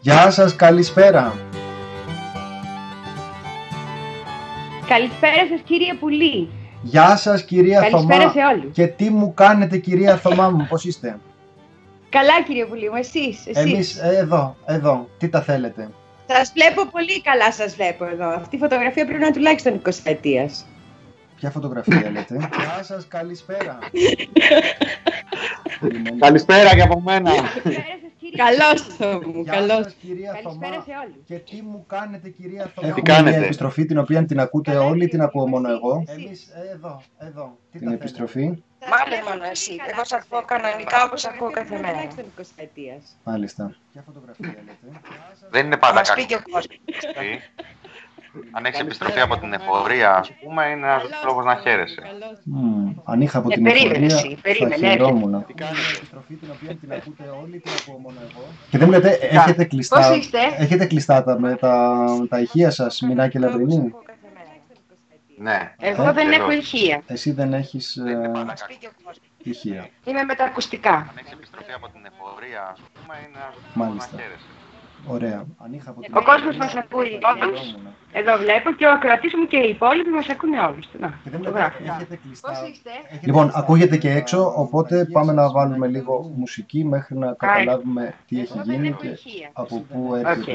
Γεια σας, καλησπέρα. Καλησπέρα σας κύριε Πουλή. Γεια σας κυρία Καλησπέρα Θωμά. σε όλους. Και τι μου κάνετε κυρία Θωμά μου, πώς είστε? Καλά κύριε Πουλή μου, εσείς. Εμείς εδώ, τι τα θέλετε? Σας βλέπω πολύ καλά, σας βλέπω εδώ. Αυτή η φωτογραφία πρέπει να είναι τουλάχιστον 20 ετίας. Ποια φωτογραφία λέτε? Γεια σας, καλησπέρα. Καλησπέρα και από μένα. Καλώς το μου, Γεια καλώς. σας κυρία Θωμά. Καλησπέρα σε όλους. Και τι μου κάνετε κυρία Θωμά? Τι κάνετε? Μια επιστροφή την οποία την ακούτε Καλά, όλοι, κύριε την ακούω μόνο Πουλή, εγώ. εσείς. Εμείς εδώ, τι Την τα επιστροφή. Μάλλον μόνο εσύ. Εγώ σας ακούω κανονικά όπως ακούω κάθε μέρα. Τουλάχιστον 20 ετίας. Μάλιστα. Ποια φωτογραφία λέτε? Δεν είναι πάντα Μας πει κακό. και ο κόσμος. Αν έχεις επιστροφή από την εφορία, ας πούμε, είναι ένας λόγος να χαίρεσαι. Αν είχα από την περίμενε εφορία, εσύ, περίμενε, θα χαιρόμουν. Τι κάνετε? Επιστροφή την οποία την ακούτε όλοι, την ακούω μόνο εγώ. Και δεν μου λέτε, έχετε κλειστά, Πώς είστε? έχετε κλειστά τα ηχεία σας, Μινά και Λαμπρινή? Ναι. Εγώ δεν Εδώ. έχω ηχεία. Εσύ δεν έχεις Δεν είναι πάντα Μας κακό. πει και ο κόσμος. ηχεία. Είμαι με τα ακουστικά. Αν έχεις επιστροφή από την εφορία, ας πούμε, είναι ένας λόγος να Μάλιστα. χαίρεσαι. Ωραία. Αν είχα από την Ο κόσμος εφορία, μας ακούει θα όλους. χαιρόμουν. Εδώ βλέπω και ο ακροατής μου και οι υπόλοιποι μας ακούνε όλους. Να, Και δεν μου το λέτε, γράφω. έχετε κλειστά. Πώς είστε? Λοιπόν, ακούγεται και έξω, οπότε πάμε να βάλουμε λίγο μουσική μέχρι να καταλάβουμε τι έχει Εγώ δεν γίνει έχω και ηχεία. από πού έρχεται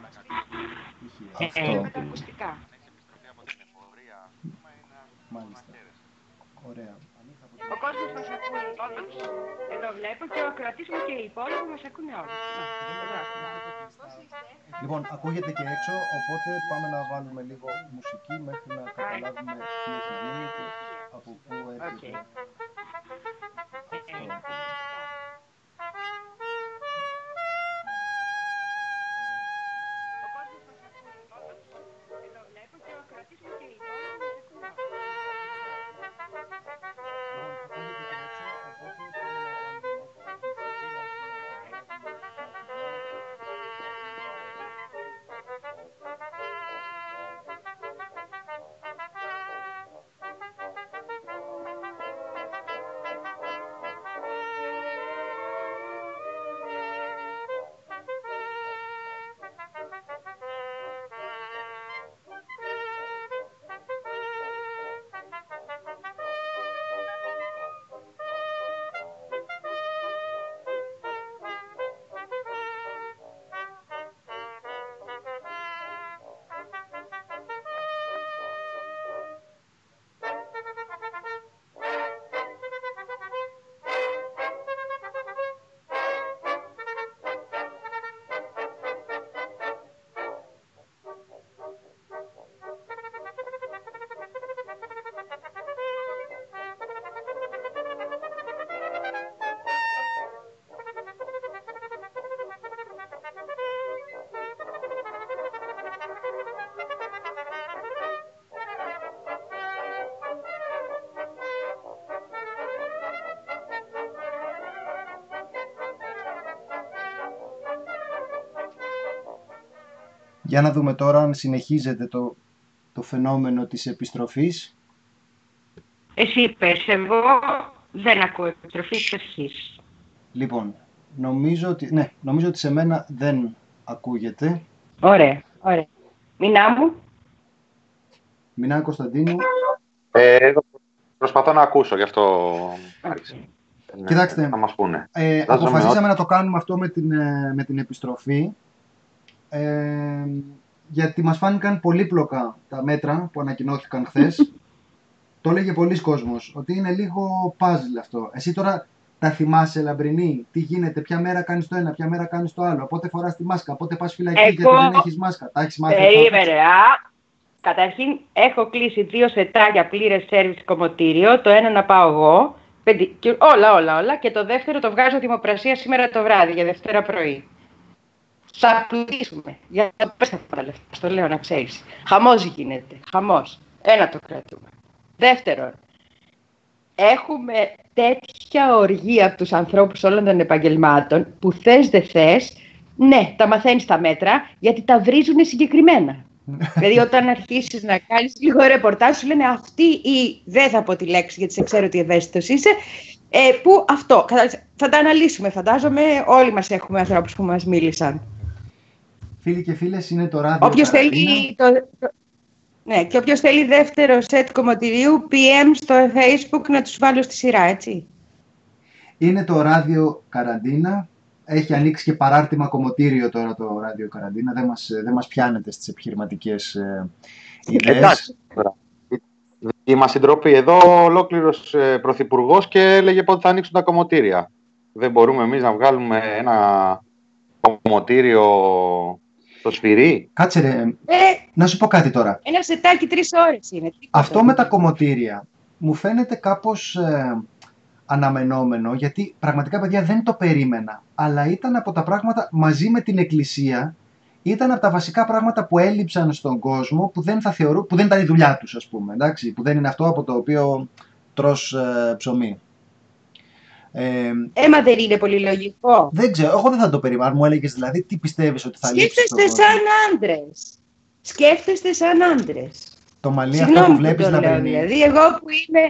αυτό. Τα ακουστικά. Αν έχεις επιστροφή από την εφορία, ας πούμε, είναι ένας λόγος να Μάλιστα. χαίρεσαι. Ωραία. Αν είχα από την- Ο κόσμος μας ακούει όλους. Εδώ βλέπω και ο ακροατής μου και οι υπόλοιποι μας ακούνε όλους. Να, το γράφω. Λοιπόν, ακούγεται και έξω, οπότε πάμε να βάλουμε λίγο μουσική μέχρι να καταλάβουμε τι έχει γίνει και από πού έρχεται αυτό. Ο κόσμος μας ακούει όλους. Εδώ βλέπω και ο ακροατής μου και οι υπόλοιποι μας ακούνε όλους. Για να δούμε τώρα αν συνεχίζεται το φαινόμενο της επιστροφής. Εσύ πες, εγώ δεν ακούω επιστροφή της αρχής. Λοιπόν, νομίζω ότι σε μένα δεν ακούγεται. Ωραία, ωραία. Μινά μου. Μινά Κωνσταντίνου, Προσπαθώ να ακούσω, γι' αυτό άρχισα. Κοιτάξτε, Θα μας πούνε. αποφασίσαμε να το κάνουμε αυτό με την επιστροφή, γιατί μας φάνηκαν πολύπλοκα τα μέτρα που ανακοινώθηκαν χθες. Το έλεγε πολλοί κόσμος, ότι είναι λίγο puzzle αυτό. Εσύ τώρα τα θυμάσαι, Λαμπρινή, τι γίνεται, ποια μέρα κάνεις το ένα, ποια μέρα κάνεις το άλλο, πότε φοράς τη μάσκα, πότε πας φυλακή γιατί δεν έχεις μάσκα. Τα έχεις μάθει? Περίμενε, Καταρχήν, έχω κλείσει 2 σετάκια πλήρες σέρβις κομμωτήριο. Το ένα να πάω εγώ. Όλα. Και το δεύτερο το βγάζω δημοπρασία σήμερα το βράδυ, για Δευτέρα πρωί. Θα πλουτίσουμε. Για να πες αυτά τα λεφτά. Στο λέω να ξέρεις. Χαμός γίνεται. Χαμός. Ένα το κρατούμε. Δεύτερον, έχουμε τέτοια οργή από τους ανθρώπους όλων των επαγγελμάτων που θες δεν θες, ναι, τα μαθαίνεις τα μέτρα, γιατί τα βρίζουν συγκεκριμένα. Δηλαδή, όταν αρχίσεις να κάνεις λίγο ρεπορτάζ, σου λένε αυτή ή δεν θα πω τη λέξη, γιατί σε ξέρω ότι ευαίσθητος είσαι, που αυτό. Θα τα αναλύσουμε, φαντάζομαι. Όλοι μας έχουμε ανθρώπους που μας μίλησαν. Φίλοι και φίλες, είναι το ράδιο Όποιος Καραντίνα. θέλει ναι, και όποιος θέλει δεύτερο σετ κομμωτηρίου, PM στο Facebook να τους βάλω στη σειρά, έτσι. Είναι το ράδιο Καραντίνα. Έχει ανοίξει και παράρτημα κομμωτήριο τώρα το ράδιο Καραντίνα. Δεν μας πιάνετε στις επιχειρηματικές ιδέες. Εντάξει. Η μας συντροπή εδώ, ολόκληρος πρωθυπουργός και έλεγε πότε θα ανοίξουν τα κομμωτήρια. Δεν μπορούμε εμείς να βγάλουμε ένα κομμωτήριο στο Σφυρί. Κάτσε ρε, να σου πω κάτι τώρα. Ένα σετάκι 3 ώρες είναι. Αυτό με τα κομμωτήρια μου φαίνεται κάπως αναμενόμενο, γιατί πραγματικά, παιδιά, δεν το περίμενα. Αλλά ήταν από τα πράγματα, μαζί με την Εκκλησία, ήταν από τα βασικά πράγματα που έλειψαν στον κόσμο, που δεν ήταν η δουλειά τους, ας πούμε, εντάξει, που δεν είναι αυτό από το οποίο τρως ψωμί. Μα δεν είναι πολύ λογικό. Δεν ξέρω, εγώ δεν θα το περίμενα. Αν μου έλεγες δηλαδή τι πιστεύεις ότι θα λείψει στον Σκέφτεστε κόσμο. σαν άντρες. Σκέφτεστε σαν άντρες. Το μαλλί αυτό που βλέπεις να λέω, βρει. δηλαδή, εγώ που είμαι...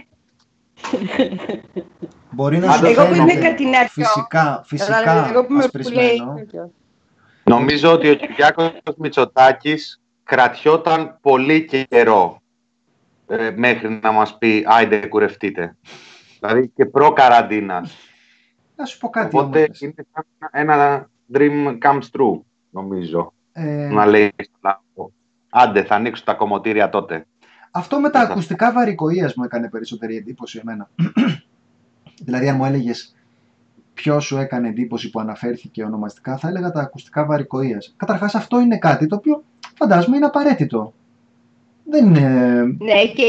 Μπορεί να σου Εγώ που είμαι φαίνεται κατηνάτιο. φυσικά Εγώ που είμαι ασπρισμένο. Νομίζω ότι ο Κυριάκος Μητσοτάκης κρατιόταν πολύ καιρό μέχρι να μας πει «Άιντε κουρευτείτε». Δηλαδή και προ-καραντίνας. Να σου πω κάτι Οπότε όμως. είναι ένα dream comes true, νομίζω. Ε, Να λέει στον λαό, άντε θα ανοίξουν τα κομμωτήρια τότε. Αυτό με τα ακουστικά βαρικοΐας μου έκανε περισσότερη εντύπωση εμένα. Δηλαδή, αν μου έλεγες ποιο σου έκανε εντύπωση που αναφέρθηκε ονομαστικά, θα έλεγα τα ακουστικά βαρικοΐας. Καταρχάς, αυτό είναι κάτι το οποίο φαντάζομαι είναι απαραίτητο. Δεν είναι... Ναι, και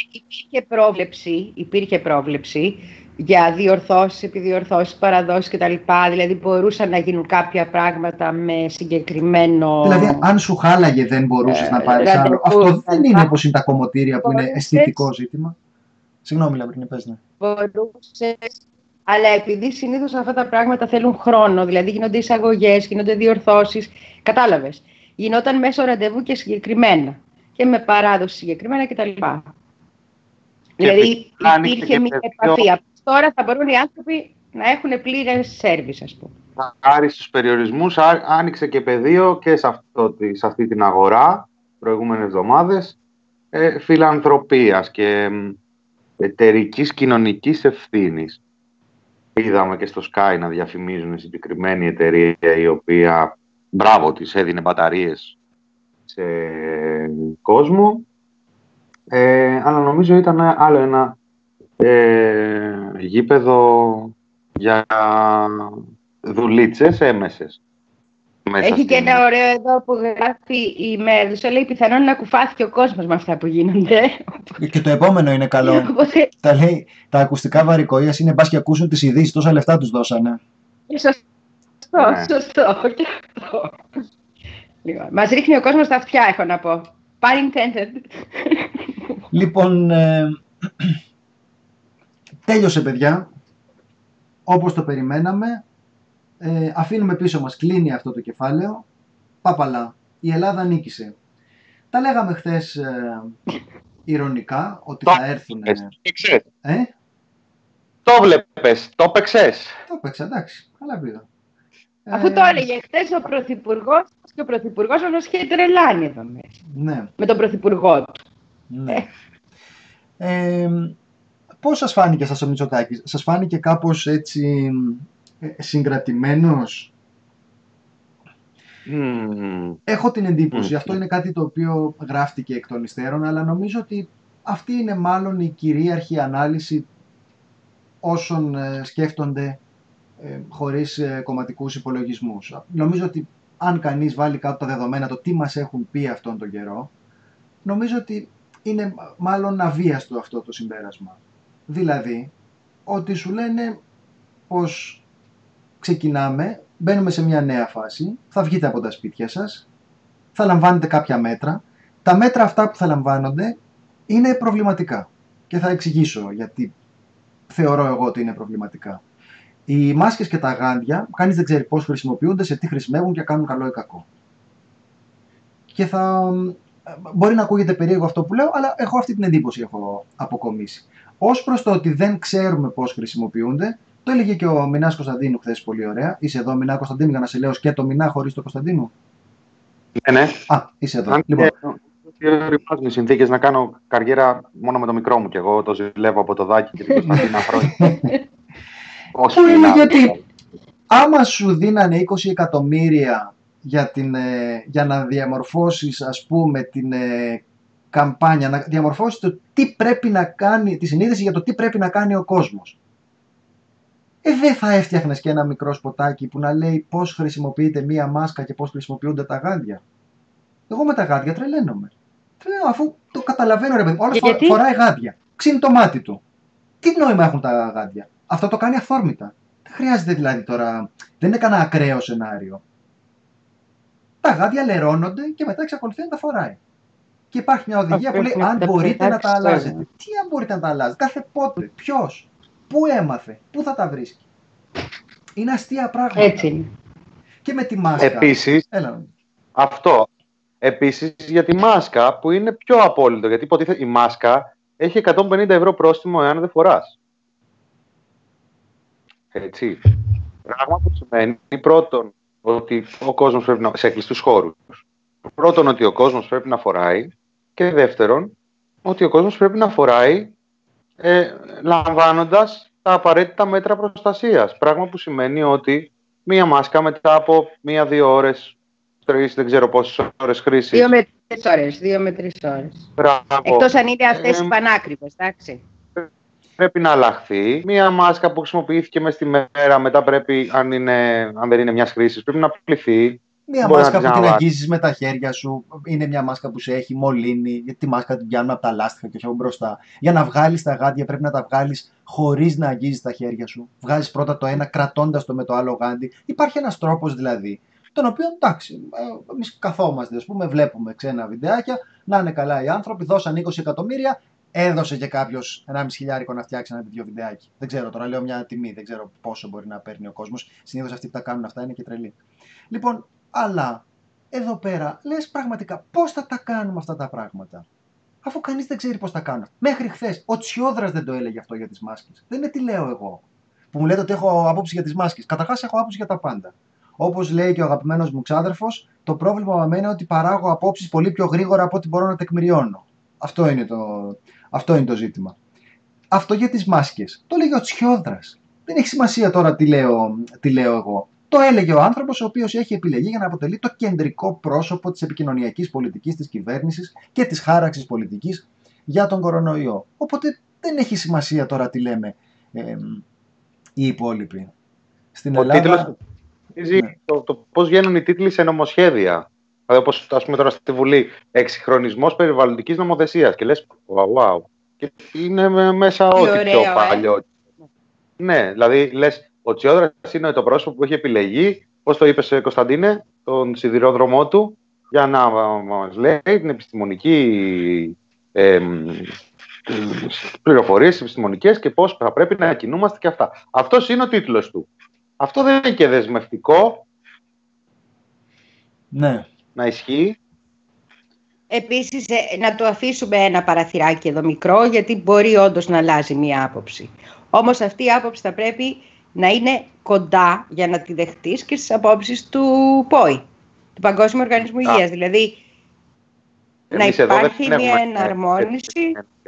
υπήρχε πρόβλεψη για διορθώσεις, επιδιορθώσεις, παραδόσεις κτλ. Δηλαδή μπορούσαν να γίνουν κάποια πράγματα με συγκεκριμένο... Δηλαδή, αν σου χάλαγε δεν μπορούσες να πάρεις άλλο. Αυτό δεν είναι όπως είναι τα κομμωτήρια που είναι αισθητικό ζήτημα. Συγγνώμη, Λαμπρινή, πες, ναι. Μπορούσες, αλλά επειδή συνήθως αυτά τα πράγματα θέλουν χρόνο, δηλαδή γίνονται εισαγωγές, γίνονται διορθώσεις, κατάλαβες. Γινόταν μέσω ραντεβού και συγκεκριμένα και με παράδοση συγκεκριμένα κτλ. Δηλαδή υπήρχε μια επαφή. Τώρα θα μπορούν οι άνθρωποι να έχουν πλήρες σέρβις, ας πούμε. Χάρη στους περιορισμούς άνοιξε και πεδίο και σε αυτή την αγορά προηγούμενες εβδομάδες φιλανθρωπίας και εταιρικής κοινωνικής ευθύνης. Είδαμε και στο Sky να διαφημίζουν συγκεκριμένη εταιρεία η οποία μπράβο της έδινε μπαταρίες σε κόσμο, αλλά νομίζω ήταν άλλο ένα γήπεδο για δουλίτσες έμεσες. Έχει και ένα ωραίο εδώ που γράφει η Μέρδουσα, λέει πιθανόν να κουφάθηκε ο κόσμος με αυτά που γίνονται. Και το επόμενο είναι καλό. Τα λέει, τα ακουστικά βαρικοΐας είναι μπας και ακούσουν τις ειδήσεις, τόσα λεφτά τους δώσανε. Σωστό. Και αυτό. Λοιπόν, μας ρίχνει ο κόσμος στα αυτιά, έχω να πω. Pun intended. Λοιπόν, τέλειωσε, παιδιά. Όπως το περιμέναμε. Αφήνουμε πίσω μας, κλείνει αυτό το κεφάλαιο. Πάπαλα, η Ελλάδα νίκησε. Τα λέγαμε χθες ηρωνικά ότι θα έρθουν. Το βλέπεις, το παίξες. Το παίξα, εντάξει, καλά πήγα. Αφού το έλεγε χθες ο Πρωθυπουργός και ο Πρωθυπουργός όμως είχε τρελάνει εδώ μέσα. Ναι. Με τον Πρωθυπουργό του. Ναι. Πώς σας φάνηκε σας ο Μητσοτάκης? Σας φάνηκε κάπως έτσι συγκρατημένος? Έχω την εντύπωση, αυτό είναι κάτι το οποίο γράφτηκε εκ των υστέρων, αλλά νομίζω ότι αυτή είναι μάλλον η κυρίαρχη ανάλυση όσων σκέφτονται χωρίς κομματικούς υπολογισμούς. Νομίζω ότι αν κανείς βάλει κάτω τα δεδομένα το τι μας έχουν πει αυτόν τον καιρό, νομίζω ότι είναι μάλλον αβίαστο αυτό το συμπέρασμα. Δηλαδή, ότι σου λένε πως ξεκινάμε, μπαίνουμε σε μια νέα φάση, θα βγείτε από τα σπίτια σας, θα λαμβάνετε κάποια μέτρα. Τα μέτρα αυτά που θα λαμβάνονται είναι προβληματικά και θα εξηγήσω γιατί θεωρώ εγώ ότι είναι προβληματικά. Οι μάσκες και τα γάντια, κανείς δεν ξέρει πώς χρησιμοποιούνται, σε τι χρησιμεύουν και κάνουν καλό ή κακό. Και μπορεί να ακούγεται περίεργο αυτό που λέω, αλλά έχω αυτή την εντύπωση έχω αποκομίσει. Ως προς το ότι δεν ξέρουμε πώς χρησιμοποιούνται, το έλεγε και ο Μινάς Κωνσταντίνου χθες πολύ ωραία. Είσαι εδώ, Μινά Κωνσταντίνου, για να σε λέω και το Μινά χωρίς το Κωνσταντίνου? Ναι. Είσαι εδώ. Αν Λοιπόν. και οι συνθήκες να κάνω καριέρα μόνο με το μικρό μου και εγώ το ζηλεύω από το Δάκη και την Κωνσταντίνα χρόνια. Γιατί άμα σου δίνανε 20 εκατομμύρια για να διαμορφώσεις, ας πούμε, την καμπάνια, να διαμορφώσεις το τι πρέπει να κάνει, τη συνείδηση για το τι πρέπει να κάνει ο κόσμος, δεν θα έφτιαχνες και ένα μικρό σποτάκι που να λέει πώς χρησιμοποιείται μία μάσκα και πώς χρησιμοποιούνται τα γάντια? Εγώ με τα γάντια τρελαίνομαι. Αφού το καταλαβαίνω, ρε παιδί, όλος φοράει γάντια. Ξύνει το μάτι του. Τι νόημα έχουν τα γάντια? Αυτό το κάνει αυθόρμητα. Δεν χρειάζεται δηλαδή τώρα. Δεν είναι κανένα ακραίο σενάριο. Τα γάντια λερώνονται και μετά εξακολουθεί να τα φοράει. Και υπάρχει μια οδηγία που λέει αν μπορείτε να τα αλλάζετε. Τι αν μπορείτε να τα αλλάζετε? Κάθε πότε? Ποιος? Πού έμαθε? Πού θα τα βρίσκει? Είναι αστεία πράγματα. Έτσι είναι. Και με τη μάσκα. Επίσης, αυτό. Επίσης για τη μάσκα που είναι πιο απόλυτο. Γιατί υποτίθεται η μάσκα έχει 150 ευρώ πρόστιμο εάν δεν φοράς. Έτσι. Πράγμα που σημαίνει πρώτον ότι ο κόσμος πρέπει να... σε κλειστούς χώρους. Πρώτον ότι ο κόσμος πρέπει να φοράει και δεύτερον ότι ο κόσμος πρέπει να φοράει λαμβάνοντας τα απαραίτητα μέτρα προστασίας. Πράγμα που σημαίνει ότι μία μάσκα μετά από 1-2 ώρες, 3, δεν ξέρω πόσες ώρες χρήσης. 2 με 3 ώρες. 2 με 3 ώρες. Εκτός αν είναι αυτές οι πανάκριβες, εντάξει. Πρέπει να αλλάχθει. Μία μάσκα που χρησιμοποιήθηκε μέσα στη μέρα, μετά πρέπει, αν δεν είναι μιας χρήσης, πρέπει να πληθεί. Μία μάσκα που την αγγίζεις με τα χέρια σου, είναι μια μάσκα που σε έχει μολύνει, γιατί τη μάσκα την πιάνουν από τα λάστιχα και όχι από μπροστά. Για να βγάλεις τα γάντια πρέπει να τα βγάλεις χωρίς να αγγίζεις τα χέρια σου. Βγάζεις πρώτα το ένα κρατώντας το με το άλλο γάντι. Υπάρχει ένας τρόπος δηλαδή, τον οποίο εντάξει, εμείς καθόμαστε, ας πούμε, βλέπουμε ξένα βιντεάκια, να είναι καλά οι άνθρωποι, δώσαν 20 εκατομμύρια. Έδωσε και κάποιος 1,5 χιλιάρικο να φτιάξει ένα τέτοιο βιντεάκι. Δεν ξέρω, τώρα λέω μια τιμή, δεν ξέρω πόσο μπορεί να παίρνει ο κόσμος. Συνήθως αυτοί που τα κάνουν αυτά είναι και τρελοί. Λοιπόν, αλλά εδώ πέρα λες πραγματικά πώς θα τα κάνουμε αυτά τα πράγματα, αφού κανείς δεν ξέρει πώς τα κάνουν. Μέχρι χθες ο Τσιόδρας δεν το έλεγε αυτό για τις μάσκες. Δεν είναι τι λέω εγώ, που μου λέτε ότι έχω άποψη για τις μάσκες. Καταρχάς έχω άποψη για τα πάντα. Όπως λέει και ο αγαπημένος μου ξάδερφος, το πρόβλημα με μένα είναι ότι παράγω απόψεις πολύ πιο γρήγορα από ό,τι μπορώ να τεκμηριώνω. Αυτό είναι το ζήτημα. Αυτό για τις μάσκες το λέγει ο Τσιόδρας. Δεν έχει σημασία τώρα τι λέω εγώ. Το έλεγε ο άνθρωπος ο οποίος έχει επιλεγεί για να αποτελεί το κεντρικό πρόσωπο της επικοινωνιακής πολιτικής της κυβέρνησης και της χάραξης πολιτικής για τον κορονοϊό. Οπότε δεν έχει σημασία τώρα τι λέμε οι υπόλοιποι. Στην Ελλάδα... Ναι. Το πώς βγαίνουν οι τίτλοι σε νομοσχέδια. Δηλαδή, όπως ας πούμε τώρα στη Βουλή, εξυγχρονισμός περιβαλλοντικής νομοθεσίας. Και λες, wow. Και είναι μέσα ό,τι πιο παλιό. Ναι, δηλαδή λες, ο Τσιόδρας είναι το πρόσωπο που έχει επιλεγεί, πώς το είπες Κωνσταντίνε, τον σιδηρόδρομό του, για να μας λέει την επιστημονική πληροφορίες επιστημονικές και πώς θα πρέπει να κινούμαστε και αυτά. Αυτός είναι ο τίτλος του. Αυτό δεν είναι και δεσμευτικό. Ναι. Να ισχύει. Επίσης, να το αφήσουμε ένα παραθυράκι εδώ μικρό, γιατί μπορεί όντως να αλλάζει μία άποψη. Όμως αυτή η άποψη θα πρέπει να είναι κοντά για να τη δεχτείς και στις απόψεις του ΠΟΗ, του Παγκόσμιου Οργανισμού Υγείας. Δηλαδή, να υπάρχει μια εναρμόνιση.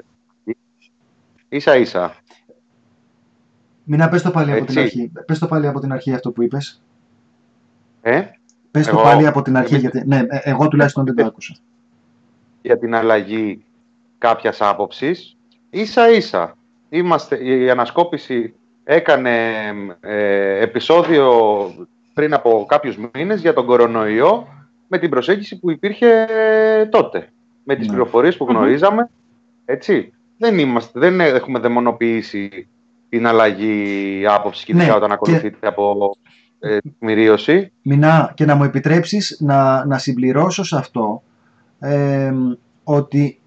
Ίσα-ίσα. Μινά, πες το πάλι από την αρχή. Πες το πάλι από την αρχή αυτό που είπες. Πες το εγώ... πάλι από την αρχή, γιατί ναι, εγώ τουλάχιστον δεν το άκουσα. Για την αλλαγή κάποιας άποψης, ίσα-ίσα. Η ανασκόπηση έκανε επεισόδιο πριν από κάποιους μήνες για τον κορονοϊό με την προσέγγιση που υπήρχε τότε. Με τις πληροφορίες που γνωρίζαμε. Έτσι. Δεν έχουμε δαιμονοποιήσει την αλλαγή άποψη και ειδικά όταν ακολουθείται από τεκμηρίωση. Μινά, και να μου επιτρέψεις να συμπληρώσω σε αυτό ότι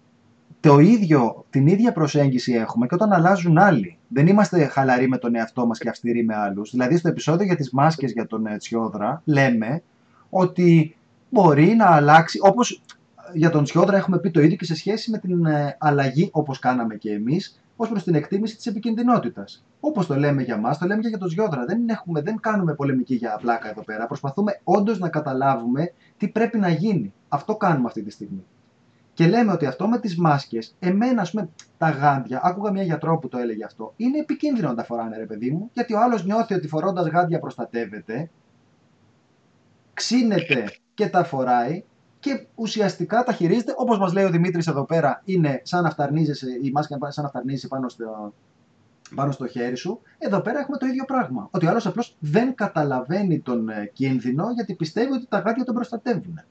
την ίδια προσέγγιση έχουμε και όταν αλλάζουν άλλοι. Δεν είμαστε χαλαροί με τον εαυτό μας και αυστηροί με άλλους. Δηλαδή στο επεισόδιο για τις μάσκες για τον Τσιόδρα λέμε ότι μπορεί να αλλάξει, όπως για τον Τσιόδρα έχουμε πει το ίδιο και σε σχέση με την αλλαγή, όπως κάναμε και εμείς, ως προς την εκτίμηση της επικινδυνότητας. Όπως το λέμε για μας, το λέμε και για τον Τσιόδρα. Δεν κάνουμε πολεμική για πλάκα εδώ πέρα. Προσπαθούμε όντως να καταλάβουμε τι πρέπει να γίνει. Αυτό κάνουμε αυτή τη στιγμή. Και λέμε ότι αυτό με τις μάσκες, εμένα, ας πούμε, τα γάντια, άκουγα μια γιατρό που το έλεγε αυτό, είναι επικίνδυνο να τα φοράνε, ρε παιδί μου, γιατί ο άλλος νιώθει ότι φορώντας γάντια προστατεύεται, ξύνεται και τα φοράει και ουσιαστικά τα χειρίζεται, όπως μας λέει ο Δημήτρης εδώ πέρα, είναι σαν να φταρνίζεσαι, η μάσκα είναι σαν να φταρνίζεσαι πάνω στο χέρι σου. Εδώ πέρα έχουμε το ίδιο πράγμα. Ότι ο άλλος απλώς δεν καταλαβαίνει τον κίνδυνο γιατί πιστεύει ότι τα γάντια τον προστατεύουν.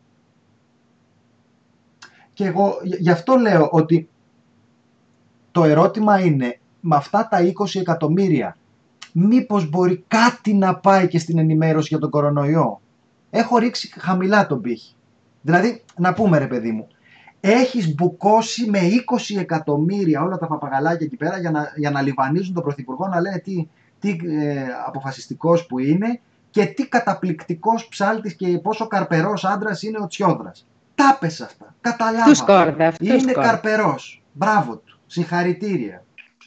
Και εγώ γι' αυτό λέω ότι το ερώτημα είναι, με αυτά τα 20 εκατομμύρια, μήπως μπορεί κάτι να πάει και στην ενημέρωση για τον κορονοϊό. Έχω ρίξει χαμηλά τον πύχη. Δηλαδή, να πούμε, ρε παιδί μου, έχεις μπουκώσει με 20 εκατομμύρια όλα τα παπαγαλάκια εκεί πέρα για να λιβανίζουν τον Πρωθυπουργό, να λένε τι αποφασιστικός που είναι και τι καταπληκτικός ψάλτης και πόσο καρπερός άντρας είναι ο Τσιόδρας. Τα πες αυτά. Καταλάβα. Είναι καρπερός. Μπράβο του. Συγχαρητήρια.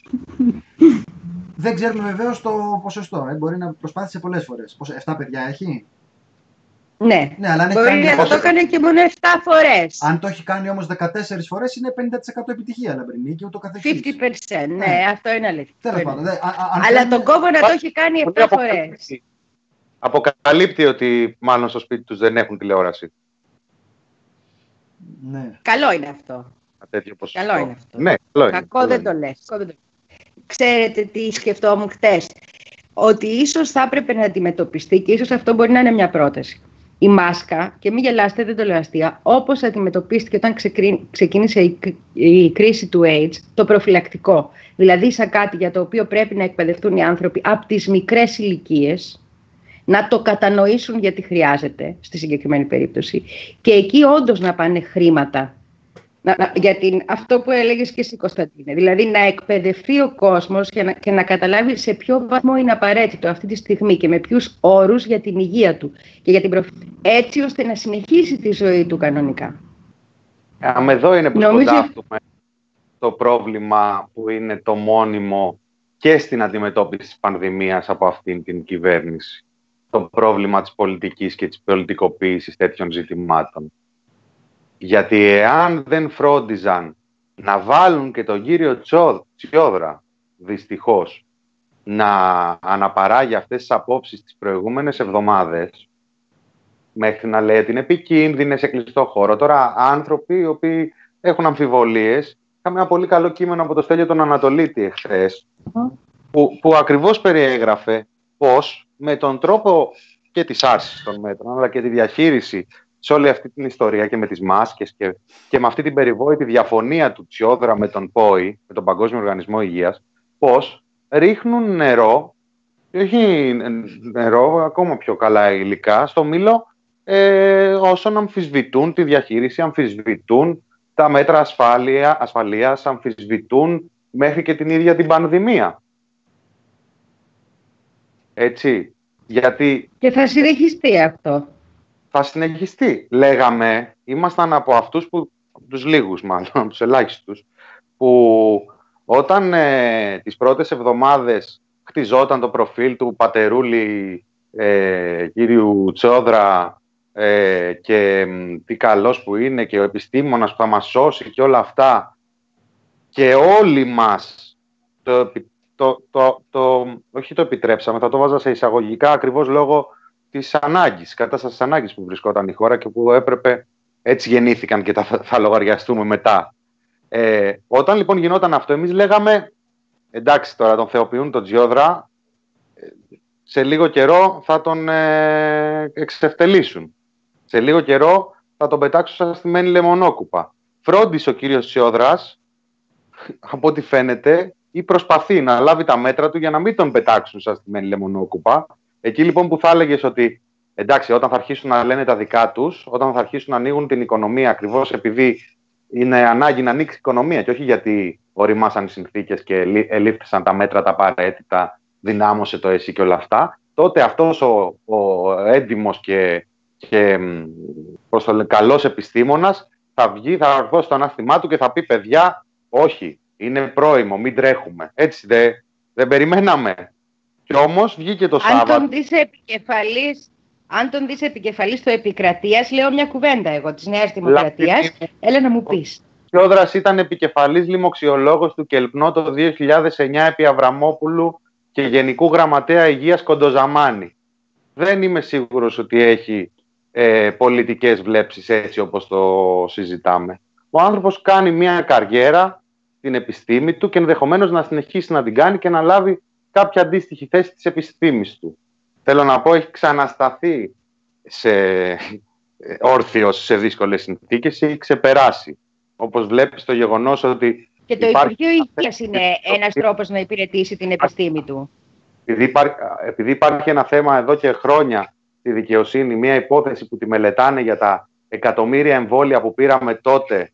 Δεν ξέρουμε βεβαίως το ποσοστό. Μπορεί να προσπάθησε πολλές φορές. 7 παιδιά έχει. Ναι, αλλά μπορεί να το έκανε και μόνο 7 φορές. Αν το έχει κάνει όμως 14 φορές είναι 50% επιτυχία, Λαμπρινή, και ούτω καθεξής. 50%, ναι, αυτό είναι αλήθεια. Τέλος πάντων. Αλλά τον κόβω να το έχει κάνει 7 φορές. Αποκαλύπτει ότι μάλλον στο σπίτι τους δεν έχουν τηλεόραση. Ναι. Καλό είναι αυτό. Καλό είναι αυτό. Ναι, Κακό δεν το λες. Ξέρετε τι σκεφτόμουν χτες? Ότι ίσως θα έπρεπε να αντιμετωπιστεί και ίσως αυτό μπορεί να είναι μια πρόταση. Η μάσκα, και μην γελάστε, δεν το λέω αστεία, όπως αντιμετωπίστηκε όταν ξεκίνησε η κρίση του AIDS, το προφυλακτικό. Δηλαδή σαν κάτι για το οποίο πρέπει να εκπαιδευτούν οι άνθρωποι από τις μικρές ηλικίες, να το κατανοήσουν γιατί χρειάζεται στη συγκεκριμένη περίπτωση και εκεί όντως να πάνε χρήματα. Για αυτό που έλεγες και εσύ, Κωνσταντίνε, δηλαδή να εκπαιδευτεί ο κόσμος και να καταλάβει σε ποιο βαθμό είναι απαραίτητο αυτή τη στιγμή και με ποιους όρους για την υγεία του και για την έτσι ώστε να συνεχίσει τη ζωή του κανονικά. Εδώ είναι που σκοτάφτουμε το πρόβλημα που είναι το μόνιμο και στην αντιμετώπιση της πανδημίας από αυτήν την κυβέρνηση. Το πρόβλημα της πολιτικής και της πολιτικοποίησης τέτοιων ζητημάτων. Γιατί εάν δεν φρόντιζαν να βάλουν και τον κύριο Τσιόδρα, δυστυχώς, να αναπαράγει αυτές τις απόψεις τις προηγούμενες εβδομάδες, μέχρι να λέει ότι είναι επικίνδυνες σε κλειστό χώρο. Τώρα άνθρωποι οι οποίοι έχουν αμφιβολίες, είχαμε ένα πολύ καλό κείμενο από το Στέλιο τον Ανατολίτη εχθές, που ακριβώς περιέγραφε πώς με τον τρόπο και της άρσης των μέτρων, αλλά και τη διαχείριση σε όλη αυτή την ιστορία και με τις μάσκες και με αυτή την περιβόητη διαφωνία του Τσιόδρα με τον ΠΟΗ, με τον Παγκόσμιο Οργανισμό Υγείας, πώς ρίχνουν νερό, όχι νερό, ακόμα πιο καλά υλικά, στο μήλο όσων αμφισβητούν τη διαχείριση, αμφισβητούν τα μέτρα ασφαλείας, αμφισβητούν μέχρι και την ίδια την πανδημία. Έτσι, γιατί... Και θα συνεχιστεί αυτό. Θα συνεχιστεί. Λέγαμε, ήμασταν από αυτούς τους λίγους μάλλον, από τους ελάχιστους, που όταν τις πρώτες εβδομάδες χτιζόταν το προφίλ του πατερούλη κύριου Τσιόδρα και τι καλός που είναι και ο επιστήμονας που θα μας σώσει και όλα αυτά, και όλοι μας όχι το επιτρέψαμε, θα το βάζα σε εισαγωγικά ακριβώς λόγω της ανάγκης, κατάστασης ανάγκης που βρισκόταν η χώρα και που έπρεπε, έτσι γεννήθηκαν και θα λογαριαστούμε μετά. Όταν λοιπόν γινόταν αυτό, εμείς λέγαμε, εντάξει τώρα τον θεοποιούν τον Τσιόδρα, σε λίγο καιρό θα τον εξευτελίσουν. Σε λίγο καιρό θα τον πετάξουν σαν στημένη λεμονόκουπα. Φρόντισε ο κύριος Τσιόδρας, από ό,τι φαίνεται, ή προσπαθεί να λάβει τα μέτρα του για να μην τον πετάξουν σαν στημένη λεμονόκουπα. Εκεί λοιπόν που θα έλεγες ότι εντάξει, όταν θα αρχίσουν να λένε τα δικά τους, όταν θα αρχίσουν να ανοίγουν την οικονομία ακριβώς επειδή είναι ανάγκη να ανοίξει η οικονομία και όχι γιατί οριμάσαν οι συνθήκες και ελήφθησαν τα μέτρα τα απαραίτητα, δυνάμωσε το ΕΣΥ και όλα αυτά, τότε αυτός ο έντιμος και καλός επιστήμονας θα βγει, θα ορθώσει το ανάστημά του και θα πει παιδιά, όχι, είναι πρόημο, μην τρέχουμε. Έτσι δεν περιμέναμε. Κι όμως βγήκε το Σάββατο. Αν τον δεις επικεφαλής του Επικρατείας, λέω μια κουβέντα εγώ της Νέας Δημοκρατίας, έλα να μου πεις. Ο Τσιόδρας ήταν επικεφαλής λοιμοξιολόγος του Κελπνό το 2009 επί Αβραμόπουλου και Γενικού Γραμματέα Υγείας Κοντοζαμάνη. Δεν είμαι σίγουρος ότι έχει πολιτικές βλέψεις έτσι όπως το συζητάμε. Ο άνθρωπος κάνει μια καριέρα στην επιστήμη του και ενδεχομένως να συνεχίσει να την κάνει και να λάβει κάποια αντίστοιχη θέση της επιστήμης του. Θέλω να πω, έχει ξανασταθεί όρθιος σε δύσκολες συνθήκες και έχει ξεπεράσει. Όπως βλέπεις το γεγονός ότι... Και το Υπουργείο Υγείας είναι ένας τρόπος να υπηρετήσει την επιστήμη του. Επειδή υπάρχει ένα θέμα εδώ και χρόνια στη δικαιοσύνη, μια υπόθεση που τη μελετάνε για τα εκατομμύρια εμβόλια που πήραμε τότε,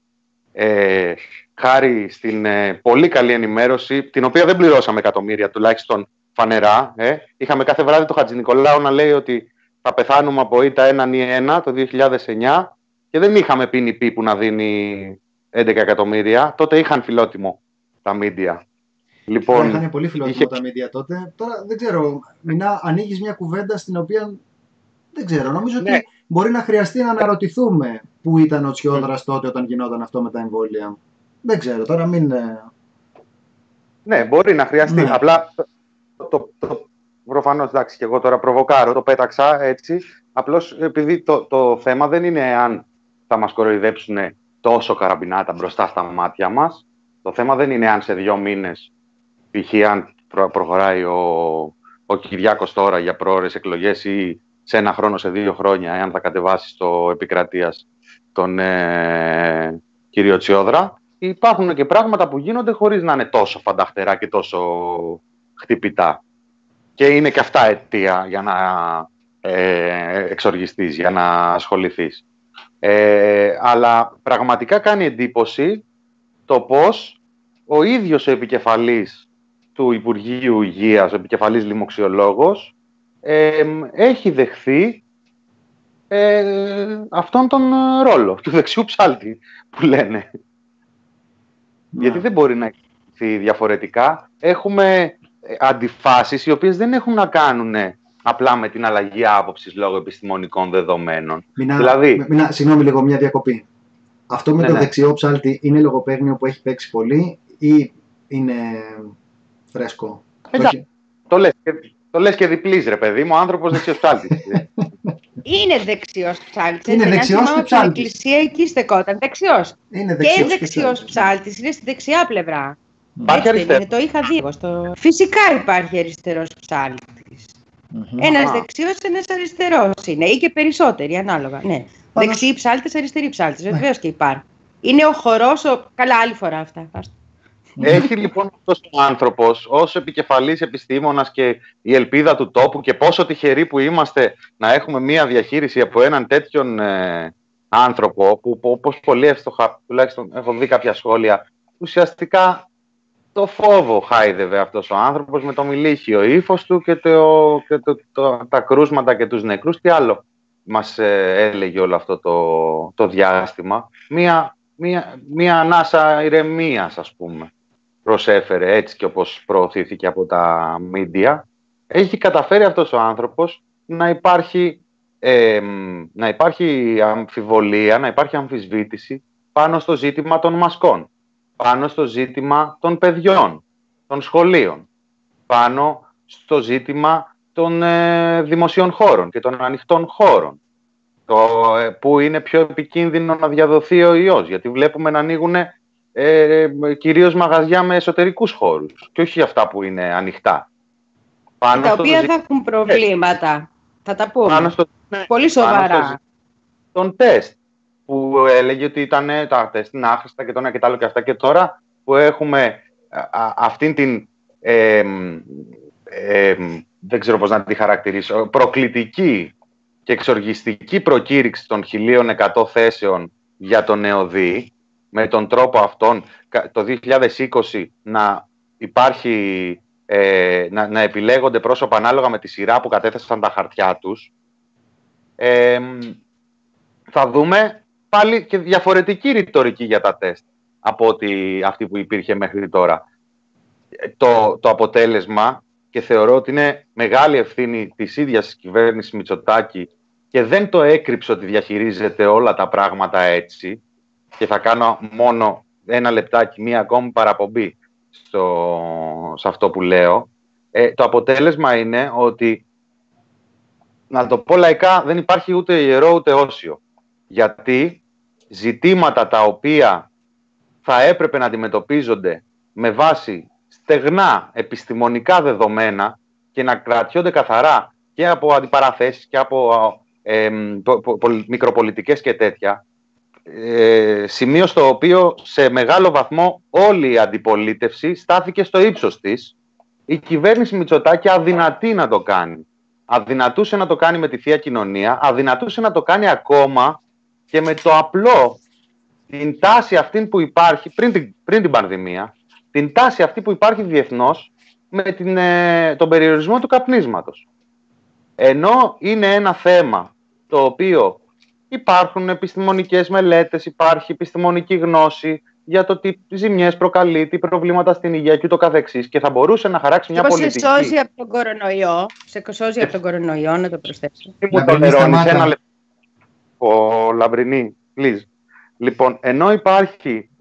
χάρη στην πολύ καλή ενημέρωση, την οποία δεν πληρώσαμε εκατομμύρια, τουλάχιστον φανερά. Είχαμε κάθε βράδυ το Χατζηνικολάου να λέει ότι θα πεθάνουμε από ήττα 1-1 το 2009 και δεν είχαμε ποινιπί που να δίνει 11 εκατομμύρια. Τότε είχαν φιλότιμο τα μίντια. Λοιπόν, είχαν πολύ φιλότιμο τα μίντια τότε. Τώρα δεν ξέρω, ανοίγεις μια κουβέντα στην οποία δεν ξέρω. Νομίζω ότι μπορεί να χρειαστεί να αναρωτηθούμε πού ήταν ο Τσιόδρας τότε όταν γινόταν αυτό με τα εμβόλια. Δεν ξέρω, τώρα μην... Ναι, μπορεί να χρειαστεί. Ναι. Απλά προφανώς, εντάξει, και εγώ τώρα προβοκάρω, το πέταξα έτσι. Απλώς επειδή το θέμα δεν είναι αν θα μας κοροϊδέψουν τόσο καραμπινάτα μπροστά στα μάτια μας. Το θέμα δεν είναι αν σε 2 μήνες, π.χ. αν προχωράει ο Κυριάκος τώρα για πρόορες εκλογές ή σε 1 χρόνο, σε 2 χρόνια, εάν θα κατεβάσει στο Επικρατείας τον κύριο Τσιόδρα. Υπάρχουν και πράγματα που γίνονται χωρίς να είναι τόσο φανταχτερά και τόσο χτυπητά. Και είναι και αυτά αιτία για να εξοργιστείς, για να ασχοληθείς. Αλλά πραγματικά κάνει εντύπωση το πώς ο ίδιος ο επικεφαλής του Υπουργείου Υγείας, ο επικεφαλής λοιμοξιολόγος, έχει δεχθεί αυτόν τον ρόλο του δεξιού ψάλτη που λένε. Γιατί δεν μπορεί να εξελιχθεί διαφορετικά. Έχουμε αντιφάσεις οι οποίες δεν έχουν να κάνουν απλά με την αλλαγή άποψης λόγω επιστημονικών δεδομένων. Συγγνώμη λίγο, μια διακοπή. Αυτό με το δεξιό ψάλτη είναι λογοπαίγνιο που έχει παίξει πολύ ή είναι φρέσκο? Το λες και διπλής, ρε παιδί μου, ο άνθρωπος δεξιός ψάλτης. Είναι δεξιός ψάλτης. Είναι δεξιός ψάλτης. Στην εκκλησία εκεί στεκόταν. Δεξιός. Είναι δεξιός και δεξιός ψάλτης. Είναι στη δεξιά πλευρά. Υπάρχει αριστερός. Το είχα δει εγώ. Φυσικά υπάρχει αριστερός ψάλτης. Ένας δεξιός, ένας αριστερός είναι. Ή και περισσότεροι, ανάλογα. Ναι. Δεξιοί ψάλτες, αριστεροί ψάλτες. Βεβαίως και υπάρχει. Είναι ο χορός. Καλά, άλλη φορά αυτά. Έχει λοιπόν αυτός ο άνθρωπος ως επικεφαλής επιστήμονας και η ελπίδα του τόπου, και πόσο τυχεροί που είμαστε να έχουμε μία διαχείριση από έναν τέτοιον άνθρωπο που, όπως πολύ εύστοχα, τουλάχιστον έχω δει κάποια σχόλια, ουσιαστικά το φόβο χάιδευε αυτός ο άνθρωπος με το μιλίχιο ύφος του και τα κρούσματα και τους νεκρούς. Τι άλλο μας έλεγε όλο αυτό το διάστημα? Μία ανάσα ηρεμίας, ας πούμε, προσέφερε, έτσι και όπως προωθήθηκε από τα μίντια. Έχει καταφέρει αυτός ο άνθρωπος να υπάρχει αμφιβολία, να υπάρχει αμφισβήτηση πάνω στο ζήτημα των μασκών, πάνω στο ζήτημα των παιδιών, των σχολείων, πάνω στο ζήτημα των δημοσίων χώρων και των ανοιχτών χώρων, που είναι πιο επικίνδυνο να διαδοθεί ο ιός, γιατί βλέπουμε να ανοίγουν κυρίως μαγαζιά με εσωτερικούς χώρους και όχι αυτά που είναι ανοιχτά. Τα οποία θα έχουν προβλήματα, θα τα πούμε, πολύ σοβαρά. Τον τεστ που έλεγε ότι ήταν τα τεστ είναι άχρηστα και το ένα και το άλλο και αυτά, και τώρα που έχουμε αυτήν την δεν ξέρω πώς να τη χαρακτηρίσω, προκλητική και εξοργιστική προκήρυξη των 1.100 θέσεων για τον ΕΟΔΗ, με τον τρόπο αυτόν το 2020 να υπάρχει, να επιλέγονται πρόσωπα ανάλογα με τη σειρά που κατέθεσαν τα χαρτιά τους, θα δούμε πάλι και διαφορετική ρητορική για τα τεστ από αυτή που υπήρχε μέχρι τώρα. Το αποτέλεσμα, και θεωρώ ότι είναι μεγάλη ευθύνη της ίδιας της κυβέρνησης Μητσοτάκη και δεν το έκρυψε ότι διαχειρίζεται όλα τα πράγματα έτσι, και θα κάνω μόνο ένα λεπτάκι, μία ακόμη παραπομπή σε αυτό που λέω. Το αποτέλεσμα είναι ότι, να το πω λαϊκά, δεν υπάρχει ούτε ιερό ούτε όσιο. Γιατί ζητήματα τα οποία θα έπρεπε να αντιμετωπίζονται με βάση στεγνά επιστημονικά δεδομένα και να κρατιόνται καθαρά και από αντιπαραθέσεις και από μικροπολιτικές και τέτοια, σημείο στο οποίο σε μεγάλο βαθμό όλη η αντιπολίτευση στάθηκε στο ύψος της, η κυβέρνηση Μητσοτάκη αδυνατεί να το κάνει. Αδυνατούσε να το κάνει με τη Θεία Κοινωνία, αδυνατούσε να το κάνει ακόμα και με το απλό, την τάση αυτή που υπάρχει πριν την πανδημία, την τάση αυτή που υπάρχει διεθνώς με τον περιορισμό του καπνίσματος. Ενώ είναι ένα θέμα το οποίο υπάρχουν επιστημονικές μελέτες, υπάρχει επιστημονική γνώση για το τι ζημιές προκαλεί, τι προβλήματα στην υγεία και ούτω καθεξής, και θα μπορούσε να χαράξει μια πολιτική. Σε σώζει από τον κορονοϊό, από τον κορονοϊό, να το προσθέσω. Μου το νερώνεις ένα λεπτό. Ο Λαμπρινή, please. Λοιπόν, ενώ υπάρχει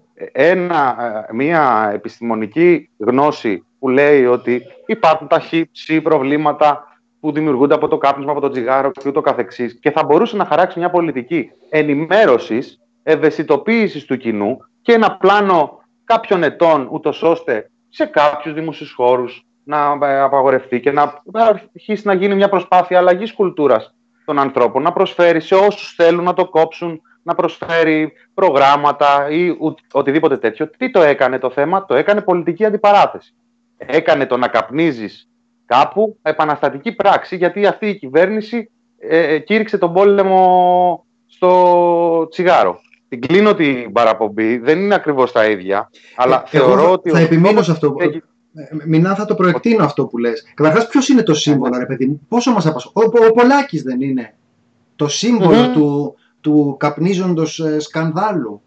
μια επιστημονική γνώση που λέει ότι υπάρχουν τα χύψη προβλήματα που δημιουργούνται από το κάπνισμα, από το τσιγάρο και ούτω καθεξής, και θα μπορούσε να χαράξει μια πολιτική ενημέρωσης, ευαισθητοποίησης του κοινού και ένα πλάνο κάποιων ετών, ούτως ώστε σε κάποιους δημόσιους χώρους να απαγορευτεί και να αρχίσει να γίνει μια προσπάθεια αλλαγής κουλτούρας των ανθρώπων, να προσφέρει σε όσους θέλουν να το κόψουν, να προσφέρει προγράμματα ή οτιδήποτε τέτοιο. Τι το έκανε το θέμα? Το έκανε πολιτική αντιπαράθεση. Έκανε το να καπνίζεις κάπου επαναστατική πράξη, γιατί αυτή η κυβέρνηση κήρυξε τον πόλεμο στο τσιγάρο. Την κλείνω την παραπομπή, δεν είναι ακριβώς τα ίδια, αλλά θεωρώ ότι... Θα επιμείνω σε αυτό. Μινά, θα το προεκτείνω αυτό που λες. Καταρχάς, ποιος είναι το σύμβολο, ρε παιδί μου? Πόσο μας απασχολεί? Ο Πολάκης δεν είναι το σύμβολο του καπνίζοντος σκανδάλου?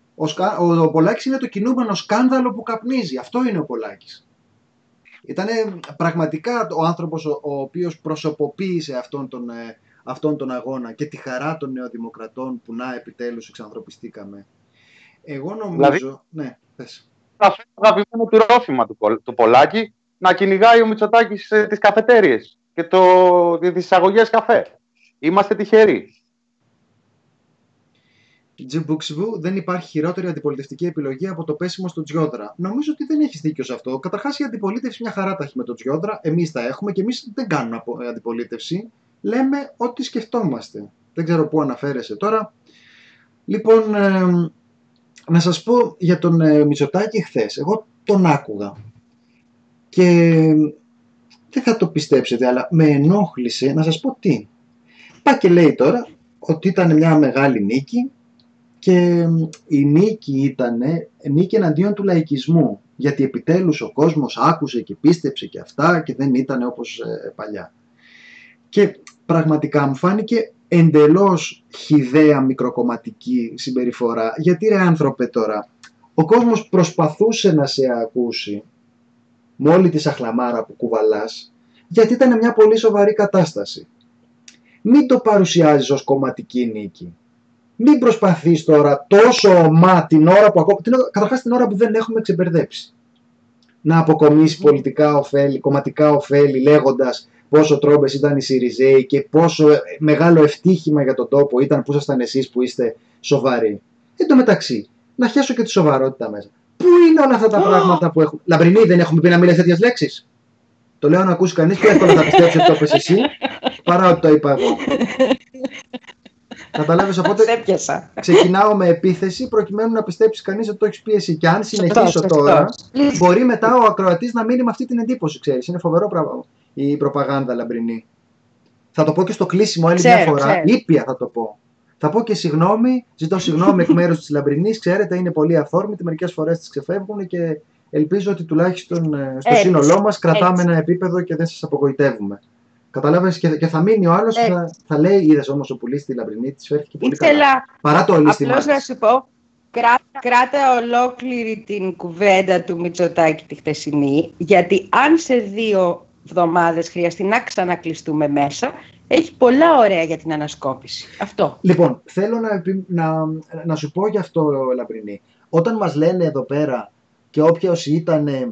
Ο Πολάκης είναι το κινούμενο σκάνδαλο που καπνίζει. Αυτό είναι ο Πολάκης. Ήταν πραγματικά ο άνθρωπος ο οποίος προσωποποίησε αυτόν τον αγώνα και τη χαρά των νεοδημοκρατών που να επιτέλους εξανθρωπιστήκαμε. Εγώ νομίζω... Δηλαδή, ναι, θες. Θα φέρει το αγαπημένο του ρόφημα του Πολάκη να κυνηγάει ο Μητσοτάκης τις καφετέριες και τις εισαγωγές καφέ. Είμαστε τυχεροί. Τζιμπουξιβού, δεν υπάρχει χειρότερη αντιπολιτευτική επιλογή από το πέσιμο στο Τζιόδρα. Νομίζω ότι δεν έχεις δίκιο σε αυτό. Καταρχάς, η αντιπολίτευση μια χαρά τα έχει με το Τζιόδρα. Εμείς τα έχουμε και εμείς δεν κάνουμε αντιπολίτευση. Λέμε ό,τι σκεφτόμαστε. Δεν ξέρω πού αναφέρεσαι τώρα. Λοιπόν, να σας πω για τον Μητσοτάκη χθες. Εγώ τον άκουγα. Και δεν θα το πιστέψετε, αλλά με ενόχλησε να σας πω τι. Πάει και λέει τώρα ότι ήταν μια μεγάλη νίκη. Και η νίκη ήταν νίκη εναντίον του λαϊκισμού, γιατί επιτέλους ο κόσμος άκουσε και πίστεψε και αυτά και δεν ήταν όπως παλιά. Και πραγματικά μου φάνηκε εντελώς χυδαία μικροκομματική συμπεριφορά, γιατί ρε άνθρωπε τώρα, ο κόσμος προσπαθούσε να σε ακούσει με όλη τη σαχλαμάρα που κουβαλάς, γιατί ήταν μια πολύ σοβαρή κατάσταση. Μην το παρουσιάζεις ως κομματική νίκη. Μην προσπαθείς τώρα τόσο ομά την ώρα που καταρχάς την ώρα που δεν έχουμε ξεμπερδέψει. Να αποκομίσει πολιτικά ωφέλη, κομματικά ωφέλη, λέγοντας πόσο τρόμπες ήταν οι Σιριζέοι και πόσο μεγάλο ευτύχημα για τον τόπο ήταν που ήσασταν εσείς που είστε σοβαροί. Εν τω μεταξύ, να χέσω και τη σοβαρότητα μέσα. Πού είναι όλα αυτά τα πράγματα που έχουμε? Λαμπρινή, δεν έχουμε πει να μιλάς τέτοιες λέξεις? Το λέω να ακούσει κανείς, πιο εύκολα θα πιστέψει ότι το είπες εσύ, παρά ότι το είπα εγώ. Καταλάβεις, οπότε ξεκινάω με επίθεση προκειμένου να πιστέψει κανείς ότι το έχεις πει εσύ. Και αν συνεχίσω τώρα, μπορεί μετά ο ακροατής να μείνει με αυτή την εντύπωση, ξέρεις. Είναι φοβερό πράγμα η προπαγάνδα, Λαμπρινή. Θα το πω και στο κλείσιμο άλλη μια φορά. Ήπια θα το πω. Θα πω και συγγνώμη, ζητώ συγγνώμη εκ μέρους της Λαμπρινής. Ξέρετε, είναι πολύ αυθόρμητη, μερικές φορές τις ξεφεύγουν και ελπίζω ότι τουλάχιστον στο σύνολό μας κρατάμε ένα επίπεδο και δεν σας απογοητεύουμε. Καταλάβες, και θα μείνει ο άλλος και θα λέει: είδες όμως ο Πουλής στη Λαμπρινή, της φέρθηκε πολύ καλά. Παρά το ολίσθημά της. Απλώς να σου πω, κράτα ολόκληρη την κουβέντα του Μητσοτάκη τη χτεσινή, γιατί αν σε 2 εβδομάδες χρειαστεί να ξανακλειστούμε μέσα, έχει πολλά ωραία για την ανασκόπηση. Αυτό. Λοιπόν, θέλω να σου πω γι' αυτό, Λαμπρινή. Όταν μας λένε εδώ πέρα και όποιος ήταν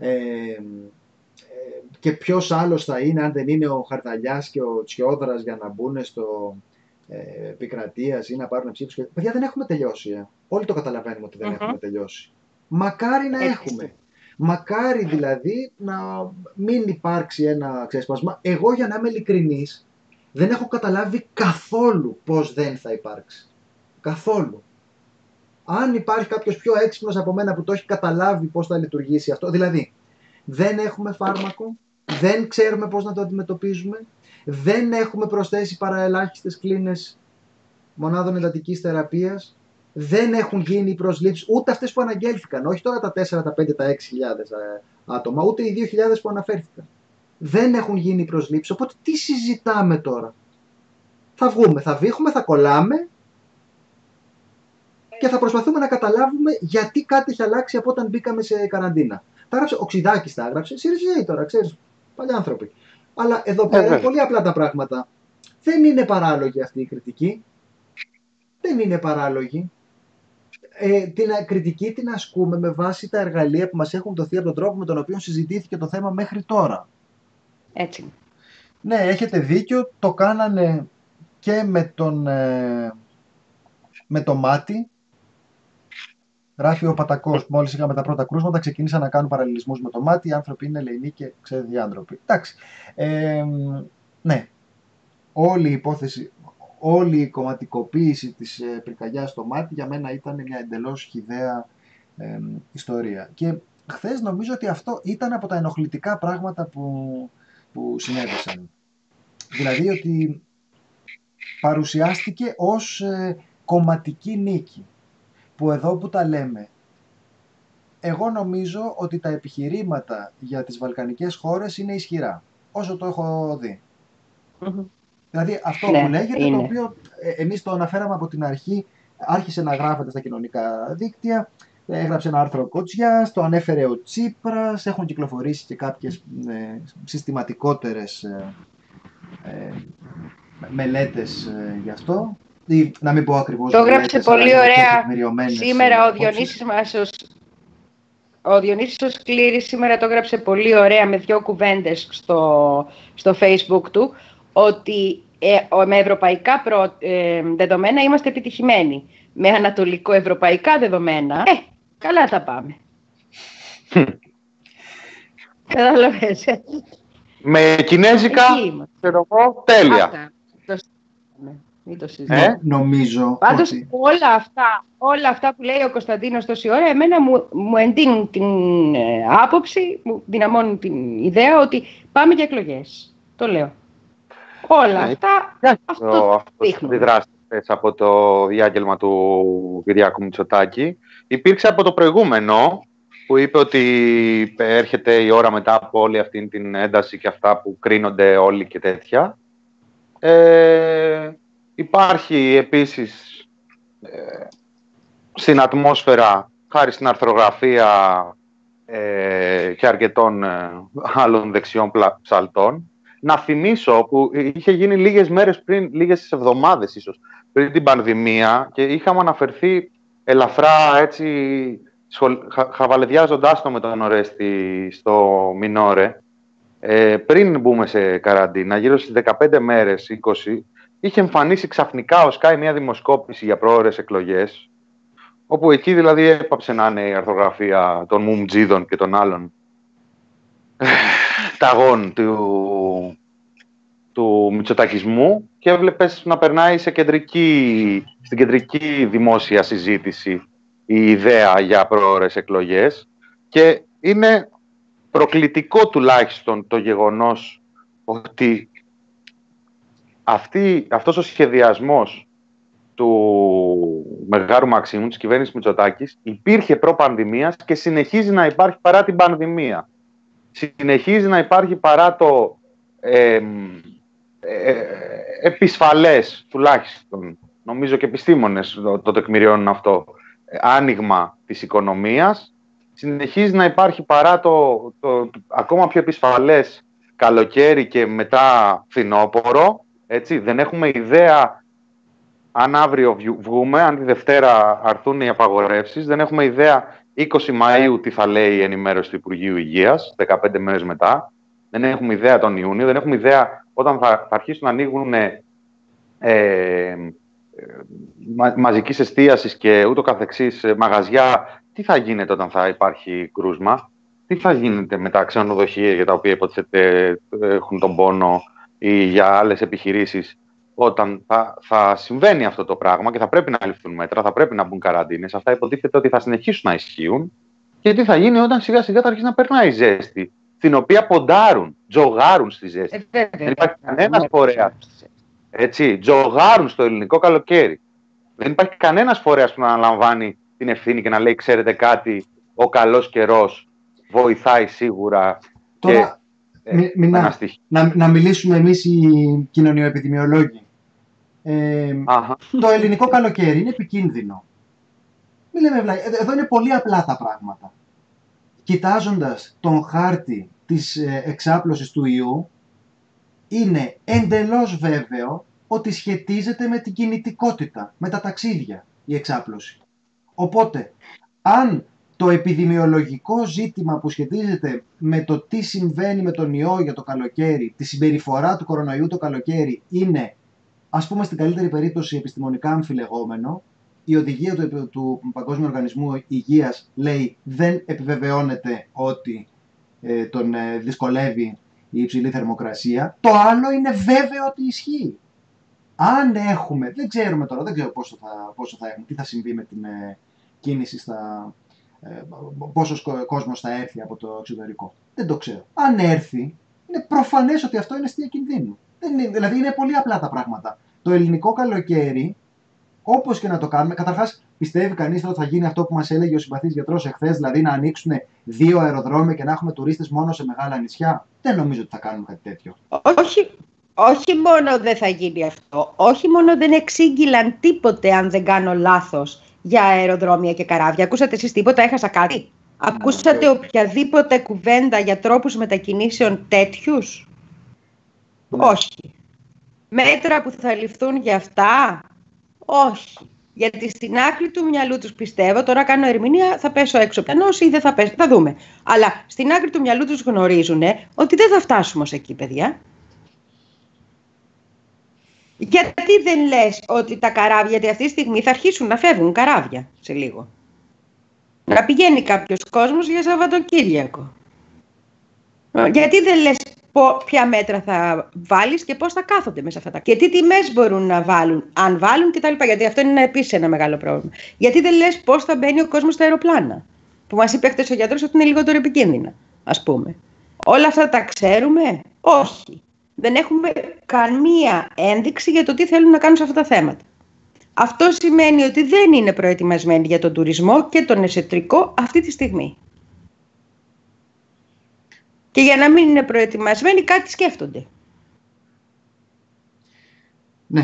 και ποιος άλλος θα είναι, αν δεν είναι ο Χαρταλιάς και ο Τσιόδρας, για να μπουν στο επικρατείας ή να πάρουν ψήφους. Παιδιά, δεν έχουμε τελειώσει. Όλοι το καταλαβαίνουμε ότι δεν έχουμε τελειώσει. Μακάρι να έχουμε. Μακάρι δηλαδή να μην υπάρξει ένα ξέσπασμα. Εγώ, για να είμαι ειλικρινής, δεν έχω καταλάβει καθόλου πώς δεν θα υπάρξει. Καθόλου. Αν υπάρχει κάποιος πιο έξυπνος από μένα που το έχει καταλάβει πώς θα λειτουργήσει αυτό, δηλαδή δεν έχουμε φάρμακο, δεν ξέρουμε πώς να το αντιμετωπίζουμε, δεν έχουμε προσθέσει παρά ελάχιστες κλίνες μονάδων εντατικής θεραπείας, δεν έχουν γίνει οι προσλήψεις, ούτε αυτές που αναγγέλθηκαν, όχι τώρα τα 4, τα 5, τα 6.000 άτομα, ούτε οι 2.000 που αναφέρθηκαν. Δεν έχουν γίνει οι προσλήψεις, οπότε τι συζητάμε τώρα? Θα βγούμε, θα βήχουμε, θα κολλάμε και θα προσπαθούμε να καταλάβουμε γιατί κάτι έχει αλλάξει από όταν μπήκαμε σε καραντίνα. Τα έγραψε ο Ξιδάκης, τα έγραψε, Σιριζέοι τώρα, ξέρεις, παλιά άνθρωποι. Αλλά εδώ πέρα είναι πολύ απλά τα πράγματα. Δεν είναι παράλογη αυτή η κριτική. Δεν είναι παράλογη. Την κριτική την ασκούμε με βάση τα εργαλεία που μας έχουν δοθεί από τον τρόπο με τον οποίο συζητήθηκε το θέμα μέχρι τώρα. Έτσι. Ναι, έχετε δίκιο, το κάνανε και με το μάτι. Γράφει ο Πατακός, μόλις είχαμε τα πρώτα κρούσματα, ξεκίνησαν να κάνουν παραλληλισμούς με το μάτι. Οι άνθρωποι είναι ελεηνοί και ξεδιάντροποι. Εντάξει. Ναι. Όλη η υπόθεση, όλη η κομματικοποίηση της πυρκαγιάς στο μάτι για μένα ήταν μια εντελώς χυδαία ιστορία. Και χθες νομίζω ότι αυτό ήταν από τα ενοχλητικά πράγματα που συνέβησαν. Δηλαδή ότι παρουσιάστηκε ως κομματική νίκη. Που εδώ που τα λέμε, εγώ νομίζω ότι τα επιχειρήματα για τις βαλκανικές χώρες είναι ισχυρά, όσο το έχω δει. Δηλαδή αυτό που λέγεται, το οποίο εμείς το αναφέραμε από την αρχή, άρχισε να γράφεται στα κοινωνικά δίκτυα, έγραψε ένα άρθρο ο Κότσιας, το ανέφερε ο Τσίπρας, έχουν κυκλοφορήσει και κάποιες συστηματικότερες μελέτες γι' αυτό. Ή, να μην πω ακριβώς. Το έγραψε πολύ ωραία σήμερα ο Διονύσης ο Σκλήρης σήμερα το έγραψε πολύ ωραία με 2 κουβέντες στο Facebook του, ότι με ευρωπαϊκά δεδομένα είμαστε επιτυχημένοι. Με ανατολικοευρωπαϊκά δεδομένα, καλά τα πάμε. Καταλαβαίνεις. Με κινέζικα, τέλεια. Μην το συζητάμε. Νομίζω. Πάντως ότι όλα αυτά που λέει ο Κωνσταντίνος τόση ώρα, εμένα μου εντείνουν την άποψη, μου δυναμώνουν την ιδέα ότι πάμε για εκλογές. Το λέω. Όλα αυτά αυτό δείχνουν. Αντιδράσεις από το διάγγελμα του Κυριάκου Μητσοτάκη. Υπήρξε από το προηγούμενο που είπε ότι έρχεται η ώρα μετά από όλη αυτή την ένταση και αυτά που κρίνονται όλοι και τέτοια. Υπάρχει επίσης στην ατμόσφαιρα, χάρη στην αρθρογραφία και αρκετών άλλων δεξιών ψαλτών, να θυμίσω που είχε γίνει λίγες μέρες πριν, λίγες εβδομάδες ίσως, πριν την πανδημία και είχαμε αναφερθεί ελαφρά έτσι, χαβαλεδιάζοντάς το με τον Ορέστη στο Μινόρε, πριν μπούμε σε καραντίνα, γύρω στις 15 μέρες, 20, είχε εμφανίσει ξαφνικά ο Sky μια δημοσκόπηση για πρόωρες εκλογές, όπου εκεί δηλαδή έπαψε να είναι η αρθρογραφία των Μουμτζίδων και των άλλων ταγών του μητσοτακισμού και έβλεπες να περνάει στην κεντρική δημόσια συζήτηση η ιδέα για πρόωρες εκλογές και είναι προκλητικό τουλάχιστον το γεγονός ότι αυτός ο σχεδιασμός του Μεγάρου Μαξίμου, της κυβέρνησης Μητσοτάκης, υπήρχε προ-πανδημίας και συνεχίζει να υπάρχει παρά την πανδημία. Συνεχίζει να υπάρχει παρά επισφαλές τουλάχιστον, νομίζω και επιστήμονες το τεκμηριώνουν αυτό, άνοιγμα της οικονομίας, συνεχίζει να υπάρχει παρά το ακόμα πιο επισφαλές καλοκαίρι και μετά φθινόπωρο, έτσι, δεν έχουμε ιδέα αν αύριο βγούμε, αν τη Δευτέρα αρθούν οι απαγορεύσεις, δεν έχουμε ιδέα 20 Μαΐου τι θα λέει η ενημέρωση του Υπουργείου Υγείας, 15 μέρες μετά, δεν έχουμε ιδέα τον Ιούνιο, δεν έχουμε ιδέα όταν θα αρχίσουν να ανοίγουν μαζικής εστίασης και ούτω καθεξής μαγαζιά, τι θα γίνεται όταν θα υπάρχει κρούσμα, τι θα γίνεται με τα ξενοδοχεία για τα οποία υποτίθεται έχουν τον πόνο ή για άλλες επιχειρήσεις όταν θα συμβαίνει αυτό το πράγμα και θα πρέπει να ληφθούν μέτρα, θα πρέπει να μπουν καραντίνες. Αυτά υποτίθεται ότι θα συνεχίσουν να ισχύουν. Και τι θα γίνει όταν σιγά σιγά θα αρχίσει να περνάει η ζέστη, την οποία ποντάρουν, τζογάρουν στη ζέστη. Δεν υπάρχει κανένας φορέας. Έτσι, τζογάρουν στο ελληνικό καλοκαίρι. Δεν υπάρχει κανένας φορέας που να αναλαμβάνει την ευθύνη και να λέει: ξέρετε κάτι, ο καλός καιρός βοηθάει σίγουρα. Τώρα, να μιλήσουμε εμείς οι κοινωνιοεπιδημιολόγοι. Το ελληνικό καλοκαίρι είναι επικίνδυνο. Εδώ είναι πολύ απλά τα πράγματα. Κοιτάζοντας τον χάρτη της εξάπλωσης του ιού, είναι εντελώς βέβαιο ότι σχετίζεται με την κινητικότητα, με τα ταξίδια η εξάπλωση. Οπότε, αν το επιδημιολογικό ζήτημα που σχετίζεται με το τι συμβαίνει με τον ιό για το καλοκαίρι, τη συμπεριφορά του κορονοϊού το καλοκαίρι, είναι, ας πούμε στην καλύτερη περίπτωση, επιστημονικά αμφιλεγόμενο, η οδηγία του Παγκόσμιου Οργανισμού Υγείας λέει δεν επιβεβαιώνεται ότι τον δυσκολεύει η υψηλή θερμοκρασία. Το άλλο είναι βέβαιο ότι ισχύει. Αν έχουμε, δεν ξέρουμε τώρα, δεν ξέρω πόσο θα έχουμε, τι θα συμβεί με την κίνηση πόσος κόσμος θα έρθει από το εξωτερικό. Δεν το ξέρω. Αν έρθει, είναι προφανές ότι αυτό είναι αιστεία κινδύνου. Δηλαδή είναι πολύ απλά τα πράγματα. Το ελληνικό καλοκαίρι, όπως και να το κάνουμε, καταρχάς πιστεύει κανείς ότι θα γίνει αυτό που μας έλεγε ο συμπαθής γιατρός εχθές, δηλαδή να ανοίξουν 2 αεροδρόμια και να έχουμε τουρίστες μόνο σε μεγάλα νησιά? Δεν νομίζω ότι θα κάνουμε κάτι τέτοιο. Όχι μόνο δεν θα γίνει αυτό, όχι μόνο δεν εξήγηλαν τίποτε, αν δεν κάνω λάθος, για αεροδρόμια και καράβια. Ακούσατε εσείς τίποτα, έχασα κάτι? Ακούσατε οποιαδήποτε κουβέντα για τρόπους μετακινήσεων τέτοιους? Όχι. Μέτρα που θα ληφθούν για αυτά? Όχι. Γιατί στην άκρη του μυαλού τους, πιστεύω, τώρα κάνω ερμηνεία, θα πέσω έξω πιανός ή δεν θα πέσω, θα δούμε. Αλλά στην άκρη του μυαλού τους γνωρίζουν ότι δεν θα φτάσουμε ως εκεί, παιδιά. Γιατί δεν λες ότι τα καράβια, γιατί αυτή τη στιγμή θα αρχίσουν να φεύγουν καράβια σε λίγο. Να πηγαίνει κάποιος κόσμος για Σαββατοκύριακο. Γιατί δεν λες ποια μέτρα θα βάλεις και πώς θα κάθονται μέσα αυτά τα και τι τιμές μπορούν να βάλουν, αν βάλουν κτλ. Γιατί αυτό είναι επίσης ένα μεγάλο πρόβλημα. Γιατί δεν λες πώς θα μπαίνει ο κόσμος στα αεροπλάνα, που μας είπε χτες ο γιατρός ότι είναι λιγότερο επικίνδυνα, ας πούμε. Όλα αυτά τα ξέρουμε? Όχι. Δεν έχουμε καμία ένδειξη για το τι θέλουν να κάνουν σε αυτά τα θέματα. Αυτό σημαίνει ότι δεν είναι προετοιμασμένοι για τον τουρισμό και τον εσωτερικό αυτή τη στιγμή. Και για να μην είναι προετοιμασμένοι, κάτι σκέφτονται. Ναι.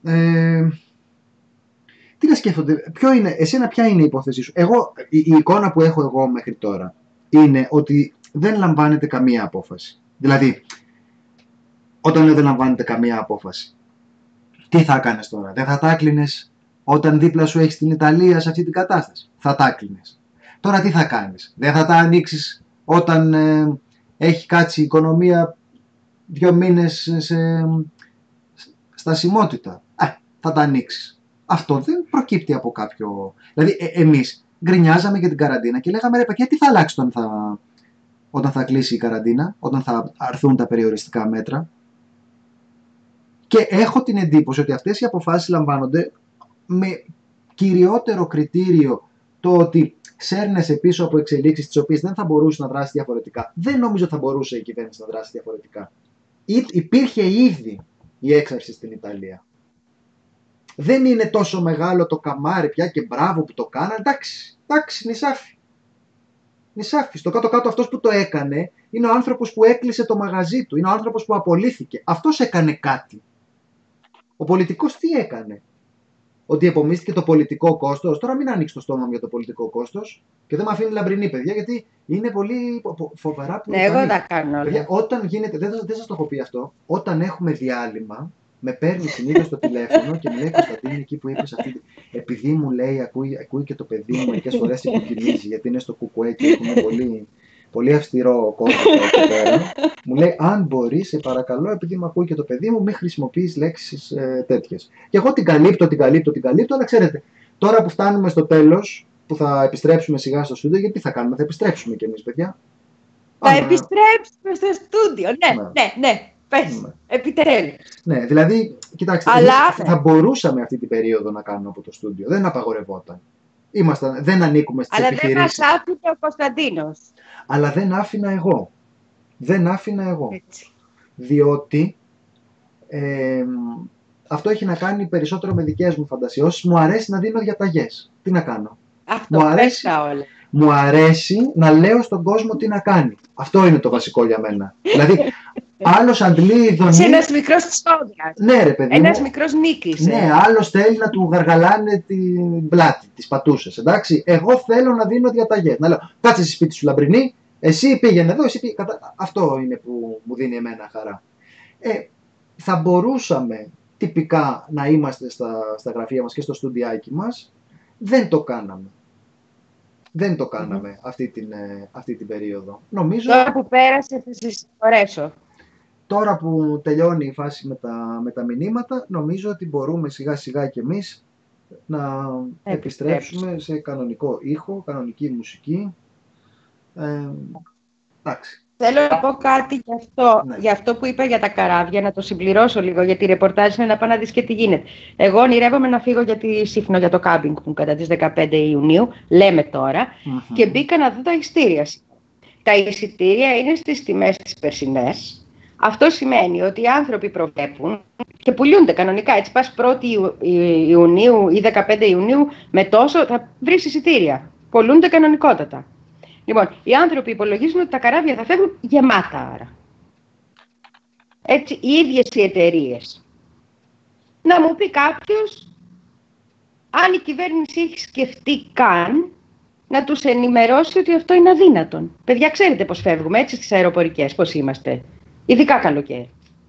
Τι να σκέφτονται, εσένα ποια είναι η υπόθεσή σου? Η εικόνα που έχω εγώ μέχρι τώρα είναι ότι δεν λαμβάνεται καμία απόφαση. Δηλαδή, όταν λέω δεν λαμβάνεται καμία απόφαση, τι θα κάνεις τώρα? Δεν θα τα κλείνες όταν δίπλα σου έχεις την Ιταλία σε αυτή την κατάσταση? Θα τα κλείνες. Τώρα τι θα κάνεις? Δεν θα τα ανοίξεις όταν έχει κάτσει η οικονομία 2 μήνες σε στασιμότητα? Θα τα ανοίξεις. Αυτό δεν προκύπτει από κάποιο... Δηλαδή εμείς γκρινιάζαμε για την καραντίνα και λέγαμε ρε παιδιά, τι θα αλλάξει όταν θα κλείσει η καραντίνα, όταν θα αρθούν τα περιοριστικά μέτρα? Και έχω την εντύπωση ότι αυτές οι αποφάσεις λαμβάνονται με κυριότερο κριτήριο το ότι σέρνεσαι πίσω από εξελίξεις τις οποίες δεν θα μπορούσε να δράσει διαφορετικά. Δεν νομίζω θα μπορούσε η κυβέρνηση να δράσει διαφορετικά. Υπήρχε ήδη η έξαρση στην Ιταλία. Δεν είναι τόσο μεγάλο το καμάρι πια και μπράβο που το κάνανε. Εντάξει, νησάφι. Νησάφι. Στο κάτω-κάτω αυτός που το έκανε είναι ο άνθρωπος που έκλεισε το μαγαζί του. Είναι ο άνθρωπος που απολύθηκε. Αυτός έκανε κάτι. Ο πολιτικός τι έκανε? Ότι επομίστηκε το πολιτικό κόστος. Τώρα μην ανοίξει το στόμα μου για το πολιτικό κόστος. Και δεν με αφήνει λαμπρινή, παιδιά, γιατί είναι πολύ φοβερά που. Ναι, εγώ τα κάνω. Παιδιά, όταν γίνεται. Δεν σας το έχω πει αυτό. Όταν έχουμε διάλειμμα, με παίρνει συνήθως το τηλέφωνο και μου λέει Κωνσταντίνη, εκεί που είπες αυτή. Επειδή μου λέει, ακούει και το παιδί μου μερικές φορές υποκινήσει, γιατί είναι στο κουκουέ και έχουμε πολύ αυστηρό κόσμο εκεί πέρα. Μου λέει, αν μπορεί, σε παρακαλώ, επειδή με ακούει και το παιδί μου, μην χρησιμοποιείς λέξεις τέτοιες. Και εγώ την καλύπτω, αλλά ξέρετε, τώρα που φτάνουμε στο τέλος, που θα επιστρέψουμε σιγά στο στούντιο, γιατί θα κάνουμε, θα επιστρέψουμε κι εμείς, παιδιά. Θα επιστρέψουμε στο στούντιο, ναι. Πες, επιτέλους. Ναι, δηλαδή, κοιτάξτε, θα μπορούσαμε αυτή την περίοδο να κάνουμε από το στούντιο. Δεν απαγορευόταν. Δεν ανήκουμε στις επιχειρήσεις. Αλλά δεν μας άφηνε ο Κωνσταντίνος. Αλλά δεν άφηνα εγώ. Έτσι. Διότι αυτό έχει να κάνει περισσότερο με δικές μου φαντασιώσεις. Μου αρέσει να δίνω διαταγές. Τι να κάνω? Μου αρέσει να λέω στον κόσμο τι να κάνει. Αυτό είναι το βασικό για μένα. Δηλαδή, άλλος αντλεί ειδονή. Είσαι ένας μικρός ψώδιας. Ναι, ρε παιδί. Ένας μικρός Νίκης. Ναι, άλλος θέλει να του γαργαλάνε την πλάτη, τις πατούσες. Εντάξει. Εγώ θέλω να δίνω διαταγές. Να λέω, κάτσε στη σπίτι σου, Λαμπρινή, εσύ πήγαινε εδώ, Αυτό είναι που μου δίνει εμένα χαρά. Θα μπορούσαμε τυπικά να είμαστε στα γραφεία μας και στο στουντιάκι μας. Δεν το κάναμε. Αυτή την περίοδο. Νομίζω, τώρα που πέρασε θα σε συγχωρέσω. Τώρα που τελειώνει η φάση με τα μηνύματα, νομίζω ότι μπορούμε σιγά σιγά κι εμείς να επιστρέψουμε σε κανονικό ήχο, κανονική μουσική. Εντάξει. Θέλω να πω κάτι για αυτό που είπα για τα καράβια, να το συμπληρώσω λίγο, γιατί η ρεπορτάζ είναι να πάω να δεις και τι γίνεται. Εγώ ονειρεύομαι να φύγω για τη Σύφνο για το κάμπινγκ μου κατά τις 15 Ιουνίου, λέμε τώρα, και μπήκα να δω τα εισιτήρια. Τα εισιτήρια είναι στις τιμές τις περσινές. Αυτό σημαίνει ότι οι άνθρωποι προβλέπουν και πουλούνται κανονικά. Έτσι πας 1η Ιουνίου ή 15 Ιουνίου με τόσο θα βρεις εισιτήρια. Πουλούνται κανονικότατα. Λοιπόν, οι άνθρωποι υπολογίζουν ότι τα καράβια θα φεύγουν γεμάτα άρα. Έτσι, οι ίδιες οι εταιρείες. Να μου πει κάποιος, αν η κυβέρνηση έχει σκεφτεί καν να τους ενημερώσει ότι αυτό είναι αδύνατον. Παιδιά, ξέρετε πώς φεύγουμε, έτσι, στις αεροπορικές, πώς είμαστε. Ειδικά καλοκαίρι.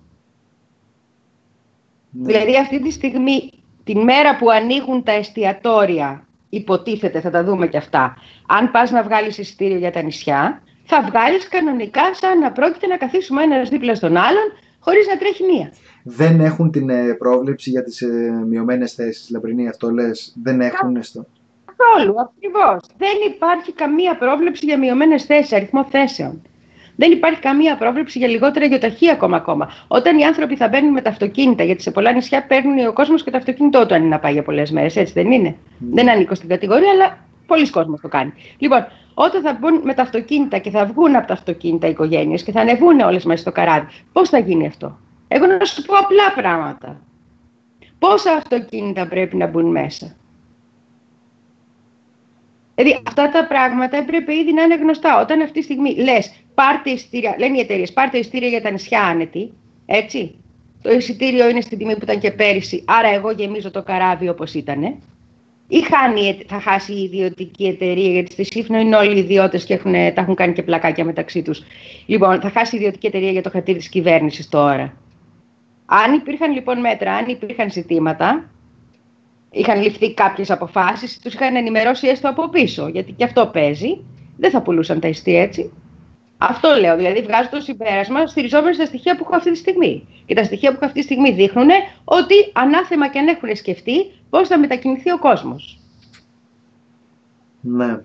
Δηλαδή, αυτή τη στιγμή, τη μέρα που ανοίγουν τα εστιατόρια, υποτίθεται, θα τα δούμε και αυτά. Αν πας να βγάλεις εισιτήριο για τα νησιά, θα βγάλεις κανονικά σαν να πρόκειται να καθίσουμε ένας δίπλα στον άλλον, χωρίς να τρέχει μία. Δεν έχουν την πρόβλεψη για τις μειωμένες θέσεις, Λαμπρινή, αυτό λες, δεν έχουν στο... Καθόλου, ακριβώς. Δεν υπάρχει καμία πρόβλεψη για μειωμένες θέσεις, αριθμό θέσεων. Δεν υπάρχει καμία πρόβλεψη για λιγότερα γιοταχή ακόμα. Όταν οι άνθρωποι θα μπαίνουν με τα αυτοκίνητα, γιατί σε πολλά νησιά παίρνουν ο κόσμος και το αυτοκίνητό του αν είναι να πάει για πολλές μέρες, έτσι δεν είναι? Δεν ανήκω στην κατηγορία, αλλά πολλοί κόσμος το κάνει. Λοιπόν, όταν θα μπουν με τα αυτοκίνητα και θα βγουν από τα αυτοκίνητα οι οικογένειες και θα ανεβούν όλες μέσα στο καράβι, πώς θα γίνει αυτό? Εγώ να σου πω απλά πράγματα. Πόσα αυτοκίνητα πρέπει να μπουν μέσα? Δηλαδή, αυτά τα πράγματα έπρεπε ήδη να είναι γνωστά. Όταν αυτή τη στιγμή πάρτε εισιτήρια, λένε οι εταιρείες, πάρτε εισιτήρια για τα νησιά άνετη, έτσι. Το εισιτήριο είναι στην τιμή που ήταν και πέρυσι, άρα εγώ γεμίζω το καράβι όπως ήτανε. Ή θα χάσει η ιδιωτική εταιρεία, γιατί στη Σύφνο είναι όλοι οι ιδιώτες και τα έχουν κάνει και πλακάκια μεταξύ τους. Λοιπόν, θα χάσει η ιδιωτική εταιρεία για το χατήρι της κυβέρνησης τώρα. Αν υπήρχαν λοιπόν μέτρα, αν υπήρχαν ζητήματα, είχαν ληφθεί κάποιες αποφάσεις, τους είχαν ενημερώσει έστω από πίσω, γιατί και αυτό παίζει, δεν θα πουλούσαν τα ειστή έτσι. Αυτό λέω, δηλαδή βγάζω το συμπέρασμα στηριζόμενοι στα στοιχεία που έχω αυτή τη στιγμή. Και τα στοιχεία που έχω αυτή τη στιγμή δείχνουν ότι ανάθεμα και αν έχουν σκεφτεί πώς θα μετακινηθεί ο κόσμος. Ναι.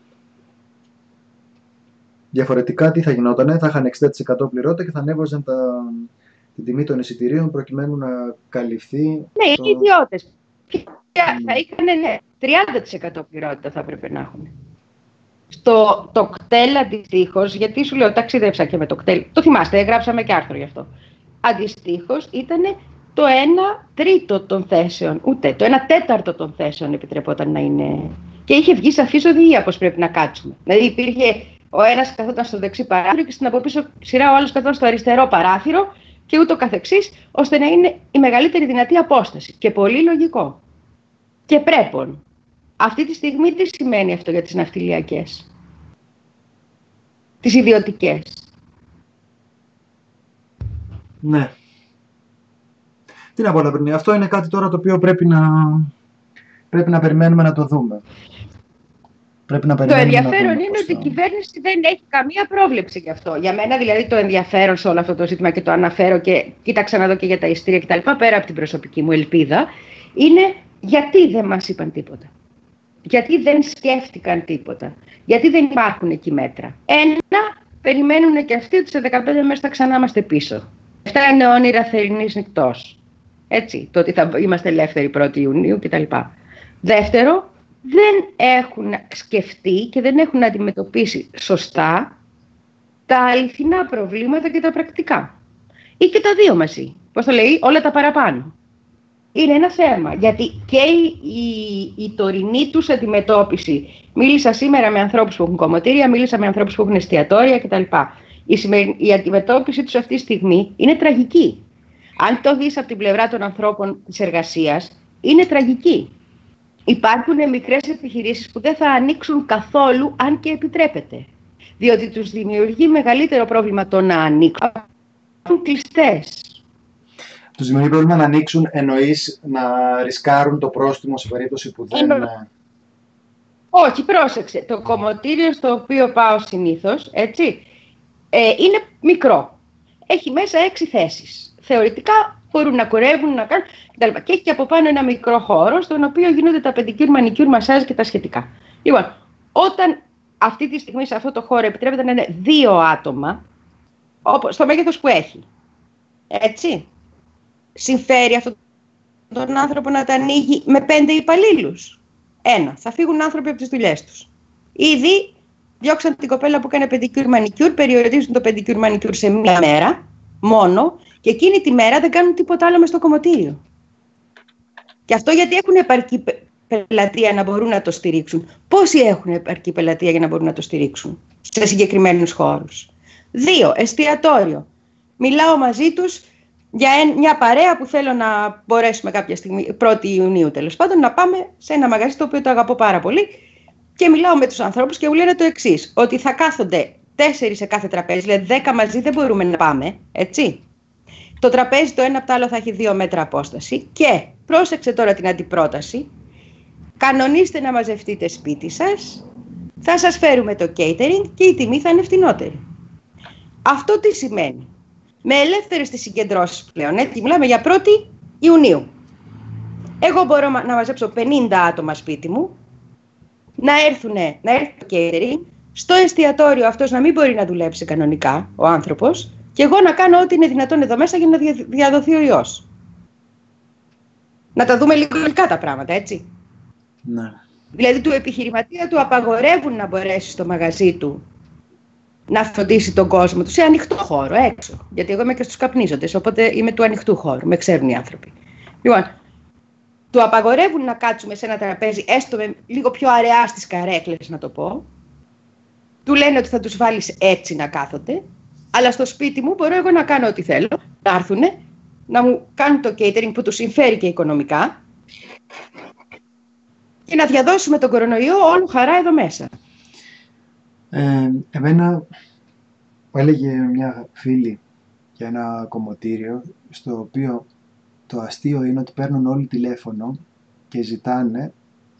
Διαφορετικά τι θα γινότανε, θα είχαν 60% πληρότητα και θα ανέβαζαν την τιμή των εισιτηρίων προκειμένου να καλυφθεί... Ναι, οι ιδιώτες. Θα είχαν 30% πληρότητα θα έπρεπε να έχουν. Στο το κτέλ αντιστοίχως, γιατί σου λέω ταξίδεψα και με το κτέλ, το θυμάστε, γράψαμε και άρθρο γι' αυτό. Αντιστοίχως ήταν το 1/3 των θέσεων, ούτε το 1/4 των θέσεων επιτρεπόταν να είναι. Και είχε βγει σαφής οδηγία πώς πρέπει να κάτσουμε. Δηλαδή υπήρχε Ο ένας καθόταν στο δεξί παράθυρο και στην από πίσω σειρά ο άλλος καθόταν στο αριστερό παράθυρο και ούτω καθεξής, ώστε να είναι η μεγαλύτερη δυνατή απόσταση. Και πολύ λογικό. Και πρέπον. Αυτή τη στιγμή τι σημαίνει αυτό για τις ναυτιλιακές, τις ιδιωτικές? Ναι. Τι να πω, Λαμπρινή, αυτό είναι κάτι τώρα το οποίο πρέπει να περιμένουμε να το δούμε. Το ενδιαφέρον είναι ότι η κυβέρνηση δεν έχει καμία πρόβλεψη γι' αυτό. Για μένα δηλαδή το ενδιαφέρον σε όλο αυτό το ζήτημα, και το αναφέρω και κοίταξα να δω και για τα ειστήρια κτλ., πέρα από την προσωπική μου ελπίδα, είναι γιατί δεν μας είπαν τίποτα. Γιατί δεν σκέφτηκαν τίποτα. Γιατί δεν υπάρχουν εκεί μέτρα. Περιμένουν και αυτοί ότι σε 15 μέρες θα ξανά είμαστε πίσω. Αυτά είναι όνειρα θερινής νυχτός. Έτσι, το ότι θα είμαστε ελεύθεροι 1η Ιουνίου κτλ. Δεύτερο, δεν έχουν σκεφτεί και δεν έχουν αντιμετωπίσει σωστά τα αληθινά προβλήματα και τα πρακτικά. Ή και τα δύο μαζί. Πώς το λέει, όλα τα παραπάνω. Είναι ένα θέμα, γιατί και η τωρινή τους αντιμετώπιση, μίλησα σήμερα με ανθρώπους που έχουν κομμωτήρια, μίλησα με ανθρώπους που έχουν εστιατόρια κτλ. Η αντιμετώπιση τους αυτή τη στιγμή είναι τραγική. Αν το δεις από την πλευρά των ανθρώπων της εργασίας, είναι τραγική. Υπάρχουν μικρές επιχειρήσεις που δεν θα ανοίξουν καθόλου, αν και επιτρέπεται. Διότι τους δημιουργεί μεγαλύτερο πρόβλημα το να ανοίξουν κλειστές. Τους δημιουργεί πρόβλημα να ανοίξουν, εννοείς να ρισκάρουν το πρόστιμο σε περίπτωση που δεν... Όχι, πρόσεξε. Το κομμωτήριο στο οποίο πάω συνήθως, έτσι, είναι μικρό. Έχει μέσα 6 θέσεις. Θεωρητικά μπορούν να κουρεύουν, να κάνουν κτλ. Και έχει και από πάνω ένα μικρό χώρο, στον οποίο γίνονται τα πεντικιούρ, μανικιούρ, μασάζ και τα σχετικά. Λοιπόν, όταν αυτή τη στιγμή σε αυτό το χώρο επιτρέπεται να είναι 2 άτομα, στο μέγεθος που έχει, έτσι, συμφέρει αυτόν τον άνθρωπο να τα ανοίγει με 5 υπαλλήλους? Θα φύγουν άνθρωποι από τις δουλειές τους. Ήδη διώξαν την κοπέλα που έκανε πεντικιούρ μανικιούρ, περιορίζουν το πεντικιούρ μανικιούρ σε 1 μέρα μόνο, και εκείνη τη μέρα δεν κάνουν τίποτα άλλο μες στο κομμωτήριο. Και αυτό γιατί έχουν επαρκή πελατεία να μπορούν να το στηρίξουν. Πόσοι έχουν επαρκή πελατεία για να μπορούν να το στηρίξουν σε συγκεκριμένους χώρους? 2. Εστιατόριο. Μιλάω μαζί τους για μια παρέα που θέλω να μπορέσουμε κάποια στιγμή, 1η Ιουνίου τέλος πάντων, να πάμε σε ένα μαγαζί το οποίο το αγαπώ πάρα πολύ, και μιλάω με τους ανθρώπους και μου λένε το εξής, ότι θα κάθονται 4 σε κάθε τραπέζι, δηλαδή 10 μαζί δεν μπορούμε να πάμε, έτσι. Το τραπέζι το ένα από το άλλο θα έχει 2 μέτρα απόσταση, και πρόσεξε τώρα την αντιπρόταση, κανονίστε να μαζευτείτε σπίτι σας, θα σας φέρουμε το catering και η τιμή θα είναι φτηνότερη. Αυτό τι σημαίνει? Με ελεύθερες τις συγκεντρώσεις πλέον, έτσι, μιλάμε για 1η Ιουνίου. Εγώ μπορώ να μαζέψω 50 άτομα σπίτι μου, να έρθει το catering, στο εστιατόριο αυτός να μην μπορεί να δουλέψει κανονικά ο άνθρωπος, και εγώ να κάνω ό,τι είναι δυνατόν εδώ μέσα για να διαδοθεί ο ιός. Να τα δούμε λιγικά τα πράγματα, έτσι. Ναι. Δηλαδή του επιχειρηματία του απαγορεύουν να μπορέσει στο μαγαζί του να φροντίσει τον κόσμο του σε ανοιχτό χώρο, έξω. Γιατί εγώ είμαι και στους καπνίζοντες, οπότε είμαι του ανοιχτού χώρου, με ξέρουν οι άνθρωποι. Λοιπόν, του απαγορεύουν να κάτσουμε σε ένα τραπέζι, έστω με λίγο πιο αραιά στις καρέκλες, να το πω. Του λένε ότι θα τους βάλεις έτσι να κάθονται, αλλά στο σπίτι μου μπορώ εγώ να κάνω ό,τι θέλω, να έρθουν, να μου κάνουν το catering που τους συμφέρει και οικονομικά, και να διαδώσουμε τον κορονοϊό όλο χαρά εδώ μέσα. Εμένα έλεγε μια φίλη για ένα κομμωτήριο, στο οποίο το αστείο είναι ότι παίρνουν όλοι τηλέφωνο και ζητάνε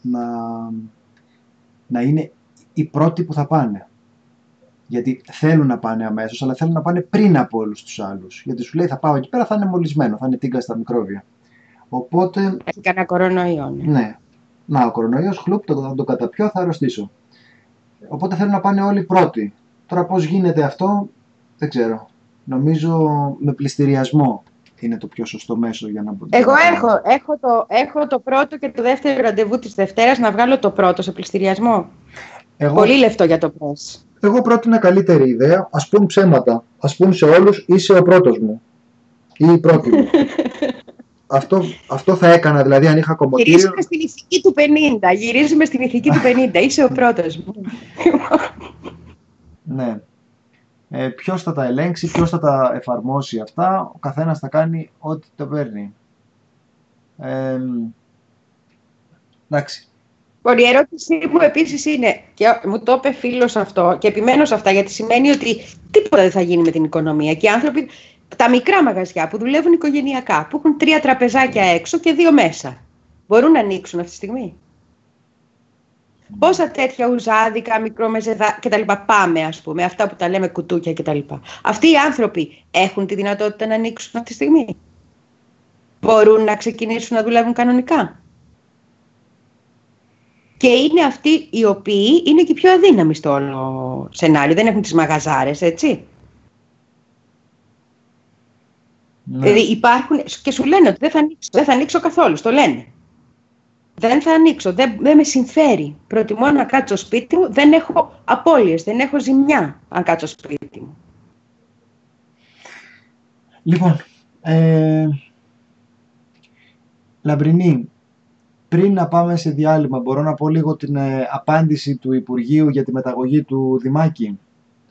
να είναι οι πρώτοι που θα πάνε. Γιατί θέλουν να πάνε αμέσως, αλλά θέλουν να πάνε πριν από όλους τους άλλους. Γιατί σου λέει θα πάω εκεί πέρα, θα είναι μολυσμένο, θα είναι τίγκα στα μικρόβια. Οπότε... Έχει κανένα κορονοϊό, ναι. Ναι. Να, ο κορονοϊός, χλουπ, θα το καταπιώ, θα αρρωστήσω. Οπότε θέλουν να πάνε όλοι πρώτοι. Τώρα πώς γίνεται αυτό, δεν ξέρω. Νομίζω με πληστηριασμό είναι το πιο σωστό μέσο για να μπορεί. Εγώ έχω το πρώτο και το δεύτερο ραντεβού της Δευτέρας να βγάλω το πρώτο σε πληστηριασμό. Πολύ λεφτό για το πρέσ. Εγώ πρότεινα καλύτερη ιδέα. Ας πούν ψέματα. Ας πούν σε όλους είσαι ο πρώτος μου. Ή η πρώτη μου. Αυτό θα έκανα, δηλαδή, αν είχα κομμωτήριο. Γυρίζουμε στην ηθική του 50. Γυρίζουμε στην ηθική του 50. Είσαι ο πρώτος μου. Ναι. Ποιος θα τα ελέγξει, ποιος θα τα εφαρμόσει αυτά, ο καθένας θα κάνει ό,τι το παίρνει. Εντάξει. Η ερώτησή μου επίσης είναι, και μου το είπε φίλος αυτό, και επιμένω σε αυτά, γιατί σημαίνει ότι τίποτα δεν θα γίνει με την οικονομία. Και οι άνθρωποι, τα μικρά μαγαζιά που δουλεύουν οικογενειακά, που έχουν 3 τραπεζάκια έξω και 2 μέσα, μπορούν να ανοίξουν αυτή τη στιγμή? Πόσα τέτοια ουζάδικα, μικρομεζεδά κτλ. Πάμε, ας πούμε, αυτά που τα λέμε κουτούκια κτλ. Αυτοί οι άνθρωποι έχουν τη δυνατότητα να ανοίξουν αυτή τη στιγμή? Μπορούν να ξεκινήσουν να δουλεύουν κανονικά? Και είναι αυτοί οι οποίοι είναι και πιο αδύναμοι στο όλο σενάριο. Δεν έχουν τις μαγαζάρες, έτσι. Ναι. Δηλαδή υπάρχουν και σου λένε ότι δεν θα ανοίξω καθόλου. Στο λένε. Δεν θα ανοίξω, δεν με συμφέρει. Προτιμώ να κάτσω σπίτι μου, δεν έχω απώλειες, δεν έχω ζημιά αν κάτσω σπίτι μου. Λοιπόν, Λαμπρινή, πριν να πάμε σε διάλειμμα, μπορώ να πω λίγο την απάντηση του Υπουργείου για τη μεταγωγή του Δημάκη?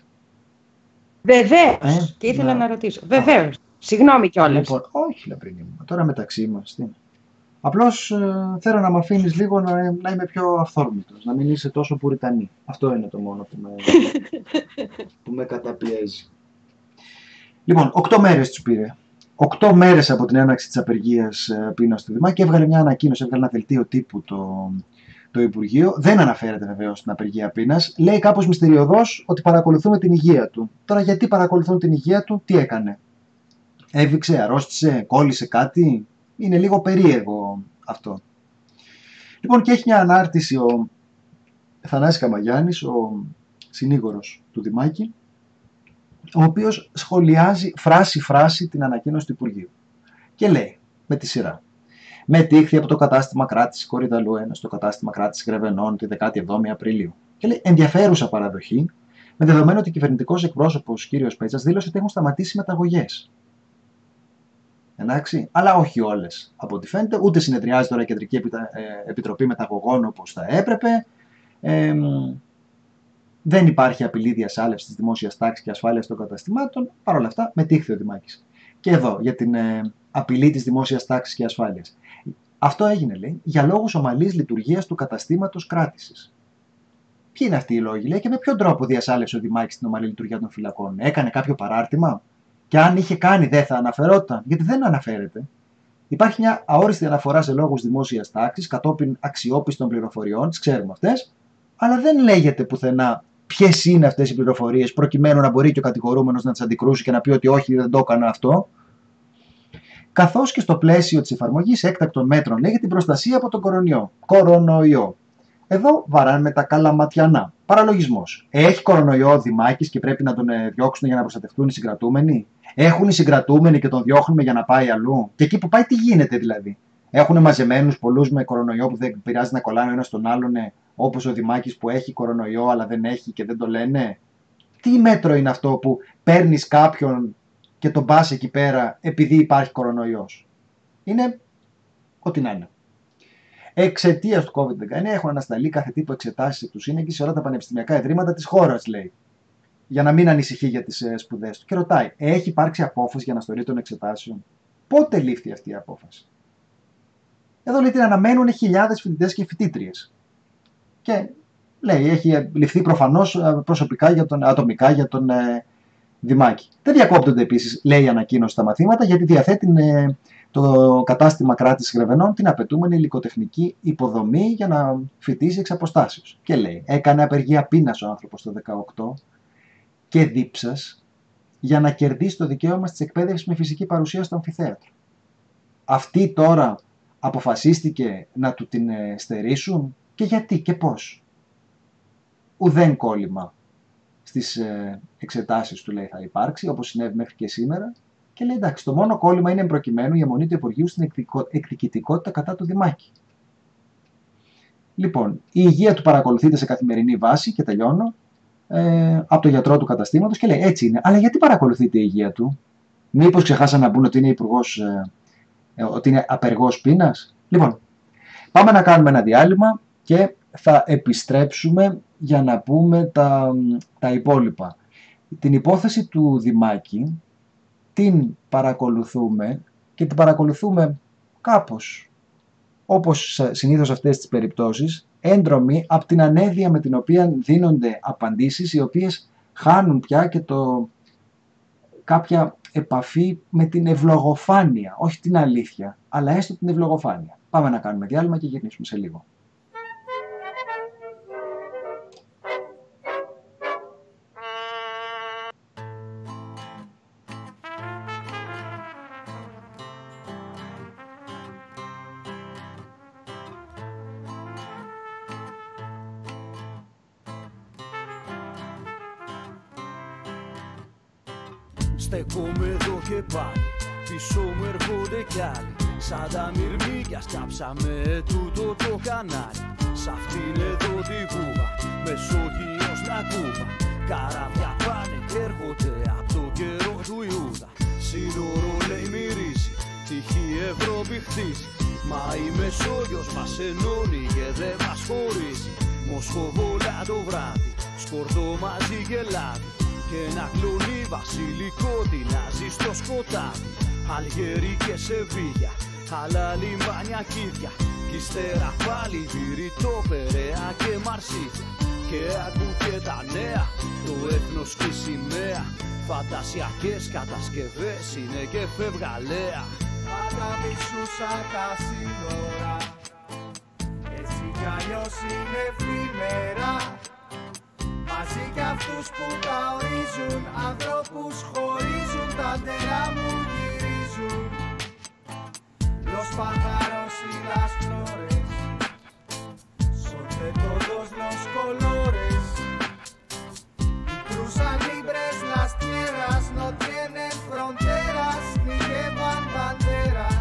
Βεβαίως, και ήθελα να ρωτήσω. Βεβαίως, συγγνώμη κιόλας. Λοιπόν, όχι Λαμπρινή μου, τώρα μεταξύ μας. Απλώς θέλω να μ' αφήνεις λίγο να είμαι πιο αυθόρμητος, να μην είσαι τόσο πουριτανή. Αυτό είναι το μόνο που με καταπιέζει. Λοιπόν, 8 μέρες τους πήρε. 8 μέρες από την έναρξη της απεργίας πείνας του Δημάκη έβγαλε μια ανακοίνωση, έβγαλε ένα δελτίο τύπου το Υπουργείο. Δεν αναφέρεται βεβαίως στην απεργία πείνας. Λέει κάπως μυστηριωδώς ότι παρακολουθούμε την υγεία του. Τώρα, γιατί παρακολουθούν την υγεία του, τι έκανε? Έβηξε, αρρώστησε, κόλλησε κάτι? Είναι λίγο περίεργο αυτό. Λοιπόν, και έχει μια ανάρτηση ο Θανάσης Καμαγιάννης, ο συνήγορος του Δημάκη, ο οποίος σχολιάζει φράση-φράση την ανακοίνωση του Υπουργείου. Και λέει, με τη σειρά: μετήχθη από το κατάστημα κράτησης Κορυδαλού 1 στο κατάστημα κράτησης Γρεβενών τη 17η Απριλίου. Και λέει, ενδιαφέρουσα παραδοχή, με δεδομένο ότι ο κυβερνητικός εκπρόσωπος κ. Πέτσας δήλωσε ότι έχουν σταματήσει μεταγωγές. Εντάξει, αλλά όχι όλες από ό,τι φαίνεται, ούτε συνεδριάζει τώρα η Κεντρική Επιτροπή Μεταγωγών όπως θα έπρεπε. Δεν υπάρχει απειλή διασάλευσης της δημόσιας τάξης και ασφάλειας των καταστημάτων. Παρ' όλα αυτά, μετήχθη ο Δημάκης. Και εδώ, για την απειλή της δημόσιας τάξης και ασφάλειας. Αυτό έγινε, λέει, για λόγους ομαλής λειτουργίας του καταστήματος κράτησης. Ποιοι είναι αυτοί οι λόγοι, λέει, και με ποιον τρόπο διασάλευσε ο Δημάκης την ομαλή λειτουργία των φυλακών? Έκανε κάποιο παράρτημα? Και αν είχε κάνει, δεν θα αναφερόταν? Γιατί δεν αναφέρεται. Υπάρχει μια αόριστη αναφορά σε λόγους δημόσιας τάξης, κατόπιν αξιόπιστων πληροφοριών, τις ξέρουμε αυτές, αλλά δεν λέγεται πουθενά ποιες είναι αυτές οι πληροφορίες, προκειμένου να μπορεί και ο κατηγορούμενος να τις αντικρούσει και να πει ότι όχι, δεν το έκανα αυτό. Καθώς και στο πλαίσιο της εφαρμογής έκτακτων μέτρων, λέει, για την προστασία από τον κορονοϊό. Εδώ βαράνε τα καλαματιανά. Παραλογισμός. Έχει κορονοϊό ο Δημάκης και πρέπει να τον διώξουν για να προστατευτούν οι συγκρατούμενοι? Έχουν οι συγκρατούμενοι και τον διώχνουμε για να πάει αλλού? Και εκεί που πάει, τι γίνεται δηλαδή? Έχουν μαζεμένους πολλούς με κορονοϊό που δεν πειράζει να κολλάνε ο ένας τον άλλον, όπως ο Δημάκης που έχει κορονοϊό αλλά δεν έχει και δεν το λένε? Τι μέτρο είναι αυτό που παίρνεις κάποιον και τον πας εκεί πέρα επειδή υπάρχει κορονοϊός? Είναι ό,τι να είναι. Εξαιτίας του COVID-19 έχουν ανασταλεί κάθε τύπο εξετάσεις εκ του σύνεγγυ σε όλα τα πανεπιστημιακά ιδρύματα της χώρας, λέει, για να μην ανησυχεί για τις σπουδές του. Και ρωτάει, έχει υπάρξει απόφαση για αναστολή των εξετάσεων? Πότε λήφθη αυτή η απόφαση? Εδώ λέει την αναμένουν χιλιάδες φοιτητές και φοιτήτριες. Και λέει, έχει ληφθεί προφανώς προσωπικά ατομικά για τον Δημάκη. Δεν διακόπτονται επίσης, λέει η ανακοίνωση, τα μαθήματα, γιατί διαθέτει το κατάστημα κράτησης Γρεβενών την απαιτούμενη υλικοτεχνική υποδομή για να φοιτήσει εξ αποστάσεως. Και λέει, έκανε απεργία πείνας ο άνθρωπος το 18 και δίψας για να κερδίσει το δικαίωμα της εκπαίδευσης με φυσική παρουσία στο αμφιθέατρο. Αυτοί τώρα αποφασίστηκε να του την στερήσουν? Και γιατί και πώς? Ουδέν κόλλημα στις εξετάσεις του, λέει, θα υπάρξει, όπως συνέβη μέχρι και σήμερα. Και λέει, εντάξει, το μόνο κόλλημα είναι εμπροκειμένου η αιμονή του Υπουργείου στην εκδικητικότητα κατά του Δημάκη. Λοιπόν, η υγεία του παρακολουθείται σε καθημερινή βάση, και τελειώνω, από το γιατρό του καταστήματος, και λέει, έτσι είναι. Αλλά γιατί παρακολουθείται η υγεία του? Μήπως ξεχάσαν να μπουν ότι είναι υπουργός, ότι είναι απεργός πείνας? Λοιπόν, πάμε να κάνουμε ένα διάλειμμα και θα επιστρέψουμε για να πούμε τα υπόλοιπα. Την υπόθεση του Δημάκη την παρακολουθούμε και την παρακολουθούμε κάπως, όπως συνήθως αυτές τις περιπτώσεις, έντρομοι από την ανέδεια με την οποία δίνονται απαντήσεις, οι οποίες χάνουν πια και κάποια επαφή με την ευλογοφάνεια, όχι την αλήθεια, αλλά έστω την ευλογοφάνεια. Πάμε να κάνουμε διάλειμμα και γυρνήσουμε σε λίγο. Στεκόμαι εδώ και πάλι, πίσω μου έρχονται κι άλλοι. Σαν τα μυρμήγκια σκάψαμε τούτο το κανάλι. Σ' αυτήν εδώ τη βούβα, Μεσόγειος να κούβα. Καράβια πάνε και έρχονται απ' το καιρό του Ιούδα. Σύνορο λέει μυρίζει, τυχή Ευρώπη χτίζει. Μα η Μεσόγειος μας ενώνει και δεν μας χωρίζει. Μοσχοβόλα το βράδυ, σκορδό μαζί και λάδι. Και ένα κλονί βασιλικό τεινάζει στο σκοτάδι. Αλγερί και Σεβίγια, άλλα λιμάνια κίδια. Κι ύστερα πάλι Βηρητό, Περαία και Μαρσίδια. Και άκου και τα νέα, το έθνος και η σημαία. Φαντασιακές κατασκευές είναι και φευγαλέα. Πάντα μισούσα τα σύνορα, έτσι κι αλλιώς είναι εφήμερα. Μαζί κι αυτούς που τα ορίζουν, ανθρώπους χωρίζουν, τα ντερά μου γυρίζουν. Los pájaros y las flores son de todos los colores y cruzan libres las tierras, no tienen fronteras ni llevan banderas.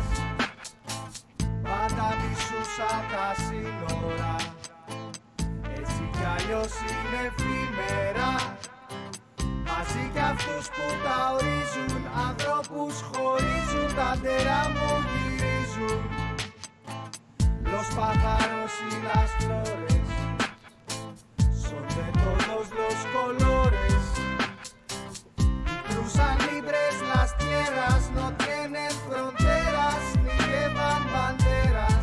Πάντα μισούσα τα σύνορα, έτσι κι αλλιώς είναι εφήμερα. Μαζί κι αυτούς που τα ορίζουν, ανθρώπους χωρίζουν, τα ντερά μου γυρίζουν. Los pájaros y las flores son de todos los colores y cruzan libres las tierras, no tienen fronteras ni llevan banderas.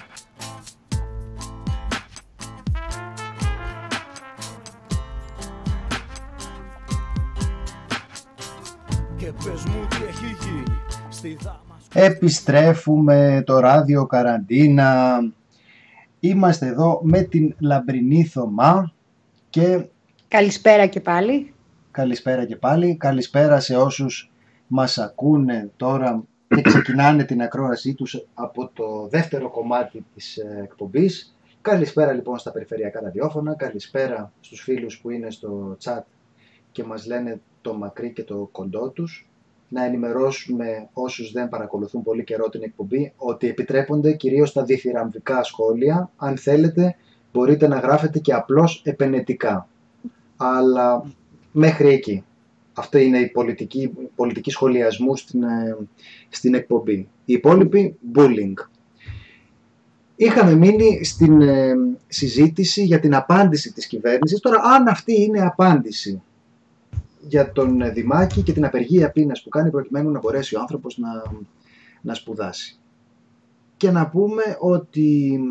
Και πες μου τι έχει γίνει στη Δάμασκο. Επιστρέφουμε το ράδιο Καραντίνα. Είμαστε εδώ με την Λαμπρινή Θωμά και... Καλησπέρα και πάλι. Καλησπέρα και πάλι. Καλησπέρα σε όσους μας ακούνε τώρα και ξεκινάνε την ακρόασή τους από το δεύτερο κομμάτι της εκπομπής. Καλησπέρα λοιπόν στα περιφερειακά ραδιόφωνα. Καλησπέρα στους φίλους που είναι στο chat και μας λένε το μακρύ και το κοντό τους. Να ενημερώσουμε όσους δεν παρακολουθούν πολύ καιρό την εκπομπή ότι επιτρέπονται κυρίως τα διθυραμβικά σχόλια. Αν θέλετε μπορείτε να γράφετε και απλώς επενετικά. Αλλά μέχρι εκεί. Αυτή είναι η πολιτική σχολιασμού στην εκπομπή. Οι υπόλοιποι bullying. Είχαμε μείνει στην συζήτηση για την απάντηση της κυβέρνησης. Τώρα αν αυτή είναι απάντηση για τον Δημάκη και την απεργία πείνας που κάνει προκειμένου να μπορέσει ο άνθρωπος να σπουδάσει. Και να πούμε ότι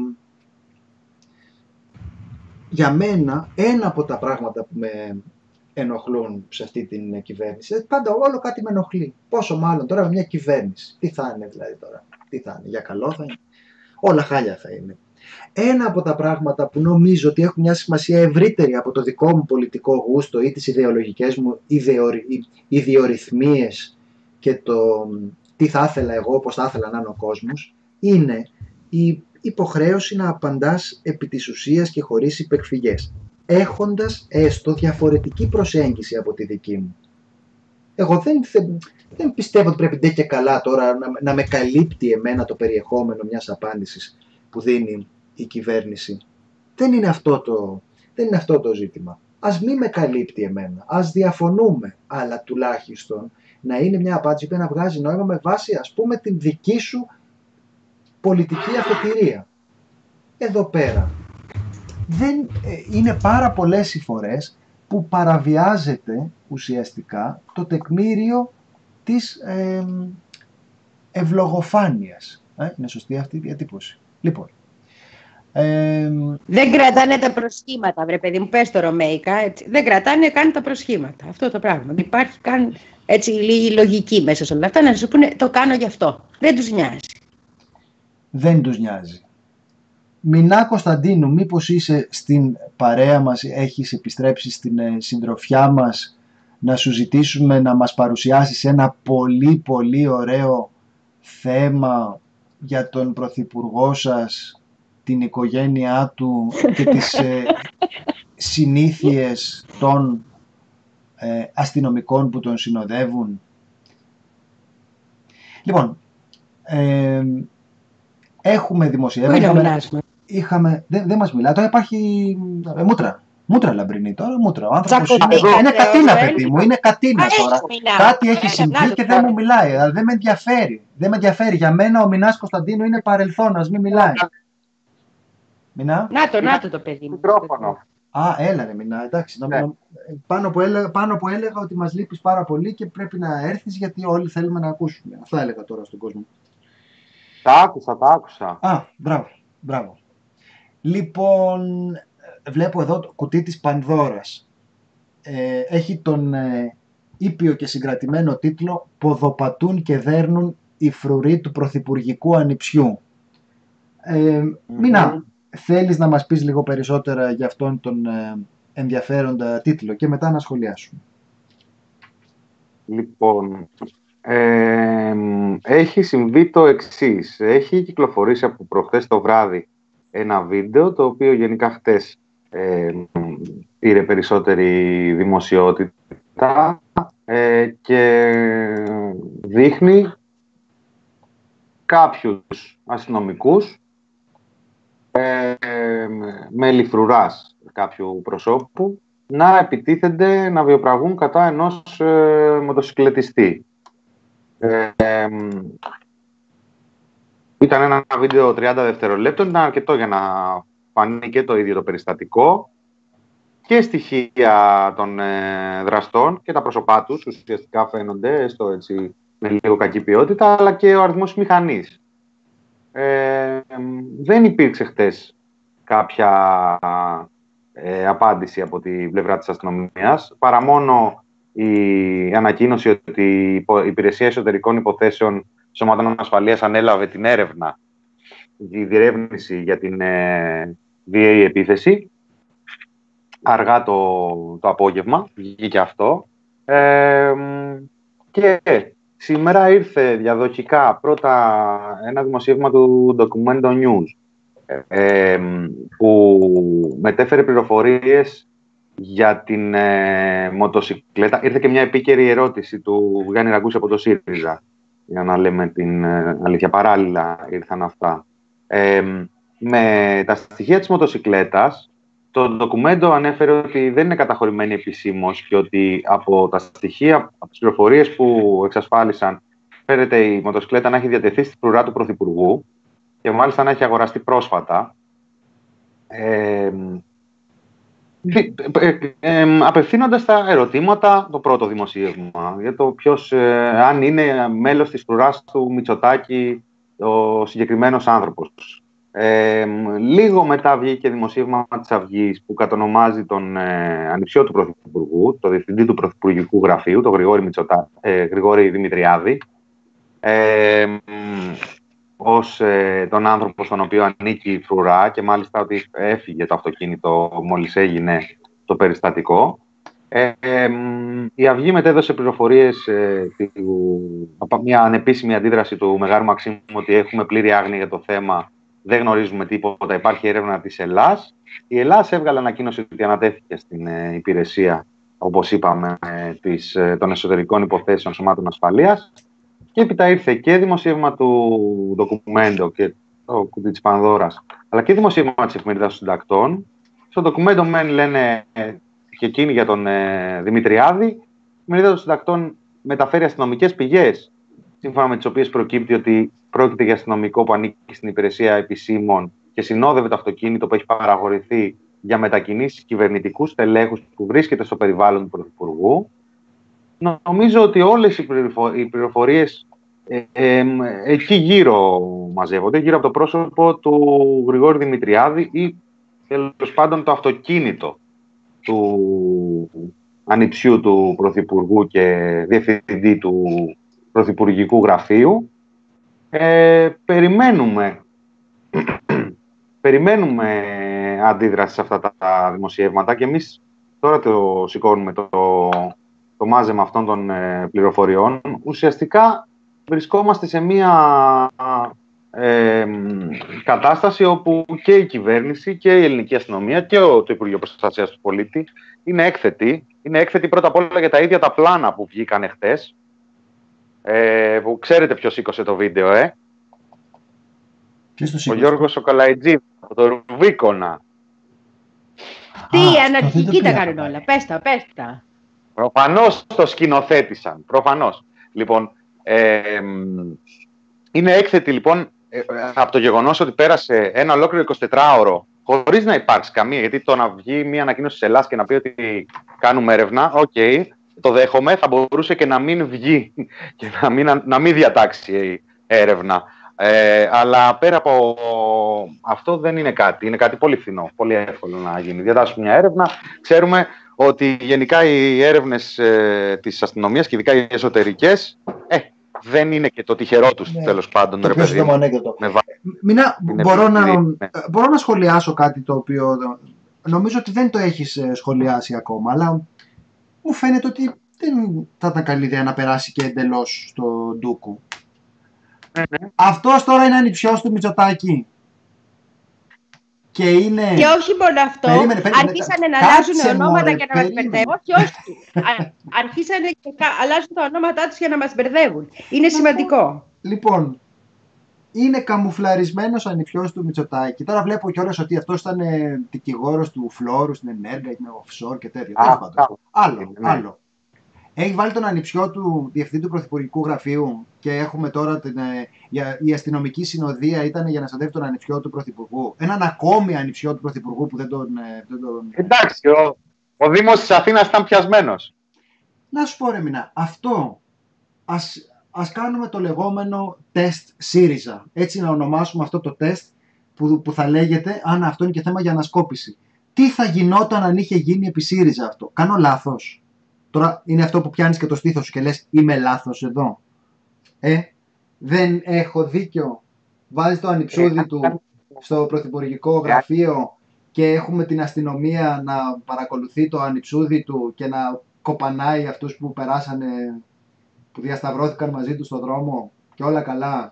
για μένα ένα από τα πράγματα που με ενοχλούν σε αυτή την κυβέρνηση, πάντα όλο κάτι με ενοχλεί. Πόσο μάλλον τώρα με μια κυβέρνηση. Τι θα είναι δηλαδή τώρα, τι θα είναι, για καλό θα είναι, όλα χάλια θα είναι. Ένα από τα πράγματα που νομίζω ότι έχουν μια σημασία ευρύτερη από το δικό μου πολιτικό γούστο ή τις ιδεολογικές μου ιδιορυθμίες και το τι θα ήθελα εγώ, πώς θα ήθελα να είναι ο κόσμος, είναι η υποχρέωση να απαντάς επί της ουσίας και χωρίς υπεκφυγές, έχοντας έστω διαφορετική προσέγγιση από τη δική μου. Εγώ δεν πιστεύω ότι πρέπει ντε και καλά τώρα να με καλύπτει εμένα το περιεχόμενο μιας απάντησης που δίνει η κυβέρνηση. Δεν είναι αυτό το ζήτημα. Ας μην με καλύπτει εμένα, ας διαφωνούμε, αλλά τουλάχιστον να είναι μια απάντηση που να βγάζει νόημα με βάση, ας πούμε, την δική σου πολιτική αφετηρία. Εδώ πέρα είναι πάρα πολλές οι φορές που παραβιάζεται ουσιαστικά το τεκμήριο της ευλογοφάνειας. Είναι σωστή αυτή η διατύπωση? Λοιπόν, δεν κρατάνε τα προσχήματα, βρε παιδί μου, πες το ρωμαϊκά, έτσι. Δεν κρατάνε καν τα προσχήματα, αυτό το πράγμα. Δεν υπάρχει καν έτσι λίγη λογική μέσα σε όλα αυτά, να σου πούνε το κάνω γι' αυτό. Δεν τους νοιάζει. Δεν τους νοιάζει. Μινά Κωνσταντίνου, μήπως είσαι στην παρέα μας, έχεις επιστρέψει στην συντροφιά μας, να σου ζητήσουμε να μας παρουσιάσεις ένα πολύ πολύ ωραίο θέμα για τον πρωθυπουργό σας, την οικογένειά του και τις συνήθειες των αστυνομικών που τον συνοδεύουν. Λοιπόν, έχουμε δημοσιεύματα. Δεν μας μιλάει. Τώρα υπάρχει μούτρα λαμπρινή τώρα. Μούτρα. Ο άνθρωπος είναι κατίνα, παιδί μου. Είναι κατίνα τώρα. Κάτι έχει συμβεί και δεν μου μιλάει. Αλλά δεν με ενδιαφέρει. Δεν με ενδιαφέρει. Για μένα ο Μινάς Κωνσταντίνου είναι παρελθόν. Ας μην μιλάει. Μινά. Να το παιδί μου. Μικρόφωνο. Έλα ρε Μινά, εντάξει. Πάνω που έλεγα ότι μας λείπεις πάρα πολύ και πρέπει να έρθεις γιατί όλοι θέλουμε να ακούσουμε. Αυτά έλεγα τώρα στον κόσμο. Τα άκουσα. Μπράβο. Λοιπόν, βλέπω εδώ το κουτί της Πανδώρας. Έχει τον ήπιο και συγκρατημένο τίτλο «Ποδοπατούν και δέρνουν οι φρουροί του πρωθυπουργικού ανιψιού». Μινά, θέλεις να μας πεις λίγο περισσότερα για αυτόν τον ενδιαφέροντα τίτλο και μετά να σχολιάσουμε? Λοιπόν, έχει συμβεί το εξής. Έχει κυκλοφορήσει από προχθές το βράδυ ένα βίντεο, το οποίο γενικά χτες πήρε περισσότερη δημοσιότητα και δείχνει κάποιους αστυνομικούς μέλη φρουράς κάποιου προσώπου να επιτίθενται, να βιοπραγούν κατά ενός μοτοσυκλετιστή. Ήταν ένα βίντεο 30 δευτερολέπτων, ήταν αρκετό για να φανεί και το ίδιο το περιστατικό και στοιχεία των δραστών και τα πρόσωπά τους ουσιαστικά φαίνονται, έστω έτσι με λίγο κακή ποιότητα, αλλά και ο αριθμός μηχανής. Δεν υπήρξε χτες κάποια απάντηση από την πλευρά της αστυνομίας, παρά μόνο η ανακοίνωση ότι η Υπηρεσία Εσωτερικών Υποθέσεων Σωματών Ασφαλείας ανέλαβε την έρευνα, τη διερεύνηση για την βίαιη επίθεση. Αργά το απόγευμα βγήκε αυτό. Και σήμερα ήρθε διαδοχικά πρώτα ένα δημοσίευμα του Documento News που μετέφερε πληροφορίες για την μοτοσυκλέτα. Ήρθε και μια επίκαιρη ερώτηση του Γιάννη Ραγκούση από το ΣΥΡΙΖΑ, για να λέμε την αλήθεια. Παράλληλα ήρθαν αυτά. Με τα στοιχεία της μοτοσυκλέτας, το ντοκουμέντο ανέφερε ότι δεν είναι καταχωρημένη επισήμως και ότι από τα στοιχεία, από τις πληροφορίες που εξασφάλισαν, φέρεται η μοτοσυκλέτα να έχει διατεθεί στη φρουρά του Πρωθυπουργού και μάλιστα να έχει αγοραστεί πρόσφατα. Απευθύνοντας τα ερωτήματα, το πρώτο δημοσίευμα για το ποιος, αν είναι μέλος της φρουράς του Μητσοτάκη ο συγκεκριμένος άνθρωπος. Λίγο μετά βγήκε δημοσίευμα της Αυγής που κατονομάζει τον ανιψιό του Πρωθυπουργού, το διευθυντή του Πρωθυπουργικού Γραφείου, τον Γρηγόρη Δημητριάδη, ως τον άνθρωπο στον οποίο ανήκει η φρουρά και μάλιστα ότι έφυγε το αυτοκίνητο μόλις έγινε το περιστατικό. Η Αυγή μετέδωσε πληροφορίες από μια ανεπίσημη αντίδραση του Μεγάρου Μαξίμου ότι έχουμε πλήρη άγνοια για το θέμα, δεν γνωρίζουμε τίποτα, υπάρχει έρευνα της Ελλάς. Η Ελλάς έβγαλε ανακοίνωση ότι ανατέθηκε στην υπηρεσία, όπως είπαμε, των εσωτερικών υποθέσεων σωμάτων ασφαλείας. Και έπειτα ήρθε και δημοσίευμα του ντοκουμέντο και το κουτί της Πανδώρας, αλλά και δημοσίευμα της Εφημερίδας των Συντακτών. Στο ντοκουμέντο μεν λένε και εκείνοι για τον Δημητριάδη. Η Εφημερίδα των Συντακτών μεταφέρει αστυνομικές πηγές, σύμφωνα με τις οποίες προκύπτει ότι πρόκειται για αστυνομικό που ανήκει στην υπηρεσία επισήμων και συνόδευε το αυτοκίνητο που έχει παραχωρηθεί για μετακινήσεις κυβερνητικού στελέχους που βρίσκεται στο περιβάλλον του Πρωθυπουργού. Νομίζω ότι όλες οι πληροφορίες εκεί γύρω μαζεύονται, γύρω από το πρόσωπο του Γρηγόρη Δημητριάδη ή τέλος πάντων το αυτοκίνητο του ανιψιού του Πρωθυπουργού και διευθυντή του Πρωθυπουργικού Γραφείου. Περιμένουμε αντίδραση σε αυτά τα δημοσιεύματα και εμείς τώρα το σηκώνουμε το μάζεμα αυτών των πληροφοριών. Ουσιαστικά βρισκόμαστε σε μια κατάσταση όπου και η κυβέρνηση και η ελληνική αστυνομία και το Υπουργείο Προστασίας του Πολίτη είναι έκθετοι. Είναι έκθετοι πρώτα απ' όλα για τα ίδια τα πλάνα που βγήκαν χτες. Που ξέρετε ποιος σήκωσε το βίντεο, Ο Γιώργος ο Καλαϊτζίδης, από το Ρουβίκονα. Τι αναρχικοί τα κάνουν όλα. Πες τα. Προφανώς το σκηνοθέτησαν. Προφανώς. Λοιπόν, είναι έκθετη λοιπόν από το γεγονός ότι πέρασε ένα ολόκληρο 24ωρο χωρίς να υπάρξει καμία, γιατί το να βγει μια ανακοίνωση της Ελλάδας και να πει ότι κάνουμε έρευνα, το δέχομαι, θα μπορούσε και να μην βγει και να μην διατάξει έρευνα. Αλλά πέρα από αυτό δεν είναι κάτι. Είναι κάτι πολύ φθηνό, πολύ εύκολο να γίνει. Διατάσσουμε μια έρευνα. Ξέρουμε ότι γενικά οι έρευνες της αστυνομίας και ειδικά οι εσωτερικές δεν είναι και το τυχερό τους, τέλος πάντων. Το πιο σύντομο ανέκδοτο. Μπορώ να σχολιάσω κάτι το οποίο νομίζω ότι δεν το έχεις σχολιάσει ακόμα, αλλά μου φαίνεται ότι δεν θα ήταν καλή ιδέα να περάσει και εντελώς στο ντούκου. Αυτός τώρα είναι ανιψιός του Μητσοτάκη. Και όχι μόνο αυτό, αρχίσανε να αλλάζουν ονόματα για να μας μπερδεύουν. Αρχίσανε και αλλάζουν τα ονόματά τους για να μας μπερδεύουν. Είναι σημαντικό. Λοιπόν, είναι καμουφλαρισμένος ο ανιψιός του Μητσοτάκη. Τώρα βλέπω κιόλας ότι αυτός ήταν δικηγόρος του Φλόρου στην Ενέργεια, είναι offshore και τέτοια. Άλλο. Έχει βάλει τον ανιψιό του διευθυντή του Πρωθυπουργικού Γραφείου και έχουμε τώρα η αστυνομική συνοδεία ήταν για να συνοδεύει τον ανιψιό του Πρωθυπουργού. Έναν ακόμη ανιψιό του Πρωθυπουργού που δεν τον... Εντάξει, ο Δήμος της Αθήνας ήταν πιασμένος. Να σου πω ρε Μινά, αυτό ας κάνουμε το λεγόμενο τεστ ΣΥΡΙΖΑ. Έτσι να ονομάσουμε αυτό το τεστ που θα λέγεται, αν αυτό είναι και θέμα για ανασκόπηση. Τι θα γινόταν αν είχε γίνει επί ΣΥΡΙΖΑ αυτό? Κάνω λάθος? Τώρα είναι αυτό που πιάνεις και το στήθος σου και λες είμαι λάθος εδώ. Δεν έχω δίκιο. Βάζει το ανιψούδι του στο Πρωθυπουργικό Γραφείο και έχουμε την αστυνομία να παρακολουθεί το ανιψούδι του και να κοπανάει αυτούς που περάσανε, που διασταυρώθηκαν μαζί του στον δρόμο και όλα καλά.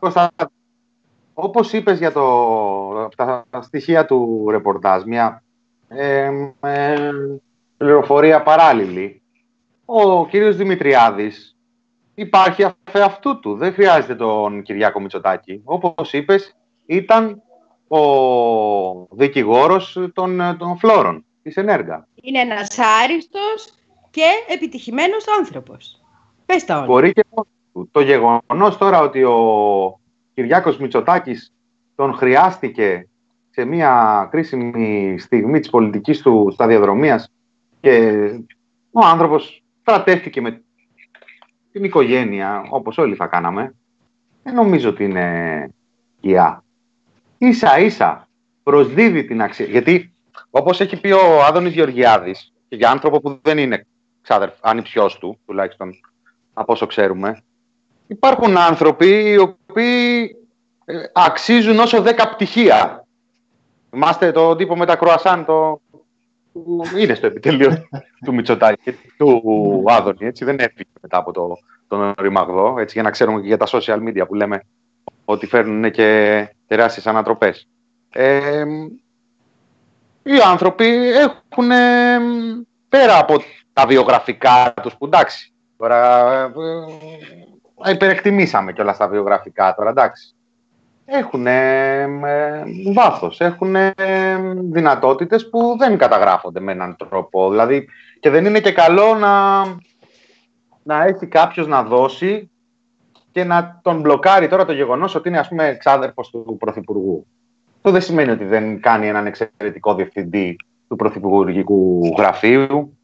Όπως είπες για τα στοιχεία του ρεπορτάζ, μια πληροφορία παράλληλη. Ο κύριος Δημητριάδης υπάρχει αυτού του. Δεν χρειάζεται τον Κυριάκο Μητσοτάκη. Όπως είπες, ήταν ο δικηγόρος των Φλόρων της Ενέργα. Είναι ένας άριστος και επιτυχημένος άνθρωπος. Πες τα όλα. Μπορεί και το γεγονός τώρα ότι ο Κυριάκος Μητσοτάκης τον χρειάστηκε σε μια κρίσιμη στιγμή της πολιτικής του σταδιοδρομίας και ο άνθρωπος στρατεύτηκε με την οικογένεια, όπως όλοι θα κάναμε, δεν νομίζω ότι είναι σκιά. Ίσα-ίσα προσδίδει την αξία. Γιατί, όπως έχει πει ο Άδωνης Γεωργιάδης, και για άνθρωπο που δεν είναι ανιψιός του, τουλάχιστον από όσο ξέρουμε, υπάρχουν άνθρωποι οι οποίοι αξίζουν όσο 10 πτυχία. Θυμάστε το τύπο με τα κρουασάν, είναι στο επιτελείο του Μητσοτάκη, του Άδωνη, έτσι, δεν έφυγε μετά από τον Ρημαγδό, έτσι, για να ξέρουμε και για τα social media που λέμε ότι φέρνουν και τεράστιες ανατροπές. Οι άνθρωποι έχουν, πέρα από τα βιογραφικά τους, που εντάξει, τώρα υπερεκτιμήσαμε κιόλας τα βιογραφικά τώρα, εντάξει. Έχουν βάθος, έχουν δυνατότητες που δεν καταγράφονται με έναν τρόπο. Δηλαδή, και δεν είναι και καλό να έχει κάποιος να δώσει και να τον μπλοκάρει τώρα το γεγονός ότι είναι, ας πούμε, εξάδερφος του Πρωθυπουργού. Αυτό δεν σημαίνει ότι δεν κάνει έναν εξαιρετικό διευθυντή του Πρωθυπουργικού Γραφείου.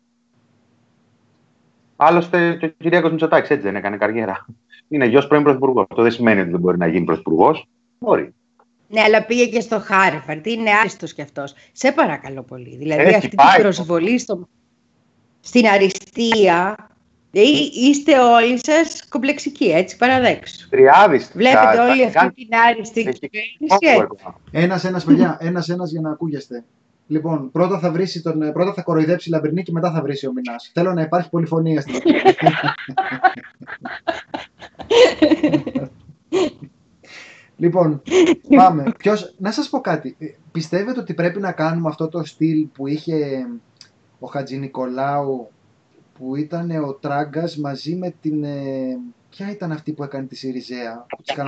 Άλλωστε και ο Κυριάκος Μητσοτάκης έτσι δεν έκανε καριέρα. Είναι γιος πρώην Πρωθυπουργός. Αυτό δεν σημαίνει ότι δεν μπορεί να γίνει Πρωθυπουργός. Μπορεί. Ναι, αλλά πήγε και στο Χάρβαρντ. Είναι άριστος κι αυτός. Σε παρακαλώ πολύ. Δηλαδή Έχει αυτή πάει. την προσβολή στην αριστεία. Είστε όλοι σας κομπλεξικοί, έτσι, παραδέξω. Τριάδης. Βλέπετε όλη αυτή την άριστη κυβέρνηση. Ένας, παιδιά, ένας για να ακούγεστε. Λοιπόν, πρώτα θα κοροϊδέψει η Λαμπρινή και μετά θα βρίσει ο Μινάς. Θέλω να υπάρχει πολυφωνία στην Λοιπόν, πάμε. Να σας πω κάτι. Πιστεύετε ότι πρέπει να κάνουμε αυτό το στυλ που είχε ο Χατζηνικολάου, που ήταν ο Τράγκας μαζί με την... ποια ήταν αυτή που έκανε τη Σιριζέα?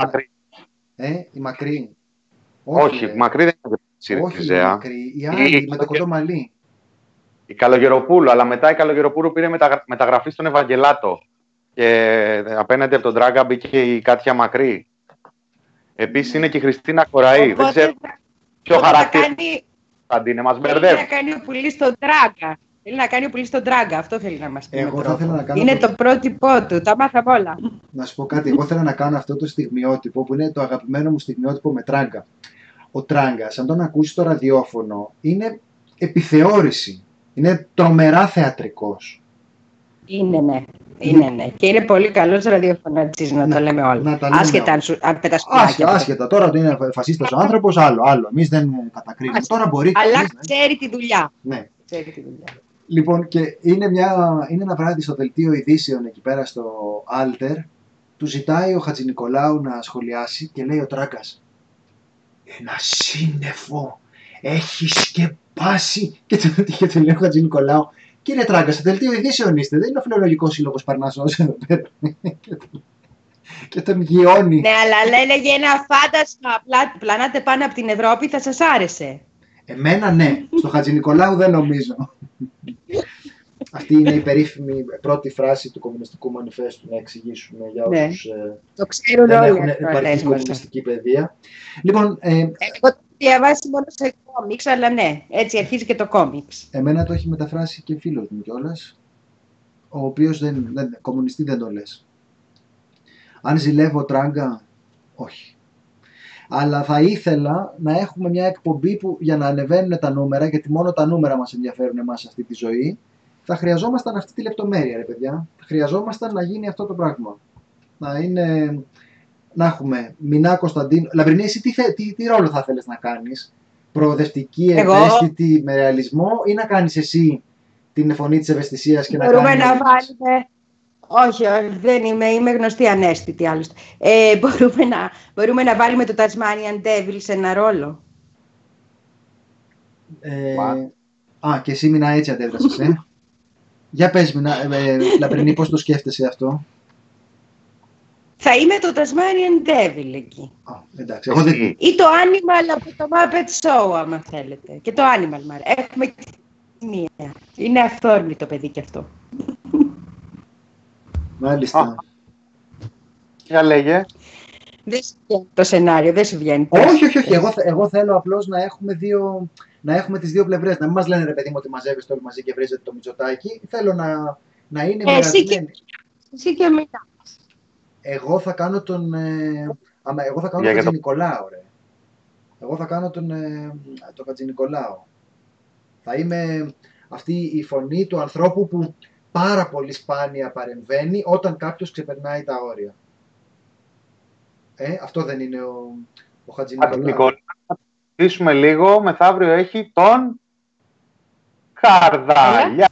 Η Μακρύ. Όχι, η Μακρύ δεν ήταν τη Σιριζέα. Όχι, η Μακρύ. Η άλλη με το κοντό μαλλί. Η Καλογεροπούλου, αλλά μετά η Καλογεροπούλου πήρε μεταγραφή στον Ευαγγελάτο. Και απέναντι από τον Τράγκα μπήκε η Κάτια Μακρύ. Επίσης είναι και η Χριστίνα Κοραή. Δεν ξέρω ποιο χαρακτήρα θα είναι, μας μπερδεύει. Θέλει να κάνει ο πουλής στον Τράγκα. Θέλει να κάνει ο πουλής στον Τράγκα. Αυτό θέλει να μας πει. Είναι το πρότυπό του. Τα μάθαμε όλα. Να σου πω κάτι. Εγώ θέλω να κάνω αυτό το στιγμιότυπο που είναι το αγαπημένο μου στιγμιότυπο με Τράγκα. Ο Τράγκας, αν τον ακούσει στο ραδιόφωνο, είναι επιθεώρηση. Είναι τρομερά θεατρικός. Είναι, ναι. Είναι. Και είναι πολύ καλός ραδιοφωνατής, να το λέμε όλα. Άσχετα αν πετασκουλάκια. Άσχετα. Τώρα ότι είναι φασίστας ο άνθρωπος, άλλο. Εμείς δεν κατακρίνουμε. Τώρα μπορεί. Αλλά ξέρει τη δουλειά. Ναι. Ξέρει τη δουλειά. Λοιπόν, και είναι ένα βράδυ στο δελτίο ειδήσεων εκεί πέρα στο Άλτερ. Του ζητάει ο Χατζηνικολάου να σχολιάσει και λέει ο Τράγκας: ένα σύννεφο έχει σκεπάσει. Και του λέει ο Χατζηνικολάου: κύριε Τράγκα, στο δελτίο ειδήσεων είστε. Δεν είναι ο Φιλολογικός Σύλλογος Παρνασσός εδώ πέρα. Και τον γιώνει. Ναι, αλλά έλεγε ένα φάντασμα. Πλανάτε πάνω από την Ευρώπη, θα σας άρεσε. Εμένα ναι. Στο Χατζηνικολάου δεν νομίζω. Αυτή είναι η περίφημη πρώτη φράση του Κομμουνιστικού Μανιφέστου, να εξηγήσουμε για όσους δεν έχουν επαρκή κομμουνιστική παιδεία. Λοιπόν, εγώ το διαβάσει μόνο σε κόμιξ, αλλά ναι, έτσι αρχίζει και το κόμιξ. Εμένα το έχει μεταφράσει και φίλος μου κιόλας, ο οποίος κομμουνιστή δεν το λες. Αν ζηλεύω Τράγκα, όχι. Αλλά θα ήθελα να έχουμε μια εκπομπή που για να ανεβαίνουν τα νούμερα, γιατί μόνο τα νούμερα μας ενδιαφέρουν εμάς σε αυτή τη ζωή, θα χρειαζόμασταν αυτή τη λεπτομέρεια, ρε παιδιά. Θα χρειαζόμασταν να γίνει αυτό το πράγμα. Να έχουμε Μινά Κωνσταντίνου. Λαμπρινή, εσύ τι ρόλο θα θέλεις να κάνεις? Προοδευτική, ευαίσθητη, με ρεαλισμό, ή να κάνεις εσύ την φωνή της ευαισθησίας και μπορούμε να βάλουμε... Όχι, δεν είμαι γνωστή ανέστητη άλλωστε. Μπορούμε να βάλουμε το Tasmanian Devil σε ένα ρόλο. Και εσύ Μινά έτσι αντέδρασες, Για πες Μινά, Λαμπρινή, πώς το σκέφτεσαι αυτό? Θα είμαι το Tasmanian Devil εκεί. Εντάξει, ή το Animal από το Muppet Show, άμα θέλετε. Και το Animal, έχουμε και τη μία. Είναι αυθόρμητο παιδί κι αυτό. Μάλιστα. Για λέγε. Δεν σου βγαίνει το σενάριο, δεν σου βγαίνει. Όχι. Εγώ θέλω απλώς να έχουμε τις δύο πλευρές. Να μην μας λένε ρε παιδί μου ότι μαζεύεστε όλοι μαζί και βρίζετε το Μητσοτάκι. Θέλω να είναι μοιρασμένοι. Εσύ και μετά. Εγώ θα κάνω τον Χατζηνικολάου, ρε. Εγώ θα κάνω τον Χατζηνικολάου. Θα είμαι αυτή η φωνή του ανθρώπου που πάρα πολύ σπάνια παρεμβαίνει όταν κάποιος ξεπερνάει τα όρια. Αυτό δεν είναι ο Χατζηνικολάου? Θα στήσουμε λίγο. Μεθαύριο έχει τον Χαρδαλιά.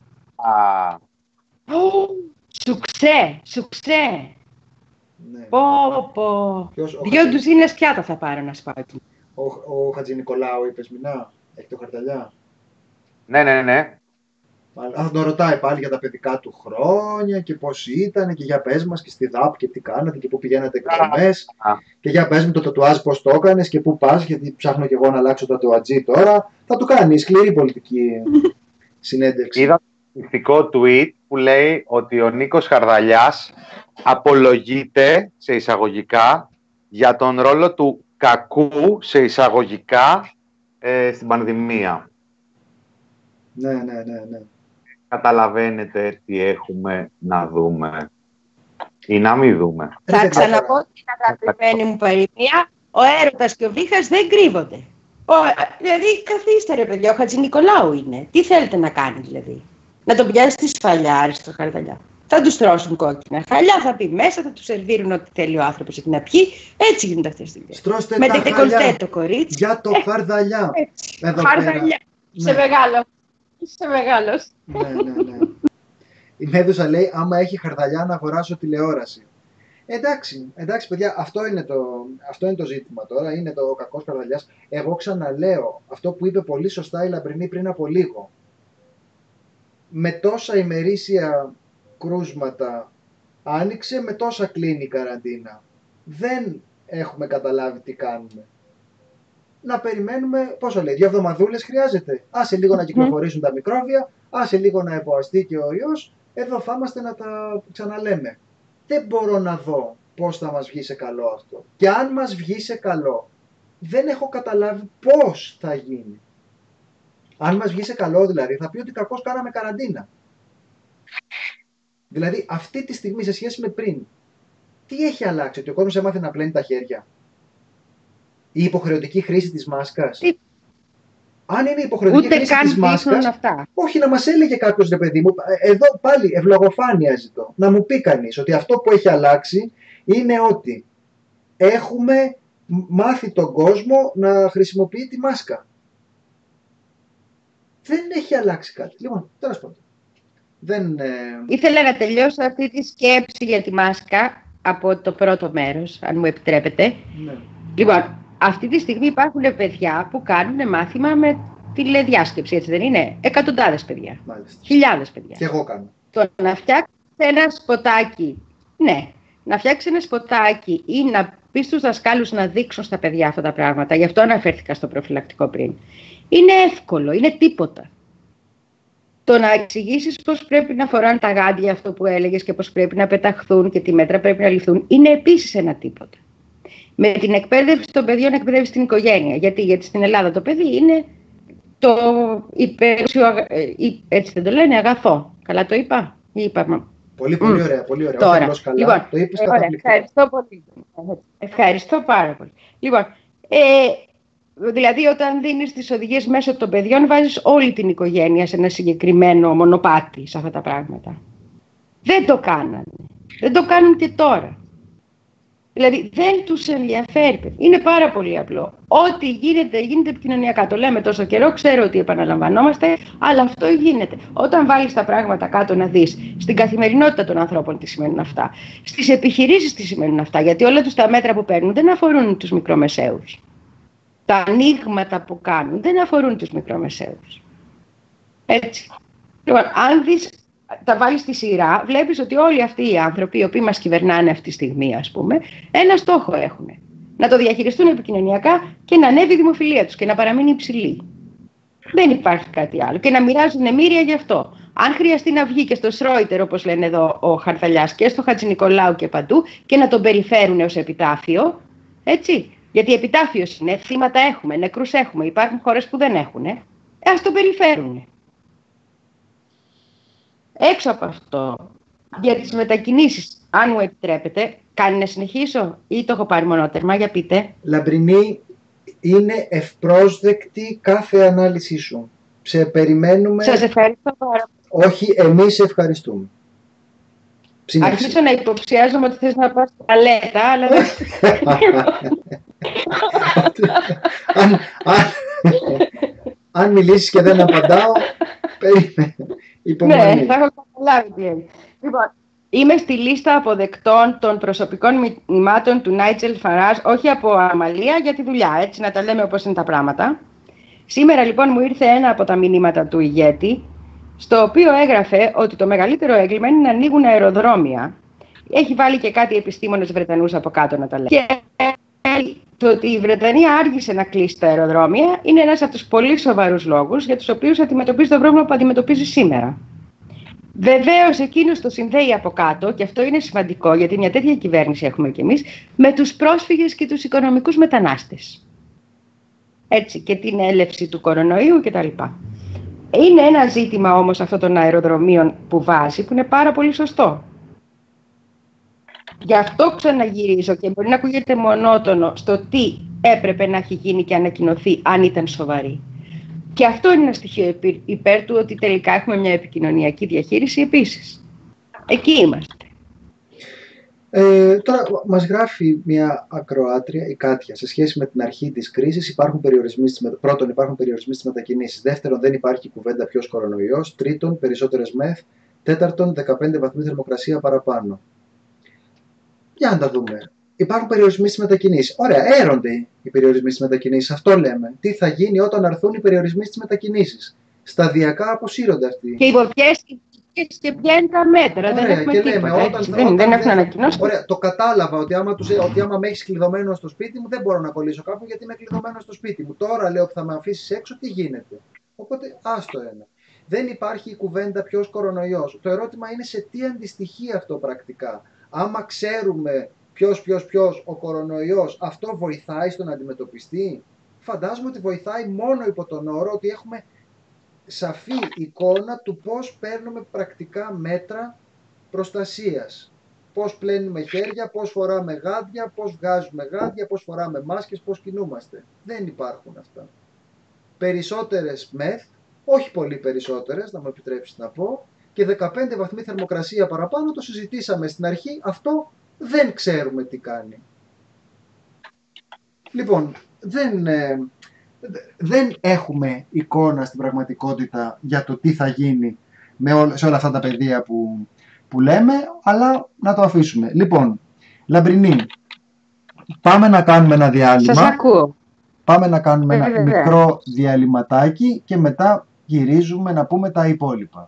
Σουξέ. Ναι. Πω. Δύο ντουζίνες πιάτα θα πάρω να σπάω. Ο Χατζηνικολάου είπες Μινά, έχει το Χαρδαλιά. Ναι. Θα τον ρωτάει πάλι για τα παιδικά του χρόνια και πώς ήταν και για πες μας και στη ΔΑΠ και τι κάνατε και πού πηγαίνατε εκδρομές και για πες μου το τατουάζ πώς το έκανες και πού πας, γιατί ψάχνω και εγώ να αλλάξω το τατουατζί τώρα. Θα του κάνει σκληρή πολιτική συνέντευξη. Είδα το ηθικό tweet που λέει ότι ο Νίκος Χαρδαλιάς απολογείται σε εισαγωγικά για τον ρόλο του κακού σε εισαγωγικά στην πανδημία. Ναι. Καταλαβαίνετε τι έχουμε να δούμε ή να μην δούμε. Θα ξαναπώ την αγαπημένη μου παροιμία. Ο έρωτας και ο βήχας δεν κρύβονται. Δηλαδή, καθίστε ρε παιδιά, ο Χατζηνικολάου είναι. Τι θέλετε να κάνει δηλαδή? Να τον πιάσει τη σφαλιά, Άριστο Χαρδαλιά. Θα του τρώσουν κόκκινα χαλιά, θα πει μέσα, θα του σερβίρουν ό,τι θέλει ο άνθρωπος εκεί να πιει. Έτσι γίνονται αυτές τις δουλειές. Στρώστε με τα ντεκολτέ το κορίτσι. για το Χαρδαλιά. Χαρδαλιά. Είσαι μεγάλος. Είσαι μεγάλος. Ναι. Η Μέδουσα λέει, άμα έχει χαρδαλιά να αγοράσω τηλεόραση. Εντάξει παιδιά, αυτό είναι το ζήτημα τώρα, είναι το κακός χαρδαλιάς. Εγώ ξαναλέω, αυτό που είπε πολύ σωστά η Λαμπρινή πριν από λίγο. Με τόσα ημερήσια κρούσματα άνοιξε, με τόσα κλείνει η καραντίνα. Δεν έχουμε καταλάβει τι κάνουμε. Να περιμένουμε, πόσο λέει, 2 εβδομαδούλες χρειάζεται. Άσε λίγο να κυκλοφορήσουν τα μικρόβια, άσε λίγο να εμποαστεί και ο ιός, εδώ θα είμαστε να τα ξαναλέμε. Δεν μπορώ να δω πώς θα μας βγει σε καλό αυτό. Και αν μας βγει σε καλό, δεν έχω καταλάβει πώς θα γίνει. Αν μας βγει σε καλό δηλαδή, θα πει ότι κακώς κάναμε καραντίνα. Δηλαδή αυτή τη στιγμή σε σχέση με πριν, τι έχει αλλάξει? Ότι ο κόσμος έμαθε να πλένει τα χέρια? Η υποχρεωτική χρήση της μάσκας? Αν είναι υποχρεωτική χρήση της μάσκας, όχι, να μας έλεγε κάποιος, ρε παιδί μου, εδώ πάλι ευλογοφάνεια ζητώ, να μου πει κανείς ότι αυτό που έχει αλλάξει είναι ότι έχουμε μάθει τον κόσμο να χρησιμοποιεί τη μάσκα. Δεν έχει αλλάξει κάτι. Λοιπόν, τέλος πάντων. Ήθελα να τελειώσω αυτή τη σκέψη για τη μάσκα από το πρώτο μέρος, αν μου επιτρέπετε. Ναι. Λοιπόν, αυτή τη στιγμή υπάρχουν παιδιά που κάνουν μάθημα με τηλεδιάσκεψη, έτσι δεν είναι? Εκατοντάδες παιδιά. Μάλιστα. Χιλιάδες παιδιά. Και εγώ κάνω. Το να φτιάξει ένα σποτάκι, ναι, να φτιάξει ένα σποτάκι ή να πει στους δασκάλους να δείξουν στα παιδιά αυτά τα πράγματα, γι' αυτό αναφέρθηκα στο προφυλακτικό πριν, είναι εύκολο, είναι τίποτα. Το να εξηγήσεις πώς πρέπει να φοράνε τα γάντια, αυτό που έλεγες, και πώς πρέπει να πεταχθούν και τι μέτρα πρέπει να ληφθούν, είναι επίσης ένα τίποτα. Με την εκπαίδευση των παιδιών εκπαίδευση την οικογένεια. Γιατί στην Ελλάδα το παιδί είναι το υπερουσιο, έτσι δεν το λένε, αγαθό. Καλά το είπα? Πολύ ωραία, πολύ ωραία. Τώρα, Όχι καλά, λοιπόν, το είπες καταπληκτικά. Ευχαριστώ πολύ. Ευχαριστώ πάρα πολύ. Λοιπόν, δηλαδή όταν δίνεις τις οδηγίες μέσω των παιδιών, βάζεις όλη την οικογένεια σε ένα συγκεκριμένο μονοπάτι σε αυτά τα πράγματα. Δεν το κάνανε. Δεν το κάνουν και τώρα. Δηλαδή δεν τους ενδιαφέρει. Είναι πάρα πολύ απλό. Ό,τι γίνεται επικοινωνιακά. Το λέμε τόσο καιρό, ξέρω ότι επαναλαμβανόμαστε, αλλά αυτό γίνεται. Όταν βάλεις τα πράγματα κάτω να δεις στην καθημερινότητα των ανθρώπων τι σημαίνουν αυτά, στις επιχειρήσεις τι σημαίνουν αυτά, γιατί όλα τους τα μέτρα που παίρνουν δεν αφορούν τους μικρομεσαίους. Τα ανοίγματα που κάνουν δεν αφορούν τους μικρομεσαίους. Έτσι. Λοιπόν, αν δεις, τα βάλεις στη σειρά, βλέπεις ότι όλοι αυτοί οι άνθρωποι, οι οποίοι μας κυβερνάνε αυτή τη στιγμή, ας πούμε, ένα στόχο έχουν. Να το διαχειριστούν επικοινωνιακά και να ανέβει η δημοφιλία τους και να παραμείνει υψηλή. Δεν υπάρχει κάτι άλλο. Και να μοιράζουν εμμύρια γι' αυτό. Αν χρειαστεί να βγει και στο Σρόιτερ, όπως λένε εδώ ο Χαρδαλιάς, και στο Χατζηνικολάου και παντού, και να τον περιφέρουν ως επιτάφιο, έτσι. Γιατί επιτάφιος είναι, θύματα έχουμε, νεκρούς έχουμε, υπάρχουν χώρες που δεν έχουν. Ας το περιφέρουν. Έξω από αυτό, για τις μετακινήσεις, αν μου επιτρέπετε, κάνει να συνεχίσω ή το έχω πάρει μονότερμα, για πείτε. Λαμπρινή, είναι ευπρόσδεκτη κάθε ανάλυση σου. Σε περιμένουμε. Σας ευχαριστώ πάρα πολύ. Όχι, εμείς ευχαριστούμε. Αρχίζω να υποψιάζομαι ότι θες να πας στην ταλέτα, αλλά δεν... Αν μιλήσεις και δεν απαντάω, περίμενε. Ναι, θα έχω καταλάβει τι έγινε. Λοιπόν, είμαι στη λίστα αποδεκτών των προσωπικών μηνυμάτων του Νάιτζελ Φαράζ, όχι από αμαλία, για τη δουλειά, έτσι, να τα λέμε όπως είναι τα πράγματα. Σήμερα λοιπόν μου ήρθε ένα από τα μηνύματα του ηγέτη, στο οποίο έγραφε ότι το μεγαλύτερο έγκλημα είναι να ανοίγουν αεροδρόμια. Έχει βάλει και κάτι επιστήμονες Βρετανούς από κάτω να τα λέει. Και το ότι η Βρετανία άργησε να κλείσει τα αεροδρόμια είναι ένας από τους πολύ σοβαρούς λόγους για τους οποίους αντιμετωπίζει το πρόβλημα που αντιμετωπίζει σήμερα. Βεβαίως εκείνος το συνδέει από κάτω, και αυτό είναι σημαντικό, γιατί μια τέτοια κυβέρνηση έχουμε κι εμείς, με τους πρόσφυγες και τους οικονομικούς μετανάστες. Έτσι, και την έλευση του κορονοϊού κτλ. Είναι ένα ζήτημα όμως αυτό των αεροδρομίων που βάζει, που είναι πάρα πολύ σωστό. Γι' αυτό ξαναγυρίζω και μπορεί να ακούγεται μονότονο στο τι έπρεπε να έχει γίνει και ανακοινωθεί αν ήταν σοβαρή. Και αυτό είναι ένα στοιχείο υπέρ του ότι τελικά έχουμε μια επικοινωνιακή διαχείριση επίσης. Εκεί είμαστε. Τώρα μας γράφει μια ακροάτρια, η Κάτια, σε σχέση με την αρχή της κρίσης πρώτον υπάρχουν περιορισμοί στις μετακινήσεις, δεύτερον δεν υπάρχει κουβέντα ποιος κορονοϊός, τρίτον περισσότερες μεθ, τέταρτον 15 βαθμοί θερμοκρασία παραπάνω. Για να τα δούμε. Υπάρχουν περιορισμοί στις μετακινήσεις. Ωραία, έρονται οι περιορισμοί στις μετακινήσεις. Αυτό λέμε. Τι θα γίνει όταν αρθούν οι περιορισμοί στις μετακινήσεις? Σταδιακά αποσύρονται αυτοί. Και υπό ποιες και ποια είναι τα μέτρα? Ωραία, δεν έχουμε και τίποτα. λέμε, δεν έχουν ανακοινώσει. Ωραία, το κατάλαβα ότι άμα με έχεις κλειδωμένο στο σπίτι μου, δεν μπορώ να κολλήσω κάπου γιατί είμαι κλειδωμένο στο σπίτι μου. Τώρα λέω που θα με αφήσεις έξω, τι γίνεται? Οπότε άστο ένα. Δεν υπάρχει η κουβέντα ποιος κορονοϊός. Το ερώτημα είναι σε τι αντιστοιχεί αυτό πρακτικά. Άμα ξέρουμε ποιος ο κορονοϊός, αυτό βοηθάει στο να αντιμετωπιστεί? Φαντάζομαι ότι βοηθάει μόνο υπό τον όρο ότι έχουμε σαφή εικόνα του πώς παίρνουμε πρακτικά μέτρα προστασίας. Πώς πλένουμε χέρια, πώς φοράμε γάντια, πώς βγάζουμε γάντια, πώς φοράμε μάσκες, πώς κινούμαστε. Δεν υπάρχουν αυτά. Περισσότερες μεθ, όχι πολύ περισσότερες, να μου επιτρέψεις να πω, και 15 βαθμοί θερμοκρασία παραπάνω, το συζητήσαμε στην αρχή, αυτό δεν ξέρουμε τι κάνει. Λοιπόν, δεν έχουμε εικόνα στην πραγματικότητα για το τι θα γίνει σε όλα αυτά τα πεδία που λέμε, αλλά να το αφήσουμε. Λοιπόν, Λαμπρινή, πάμε να κάνουμε ένα διάλειμμα. Σας ακούω. Πάμε να κάνουμε ένα μικρό διαλυματάκι και μετά γυρίζουμε να πούμε τα υπόλοιπα.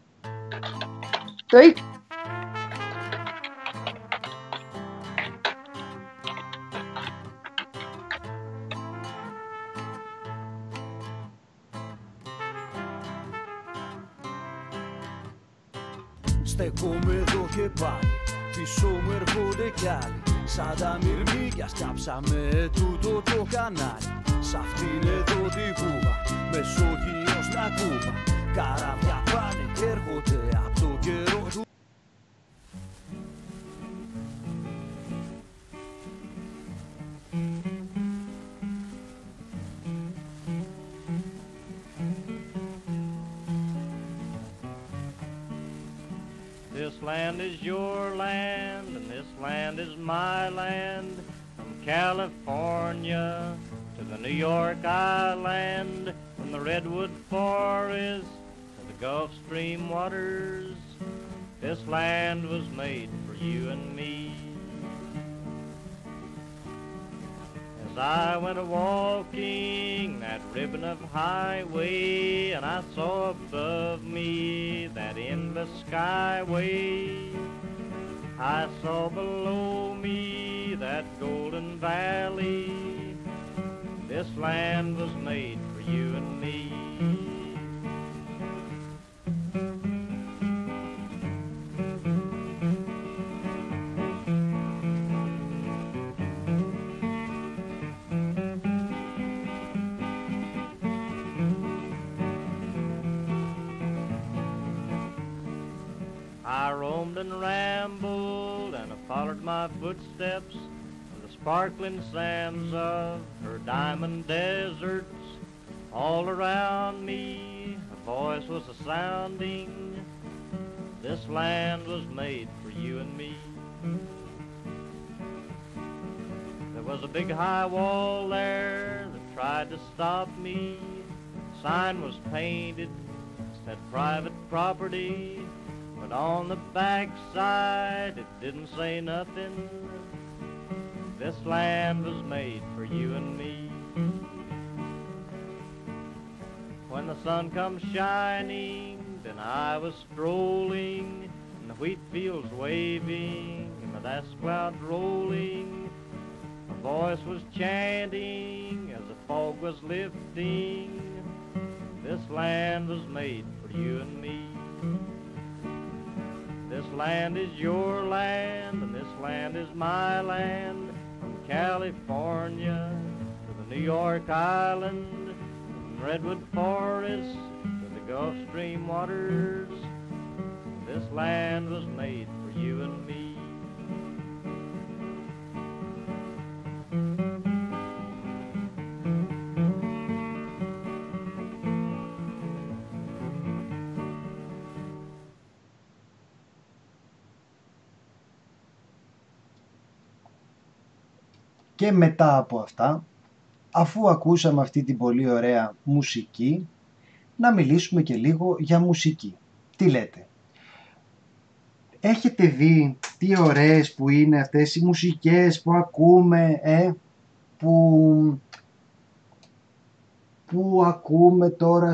Στεκόμαι εδώ και πάλι, πίσω μου έρχονται κι άλλοι. Σαν τα μυρμήγκια σκάψαμε τούτο το κανάλι. Σ' αυτήν εδώ την κούβα, Μεσόγειος να κούβα. Καράβια πάνε και έρχονται απ' το καιρό του. This land is your land, and this land is my land. From California to the New York Island, from the Redwood Forest to the Gulf Stream waters, this land was made for you and me. As I went a-walking that ribbon of highway, and I saw above me that endless skyway, I saw below me that golden valley. This land was made for you and me. I roamed and rambled, and I followed my footsteps on the sparkling sands of her diamond deserts. All around me a voice was a-sounding, this land was made for you and me. There was a big high wall there that tried to stop me. Sign was painted, said private property, but on the backside it didn't say nothing. This land was made for you and me. When the sun comes shining, then I was strolling, and the wheat fields waving, and the dust clouds rolling. A voice was chanting as the fog was lifting. This land was made for you and me. This land is your land, and this land is my land. From California to the New York Island, from Redwood Forest to the Gulf Stream waters, this land was made for you and me. Και μετά από αυτά, αφού ακούσαμε αυτή την πολύ ωραία μουσική, να μιλήσουμε και λίγο για μουσική. Τι λέτε? Έχετε δει τι ωραίες που είναι αυτές οι μουσικές που ακούμε, που ακούμε τώρα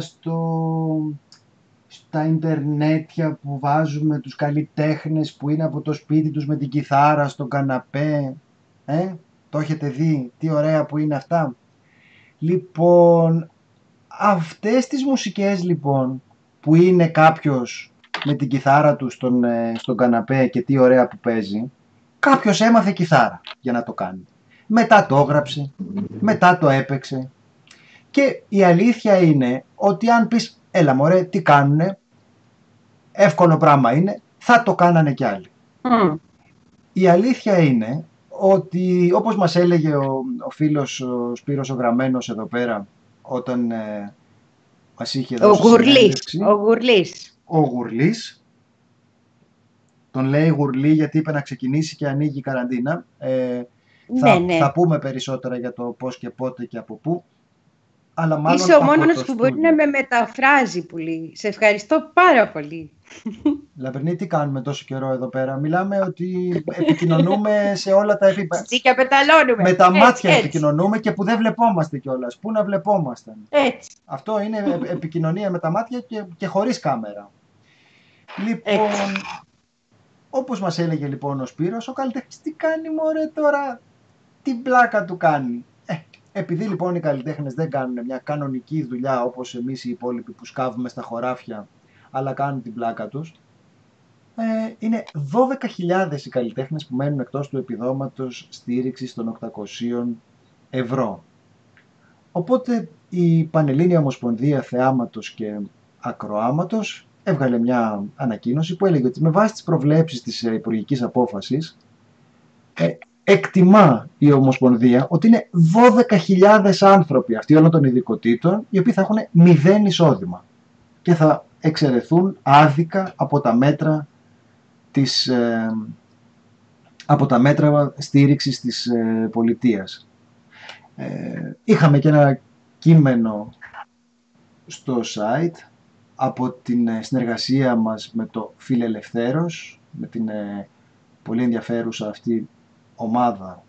στα ιντερνέτια, που βάζουμε τους καλλιτέχνες που είναι από το σπίτι τους με την κιθάρα στον καναπέ, το έχετε δει τι ωραία που είναι αυτά? Λοιπόν, αυτές τις μουσικές λοιπόν που είναι κάποιος με την κιθάρα του στον καναπέ και τι ωραία που παίζει, κάποιος έμαθε κιθάρα για να το κάνει. Μετά το έγραψε, μετά το έπαιξε. Και η αλήθεια είναι ότι αν πεις έλα μωρέ τι κάνουνε, εύκολο πράγμα είναι, θα το κάνανε κι άλλοι. Η αλήθεια είναι ότι όπως μας έλεγε ο φίλος ο Σπύρος ο Γραμμένος εδώ πέρα, όταν μας είχε δώσει συνέντευξη, ο Γουρλής, τον λέει Γουρλή γιατί είπε να ξεκινήσει και ανοίγει η καραντίνα. Θα πούμε περισσότερα για το πώς και πότε και από πού. Αλλά μάλλον είσαι ο μόνος που μπορεί να με μεταφράζει, Πουλή. Σε ευχαριστώ πάρα πολύ. Λαμπερνή, τι κάνουμε τόσο καιρό εδώ πέρα? Μιλάμε ότι επικοινωνούμε σε όλα τα επίπεδα. Τσίκα πεταλώνουμε. Με τα μάτια επικοινωνούμε και που δεν βλεπόμαστε κιόλας. Πού να βλεπόμασταν? Έτσι. Αυτό είναι επικοινωνία με τα μάτια και χωρίς κάμερα. Λοιπόν, όπως μας έλεγε λοιπόν ο Σπύρος, ο καλλιτέχνης τι κάνει μωρέ τώρα? Τι πλάκα του κάνει? Επειδή λοιπόν οι καλλιτέχνες δεν κάνουν μια κανονική δουλειά όπως εμείς οι υπόλοιποι που σκάβουμε στα χωράφια, αλλά κάνουν την πλάκα τους, είναι 12.000 οι καλλιτέχνες που μένουν εκτός του επιδόματος στήριξης των 800 ευρώ. Οπότε η Πανελλήνια Ομοσπονδία Θεάματος και Ακροάματος έβγαλε μια ανακοίνωση που έλεγε ότι με βάση τις προβλέψεις της υπουργικής απόφασης, εκτιμά η Ομοσπονδία ότι είναι 12.000 άνθρωποι αυτοί όλων των ειδικοτήτων οι οποίοι θα έχουν 0 εισόδημα και θα εξαιρεθούν άδικα από τα μέτρα στήριξης της πολιτείας. Είχαμε και ένα κείμενο στο site από την συνεργασία μας με το Φιλελευθέρος, με την πολύ ενδιαφέρουσα αυτή ομάδα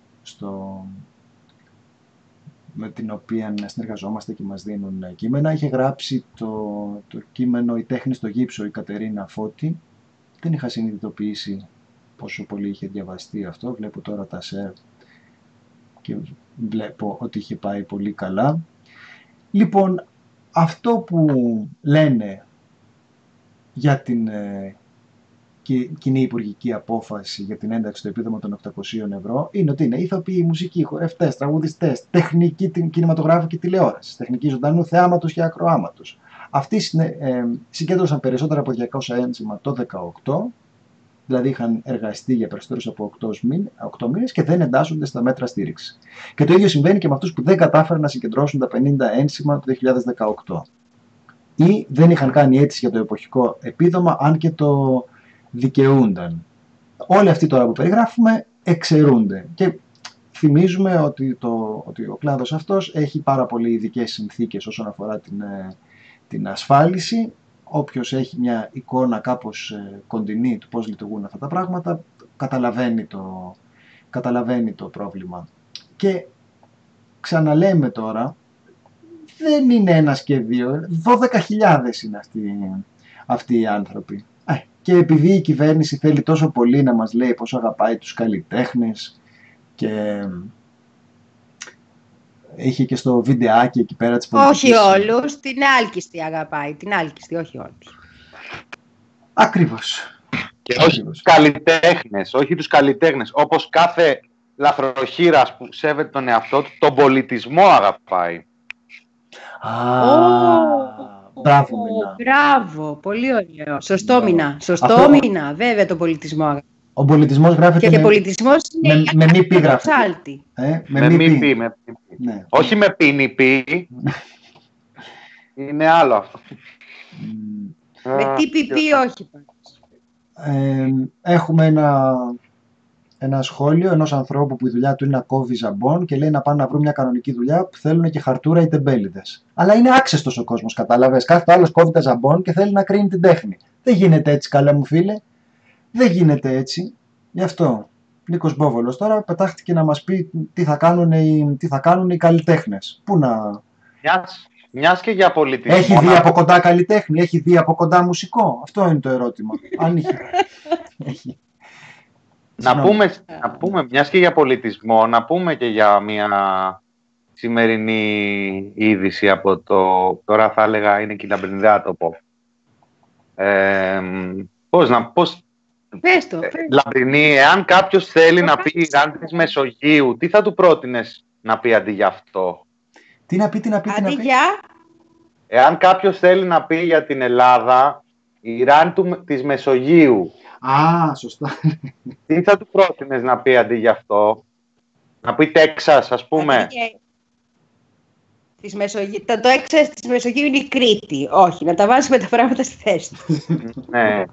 με την οποία συνεργαζόμαστε και μας δίνουν κείμενα. Είχε γράψει το κείμενο «Η τέχνη στο γύψο» η Κατερίνα Φώτη. Δεν είχα συνειδητοποιήσει πόσο πολύ είχε διαβαστεί αυτό. Βλέπω τώρα τα share και βλέπω ότι είχε πάει πολύ καλά. Λοιπόν, αυτό που λένε για την κοινή υπουργική απόφαση για την ένταξη στο επίδομα των 800 ευρώ είναι ότι είναι ηθοποιοί, μουσικοί, χορευτές, τραγουδιστές, τεχνική κινηματογράφου και τηλεόραση, τεχνική ζωντανού θεάματος και ακροάματος. Αυτοί συγκέντρωσαν περισσότερα από 200 ένσημα το 2018, δηλαδή είχαν εργαστεί για περισσότερους από 8 μήνες και δεν εντάσσονται στα μέτρα στήριξης. Και το ίδιο συμβαίνει και με αυτούς που δεν κατάφεραν να συγκεντρώσουν τα 50 ένσημα το 2018 ή δεν είχαν κάνει αίτηση για το εποχικό επίδομα, αν και το δικαιούνταν. Όλοι αυτοί τώρα που περιγράφουμε εξαιρούνται και θυμίζουμε ότι ο κλάδος αυτός έχει πάρα πολύ ειδικές συνθήκες όσον αφορά την ασφάλιση. Όποιος έχει μια εικόνα κάπως κοντινή του πώς λειτουργούν αυτά τα πράγματα καταλαβαίνει το πρόβλημα. Και ξαναλέμε τώρα, δεν είναι ένας και δύο, 12.000 είναι αυτοί οι άνθρωποι. Και επειδή η κυβέρνηση θέλει τόσο πολύ να μας λέει πόσο αγαπάει τους καλλιτέχνες και είχε και στο βιντεάκι εκεί πέρα της πολιτικής. Όχι όλους, την άλκιστη αγαπάει, την άλκιστη, όχι όλους. Ακριβώς. Και όχι τους καλλιτέχνες, όχι τους καλλιτέχνες, όπως κάθε λαθροχείρας που σέβεται τον εαυτό του, τον πολιτισμό αγαπάει. Μπράβο, Μινά. Μπράβο, πολύ ωραίο. Σωστό, Μινά. Σωστό, Αυτό- Μινά. Βέβαια το πολιτισμό. Ο πολιτισμός γράφεται Και πολιτισμός είναι με μη πι γράφεται. ψάλτη. Με μη πει. Ναι. Όχι με πίνει πει. Είναι άλλο αυτό. Με TPP όχι. Έχουμε ένα σχόλιο ενός ανθρώπου που η δουλειά του είναι να κόβει ζαμπόν και λέει να πάνε να βρουν μια κανονική δουλειά που θέλουν και χαρτούρα οι τεμπέληδες. Αλλά είναι άξεστος ο κόσμος, κατάλαβες. Κάθε άλλος κόβει τα ζαμπόν και θέλει να κρίνει την τέχνη. Δεν γίνεται έτσι, καλά μου φίλε. Δεν γίνεται έτσι. Γι' αυτό. Νίκος Μπόβολος τώρα πετάχτηκε να μας πει τι θα κάνουν οι καλλιτέχνες. Πού να... Μιας και για πολιτισμό. Έχει δει από κοντά καλλιτέχνη, έχει δει από κοντά μουσικό. Αυτό είναι το ερώτημα. Αν έχει. Να πούμε, μιας και για πολιτισμό, να πούμε και για μια σημερινή είδηση από τώρα θα έλεγα είναι και η Λαμπρινιδέα το πω. Πες το. Λαμπρινή, εάν κάποιος θέλει να πει Ιράν της Μεσογείου, τι θα του πρότεινες να πει αντί για αυτό? Τι να πει. Αντί για... Εάν κάποιος θέλει να πει για την Ελλάδα, Ιράν της Μεσογείου, Σωστά. τι θα του πρότεινες να πει αντί για αυτό? Να πει Τέξας, ας πούμε. Το Τέξας της Μεσογείου είναι η Κρήτη. Όχι, να τα βάζουμε τα πράγματα στη θέση του. Ναι.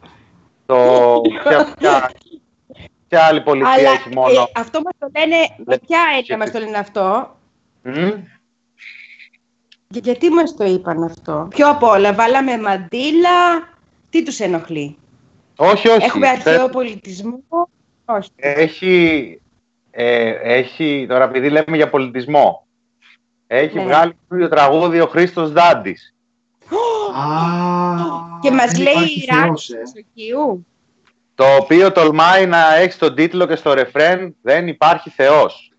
Ποια άλλη πολιτεία έχει μόνο? Αυτό μας το λένε, με ποια έννοια μας το λένε αυτό? Γιατί μας το είπαν αυτό? Πιο απ' όλα, βάλαμε μαντήλα. Τι τους ενοχλεί? Όχι. Έχουμε αρχαίο πολιτισμό. Όχι. Έχει, τώρα επειδή λέμε για πολιτισμό, έχει βγάλει το τραγούδι ο Χρήστος Δάντης. Και μας λέει Ιράν της Μεσογείου. Το οποίο τολμάει να έχει στον τίτλο και στο ρεφρέν «Δεν υπάρχει Θεός».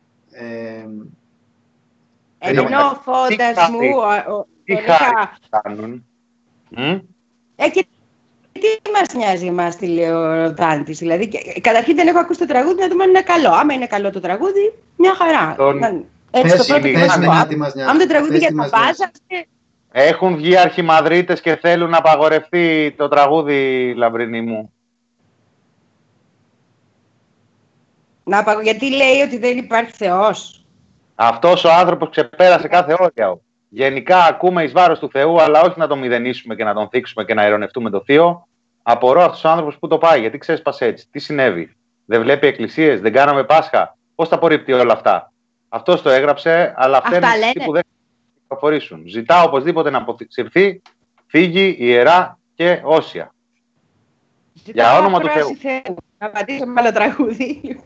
Ενώ φώντας μου... Τι χάρη κάνουν. Και τι μας νοιάζει εμάς, τι λέει ο Δάντης. Δηλαδή, καταρχήν δεν έχω ακούσει το τραγούδι, να δούμε αν είναι καλό. Άμα είναι καλό το τραγούδι, μια χαρά. Έτσι το πρώτο που θα αν το τραγούδι για τα βάζα... Έχουν βγει αρχιμαδρίτες και θέλουν να απαγορευτεί το τραγούδι, Λαμπρινή μου. Γιατί λέει ότι δεν υπάρχει Θεός. Αυτός ο άνθρωπος ξεπέρασε κάθε όρια. Γενικά ακούμε εις βάρος του Θεού, αλλά όχι να τον μηδενίσουμε και να τον θίξουμε και να ειρωνευτούμε το Θείο. Απορώ αυτός ο άνθρωπος που το πάει, γιατί ξέσπασε έτσι. Τι συνέβη? Δεν βλέπει εκκλησίες, δεν κάναμε Πάσχα? Πώς τα απορρίπτει όλα αυτά? Αυτός το έγραψε, αλλά αυτά είναι αυτοί που δεν προχωρήσουν. Ζητά οπωσδήποτε να αποσυρθεί, φύγει, ιερά και όσια. Για όνομα του Θεού. Να πατήσω με άλλο τραγούδι.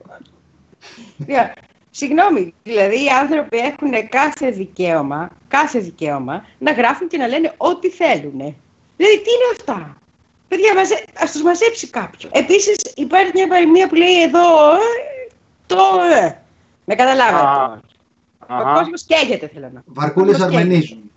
Συγγνώμη, δηλαδή οι άνθρωποι έχουν κάθε δικαίωμα να γράφουν και να λένε ό,τι θέλουν. Δηλαδή τι είναι αυτά? Παιδιά, ας τους μαζέψει κάποιο. Επίσης υπάρχει μια παροιμία που λέει εδώ με καταλάβατε. Ο κόσμος καίγεται, θέλω να πω. Βαρκούλες αρμενίζουν.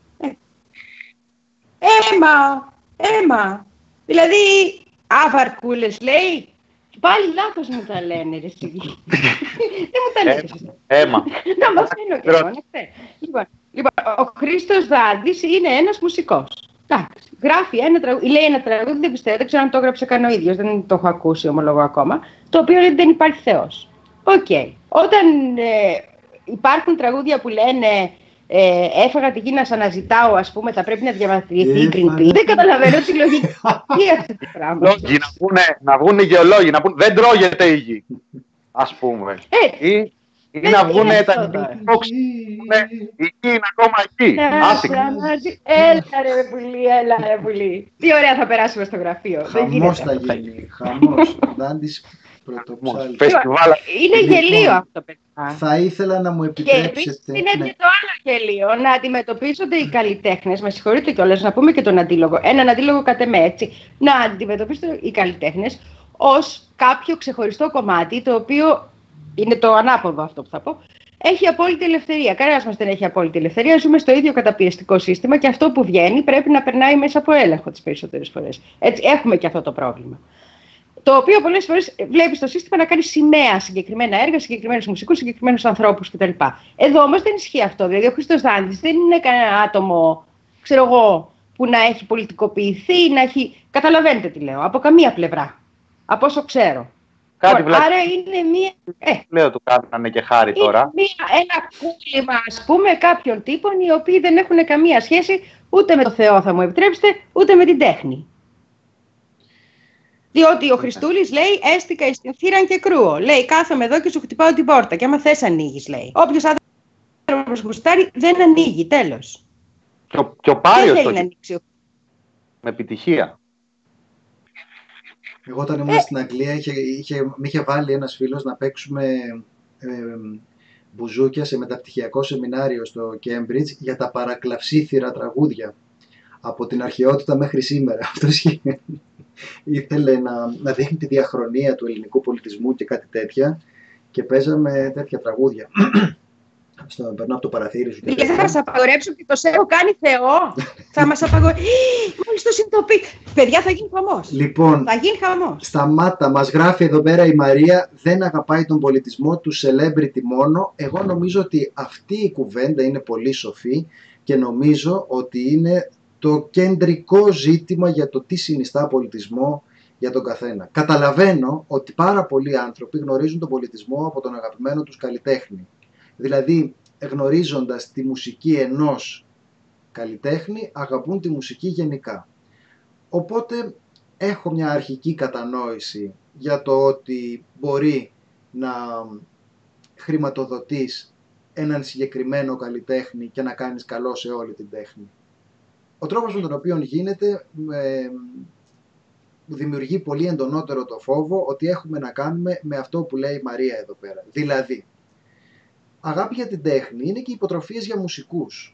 Έμα. Δηλαδή, βαρκούλες λέει. Πάλι λάθος μου τα λένε, ρε εσύ. Δεν μου τα λένε. Έμα. Να μαθαίνω και εγώ. Λοιπόν, ο Χρήστος Δάντης είναι ένας μουσικός. Εντάξει, γράφει λέει ένα τραγούδι, δεν πιστεύω, δεν ξέρω αν το έγραψε καν ο ίδιος, δεν το έχω ακούσει, ομολογώ ακόμα, το οποίο λέει δεν υπάρχει Θεός. Οκ. Όταν υπάρχουν τραγούδια που λένε έφαγα τη γη να σ' αναζητάω, ας πούμε, θα πρέπει να διαμαρτυρηθεί η Greenpeace. Δεν καταλαβαίνω τη λογική αυτή τη πράγμα. Να βγουν οι γεωλόγοι, να πούν δεν τρώγεται η γη, ας πούμε. Ή να βγουν τα η γη είναι ακόμα εκεί. Έλα ρε πουλί. Τι ωραία θα περάσουμε στο γραφείο. Χαμός θα γίνει. Χαμός. Δάντης πρωτοψάλτη. Είναι γελίο αυτό, παιδιά. Θα ήθελα να μου επιτρέψετε. Και είναι και το άλλο γελίο, να αντιμετωπίζονται οι καλλιτέχνες, με συγχωρείτε κιόλας, να πούμε και τον αντίλογο, έναν αντίλογο κατ' εμέ, έτσι, να αντιμετωπίζονται οι καλλιτέχνες ως κάποιο ξεχωριστό κομμάτι, το οποίο είναι το ανάποδο αυτό που θα πω, έχει απόλυτη ελευθερία. Κανένας μας δεν έχει απόλυτη ελευθερία. Ζούμε στο ίδιο καταπιεστικό σύστημα και αυτό που βγαίνει πρέπει να περνάει μέσα από έλεγχο τις περισσότερες φορές. Έτσι, έχουμε και αυτό το πρόβλημα. Το οποίο πολλές φορές βλέπει το σύστημα να κάνει σημαία συγκεκριμένα έργα, συγκεκριμένους μουσικούς, συγκεκριμένους ανθρώπους κτλ. Εδώ όμως δεν ισχύει αυτό. Δηλαδή, ο Χρήστος Δάντης δεν είναι κανένα άτομο, ξέρω εγώ, που να έχει πολιτικοποιηθεί, να έχει... Καταλαβαίνετε τι λέω, από καμία πλευρά, από όσο ξέρω. Άρα είναι μία... Λέω του κάνανε και χάρη τώρα. Είναι ένα κούλημα, ας πούμε, κάποιων τύπων οι οποίοι δεν έχουν καμία σχέση ούτε με το Θεό, θα μου επιτρέψετε, ούτε με την τέχνη. Διότι ο Χριστούλης λέει έστικα εις την θύραν και κρούω. Λέει κάθομαι εδώ και σου χτυπάω την πόρτα και άμα θες ανοίγεις, λέει. Όποιος άνθρωπος γουστάρει δεν ανοίγει, τέλος. Και ο Πάριος το ανοίξει. Με επιτυχία. Εγώ όταν ήμουν στην Αγγλία με είχε βάλει ένας φίλος να παίξουμε μπουζούκια σε μεταπτυχιακό σεμινάριο στο Cambridge για τα παρακλαυσίθυρα τραγούδια από την αρχαιότητα μέχρι σήμερα. Αυτός ήθελε να δείχνει τη διαχρονία του ελληνικού πολιτισμού και κάτι τέτοια και παίζαμε τέτοια τραγούδια. Περνάω από το παραθύρι σου. Δηλαδή θα μας απαγορέψουν και το έχω κάνει Θεό. Θα μας απαγορέψουν. Μόλις το συνειδητοποιεί. Παιδιά, θα γίνει χαμός. Λοιπόν, θα γίνει χαμός. Σταμάτα, μας γράφει εδώ πέρα η Μαρία, δεν αγαπάει τον πολιτισμό του celebrity μόνο. Εγώ νομίζω ότι αυτή η κουβέντα είναι πολύ σοφή και νομίζω ότι είναι το κεντρικό ζήτημα για το τι συνιστά πολιτισμό για τον καθένα. Καταλαβαίνω ότι πάρα πολλοί άνθρωποι γνωρίζουν τον πολιτισμό από τον αγαπημένο τους καλλιτέχνη. Δηλαδή, γνωρίζοντας τη μουσική ενός καλλιτέχνη, αγαπούν τη μουσική γενικά. Οπότε, έχω μια αρχική κατανόηση για το ότι μπορεί να χρηματοδοτείς έναν συγκεκριμένο καλλιτέχνη και να κάνεις καλό σε όλη την τέχνη. Ο τρόπος με τον οποίο γίνεται δημιουργεί πολύ εντονότερο το φόβο ότι έχουμε να κάνουμε με αυτό που λέει η Μαρία εδώ πέρα. Δηλαδή, αγάπη για την τέχνη είναι και υποτροφίες για μουσικούς.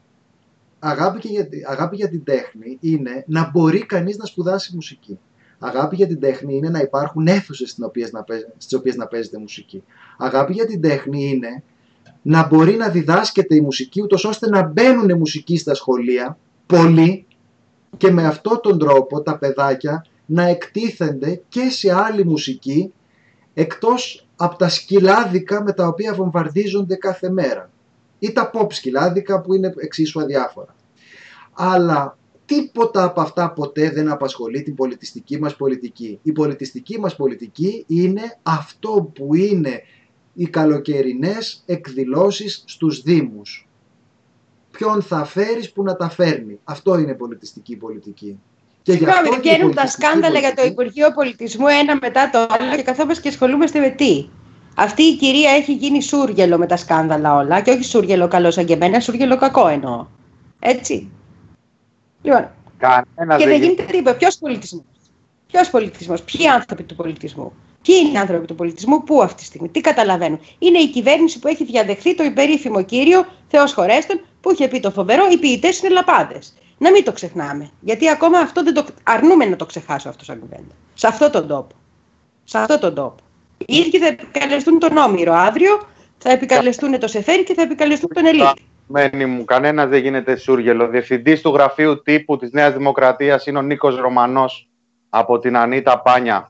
Αγάπη για την τέχνη είναι να μπορεί κανείς να σπουδάσει μουσική. Αγάπη για την τέχνη είναι να υπάρχουν αίθουσες στις οποίες να παίζεται μουσική. Αγάπη για την τέχνη είναι να μπορεί να διδάσκεται η μουσική ούτως ώστε να μπαίνουν μουσικοί στα σχολεία πολλοί και με αυτόν τον τρόπο τα παιδάκια να εκτίθενται και σε άλλη μουσική εκτός από τα σκυλάδικα με τα οποία βομβαρδίζονται κάθε μέρα ή τα pop σκυλάδικα που είναι εξίσου αδιάφορα. Αλλά τίποτα από αυτά ποτέ δεν απασχολεί την πολιτιστική μας πολιτική. Η πολιτιστική μας πολιτική είναι αυτό που είναι οι καλοκαιρινές εκδηλώσεις στους δήμους. Ποιον θα φέρεις που να τα φέρνει. Αυτό είναι πολιτιστική πολιτική. Συγγνώμη, βγαίνουν τα σκάνδαλα για το Υπουργείο Πολιτισμού ένα μετά το άλλο και καθόμαστε και ασχολούμαστε με τι. Αυτή η κυρία έχει γίνει σούργελο με τα σκάνδαλα όλα και όχι σούργελο καλό σαν και εμένα, σούργελο κακό εννοώ. Έτσι. Λοιπόν, και δεν γίνεται τίποτα. Ποιος πολιτισμός. Ποιος πολιτισμός, ποιοι άνθρωποι του πολιτισμού. Ποιοι είναι οι άνθρωποι του πολιτισμού, πού αυτή τη στιγμή, τι καταλαβαίνουν. Είναι η κυβέρνηση που έχει διαδεχθεί το υπερήφημο κύριο, Θεός χωρέστον, που είχε πει το φοβερό, οι ποιητές είναι λαπάδες. Να μην το ξεχνάμε. Γιατί ακόμα αυτό δεν το αρνούμε να το ξεχάσω αυτό σαν κουβέντα. Σε αυτόν τον τόπο. Σε αυτόν τον τόπο. Οι ίδιοι θα επικαλεστούν τον Όμηρο αύριο, θα επικαλεστούν το Σεφέρι και θα επικαλεστούν τον Ελίτη. Μένει μου, κανένας δεν γίνεται σούργελο. Διευθυντής του γραφείου τύπου της Νέας Δημοκρατίας είναι ο Νίκος Ρωμανός από την Ανίτα Πάνια.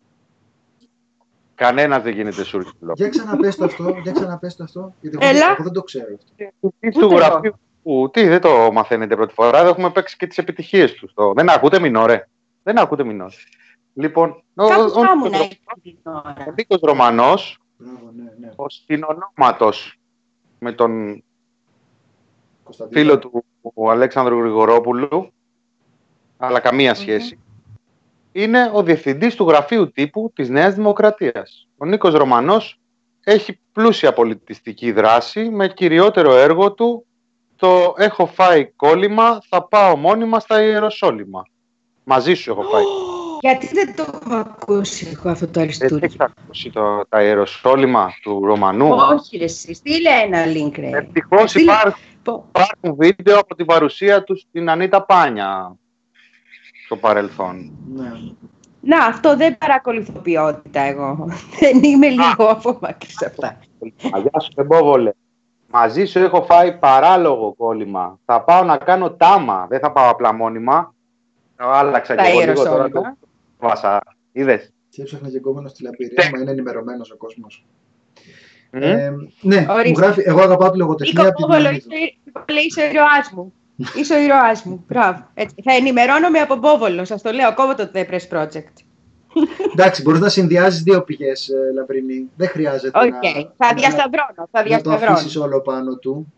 Κανένας δεν γίνεται σούργελο. Για ξαναπες το αυτό, γιατί εγώ δεν το ξέρω αυτό. Διευθυντής του γραφείου. Τι, δεν το μαθαίνετε πρώτη φορά, δεν έχουμε παίξει και τις επιτυχίες του. Δεν ακούτε μινόρε. Δεν ακούτε μινόρε. Λοιπόν, ο Νίκος Ρωμανός, ο συνονόματος με τον φίλο του Αλέξανδρου Γρηγορόπουλου, αλλά καμία σχέση, είναι ο διευθυντής του γραφείου τύπου της Νέας Δημοκρατίας. Ο Νίκος Ρωμανός έχει πλούσια πολιτιστική δράση με κυριότερο έργο του το «Έχω φάει κόλλημα, θα πάω μόνιμα στα Ιεροσόλυμα». Μαζί σου έχω φάει. Γιατί δεν το έχω ακούσει εγώ αυτό το αριστούργημα. Δεν έχεις ακούσει τα Ιεροσόλυμα του Ρωμανού. Όχι ρε εσύ, στείλε ένα link ρε. Ευτυχώς υπάρχουν βίντεο από την παρουσία του στην Ανίτα Πάνια στο παρελθόν. Ναι. Να, αυτό δεν παρακολουθώ ποιότητα εγώ. Δεν είμαι λίγο απομακρύς αυτά. Γεια σου Εμπόβολε. Μαζί σου έχω φάει παράλογο κόλλημα. Θα πάω να κάνω τάμα. Δεν θα πάω απλά μόνιμα. Άλλαξα και εγώ λίγο τώρα. Το βάσα. Είδες. Και έψαχνα και κόμμενο στη Λαπυρία, μα είναι ενημερωμένος ο κόσμος. Ναι, μου γράφει, εγώ αγαπάω τη λογοτεχνία από την Ιωαννίδου. Λέει σε ροάς μου. Είσαι ο ήρωάς μου. Μπράβο. Έτσι. Θα ενημερώνομαι από Μπόβολο. Σας το λέω. Κόβω το The Press Project. Εντάξει, μπορείς να συνδυάζεις δύο πηγές, Λαμπρινή. Δεν χρειάζεται θα διασταυρώνω. να το αφήσεις όλο πάνω του.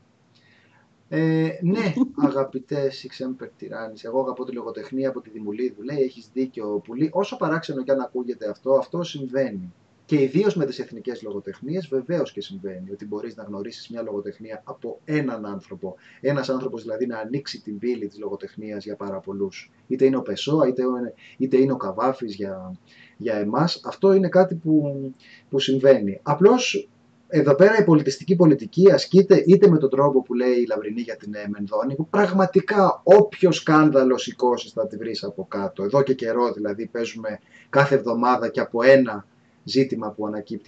Ναι, αγαπητέ Σιξέμπερ Τυράννης, εγώ αγαπώ τη λογοτεχνία από τη Δημουλίδου. Λέει, έχεις δίκιο, Πουλή. Όσο παράξενο και αν ακούγεται αυτό συμβαίνει. Και ιδίως με τις εθνικές λογοτεχνίες, βεβαίως και συμβαίνει ότι μπορείς να γνωρίσεις μια λογοτεχνία από έναν άνθρωπο. Ένας άνθρωπος δηλαδή να ανοίξει την πύλη της λογοτεχνίας για πάρα πολλούς. Είτε είναι ο Πεσόα, είτε είναι ο Καβάφης για εμάς. Αυτό είναι κάτι που συμβαίνει. Απλώς εδώ πέρα η πολιτιστική πολιτική ασκείται είτε με τον τρόπο που λέει η Λαμπρινή για την Μενδώνη, που πραγματικά όποιο σκάνδαλο σηκώσει θα τη βρεις από κάτω. Εδώ και καιρό δηλαδή παίζουμε κάθε εβδομάδα και από ένα ζήτημα που ανακύπτει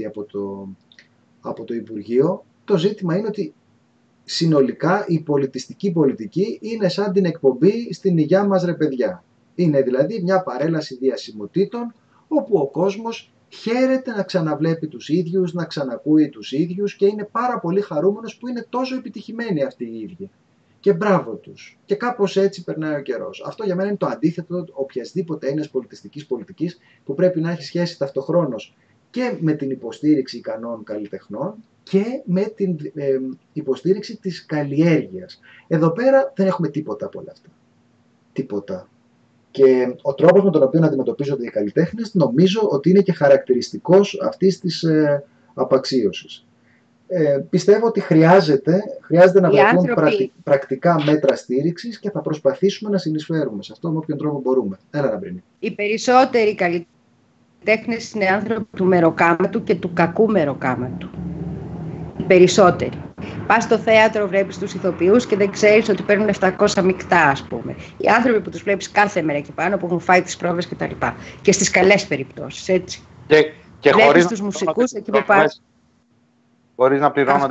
από το Υπουργείο. Το ζήτημα είναι ότι συνολικά η πολιτιστική πολιτική είναι σαν την εκπομπή στην υγειά μας ρε παιδιά. Είναι δηλαδή μια παρέλαση διασημοτήτων όπου ο κόσμος χαίρεται να ξαναβλέπει τους ίδιους, να ξανακούει τους ίδιους και είναι πάρα πολύ χαρούμενος που είναι τόσο επιτυχημένοι αυτοί οι ίδιοι. Και μπράβο τους. Και κάπως έτσι περνάει ο καιρός. Αυτό για μένα είναι το αντίθετο οποιασδήποτε έννοιας πολιτιστικής πολιτικής που πρέπει να έχει σχέση ταυτοχρόνως και με την υποστήριξη ικανών καλλιτεχνών και με την υποστήριξη της καλλιέργειας. Εδώ πέρα δεν έχουμε τίποτα από όλα αυτά. Τίποτα. Και ο τρόπος με τον οποίο αντιμετωπίζονται οι καλλιτέχνες νομίζω ότι είναι και χαρακτηριστικός αυτής της απαξίωσης. Πιστεύω ότι χρειάζεται να βρεθούν πρακτικά μέτρα στήριξης και θα προσπαθήσουμε να συνεισφέρουμε σε αυτό με όποιον τρόπο μπορούμε. Έλα, Λαμπρινή. Οι περισσότεροι καλλιτέχνες είναι άνθρωποι του μεροκάματου και του κακού μεροκάματου. Οι περισσότεροι. Πας στο θέατρο, βλέπεις τους ηθοποιούς και δεν ξέρεις ότι παίρνουν 700 μεικτά, ας πούμε. Οι άνθρωποι που τους βλέπεις κάθε μέρα εκεί πάνω, που έχουν φάει τις πρόβες κτλ. Και στις καλές περιπτώσεις, έτσι. Και βλέπεις τους μουσικούς εκεί που πας. Χωρίς να πληρώνονται.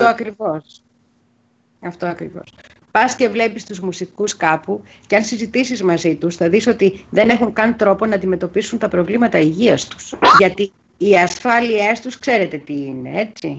Αυτό ακριβώς. Πας και βλέπεις τους μουσικούς κάπου και αν συζητήσεις μαζί τους θα δεις ότι δεν έχουν καν τρόπο να αντιμετωπίσουν τα προβλήματα υγείας τους. Γιατί οι ασφάλειές τους ξέρετε τι είναι, έτσι.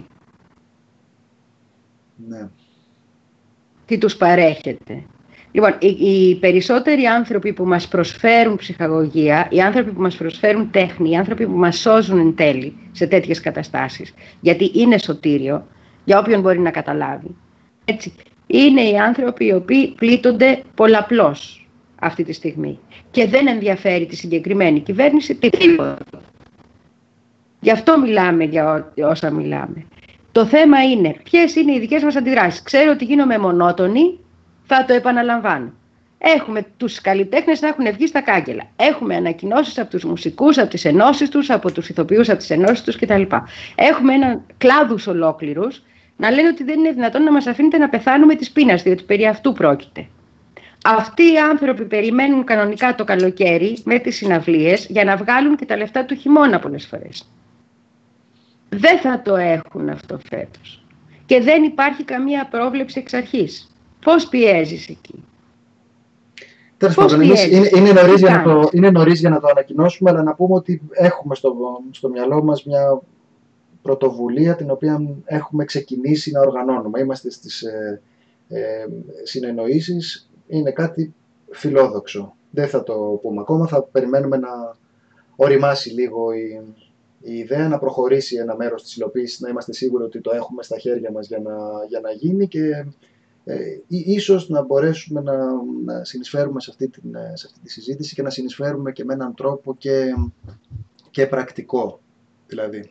Ναι. Τι τους παρέχεται. Λοιπόν, οι περισσότεροι άνθρωποι που μας προσφέρουν ψυχαγωγία, οι άνθρωποι που μας προσφέρουν τέχνη, οι άνθρωποι που μας σώζουν εν τέλει σε τέτοιες καταστάσεις, γιατί είναι σωτήριο, για όποιον μπορεί να καταλάβει, έτσι, είναι οι άνθρωποι οι οποίοι πλήττονται πολλαπλώς αυτή τη στιγμή και δεν ενδιαφέρει τη συγκεκριμένη κυβέρνηση τίποτα. Γι' αυτό μιλάμε για όσα μιλάμε. Το θέμα είναι ποιες είναι οι δικές μας αντιδράσεις. Ξέρω ότι γίνομαι μονότονη, θα το επαναλαμβάνω. Έχουμε τους καλλιτέχνες να έχουν βγει στα κάγκελα. Έχουμε ανακοινώσεις από τους μουσικούς, από τις ενώσεις τους, από τους ηθοποιούς, από τις ενώσεις τους κτλ. Έχουμε κλάδους ολόκληρους να λένε ότι δεν είναι δυνατόν να μας αφήνετε να πεθάνουμε της πείνας, διότι περί αυτού πρόκειται. Αυτοί οι άνθρωποι περιμένουν κανονικά το καλοκαίρι με τις συναυλίες για να βγάλουν και τα λεφτά του χειμώνα πολλές φορές. Δεν θα το έχουν αυτό φέτος. Και δεν υπάρχει καμία πρόβλεψη εξ αρχής. Πώς πιέζεις εκεί? Τέλος πάντων, είναι νωρίς για να το ανακοινώσουμε, αλλά να πούμε ότι έχουμε στο μυαλό μας μια πρωτοβουλία την οποία έχουμε ξεκινήσει να οργανώνουμε. Είμαστε στις συνεννοήσεις, είναι κάτι φιλόδοξο. Δεν θα το πούμε ακόμα, θα περιμένουμε να οριμάσει λίγο η ιδέα, να προχωρήσει ένα μέρος της υλοποίησης, να είμαστε σίγουροι ότι το έχουμε στα χέρια μας για να γίνει και ίσως να μπορέσουμε να συνεισφέρουμε σε αυτή τη συζήτηση και να συνεισφέρουμε και με έναν τρόπο και πρακτικό δηλαδή.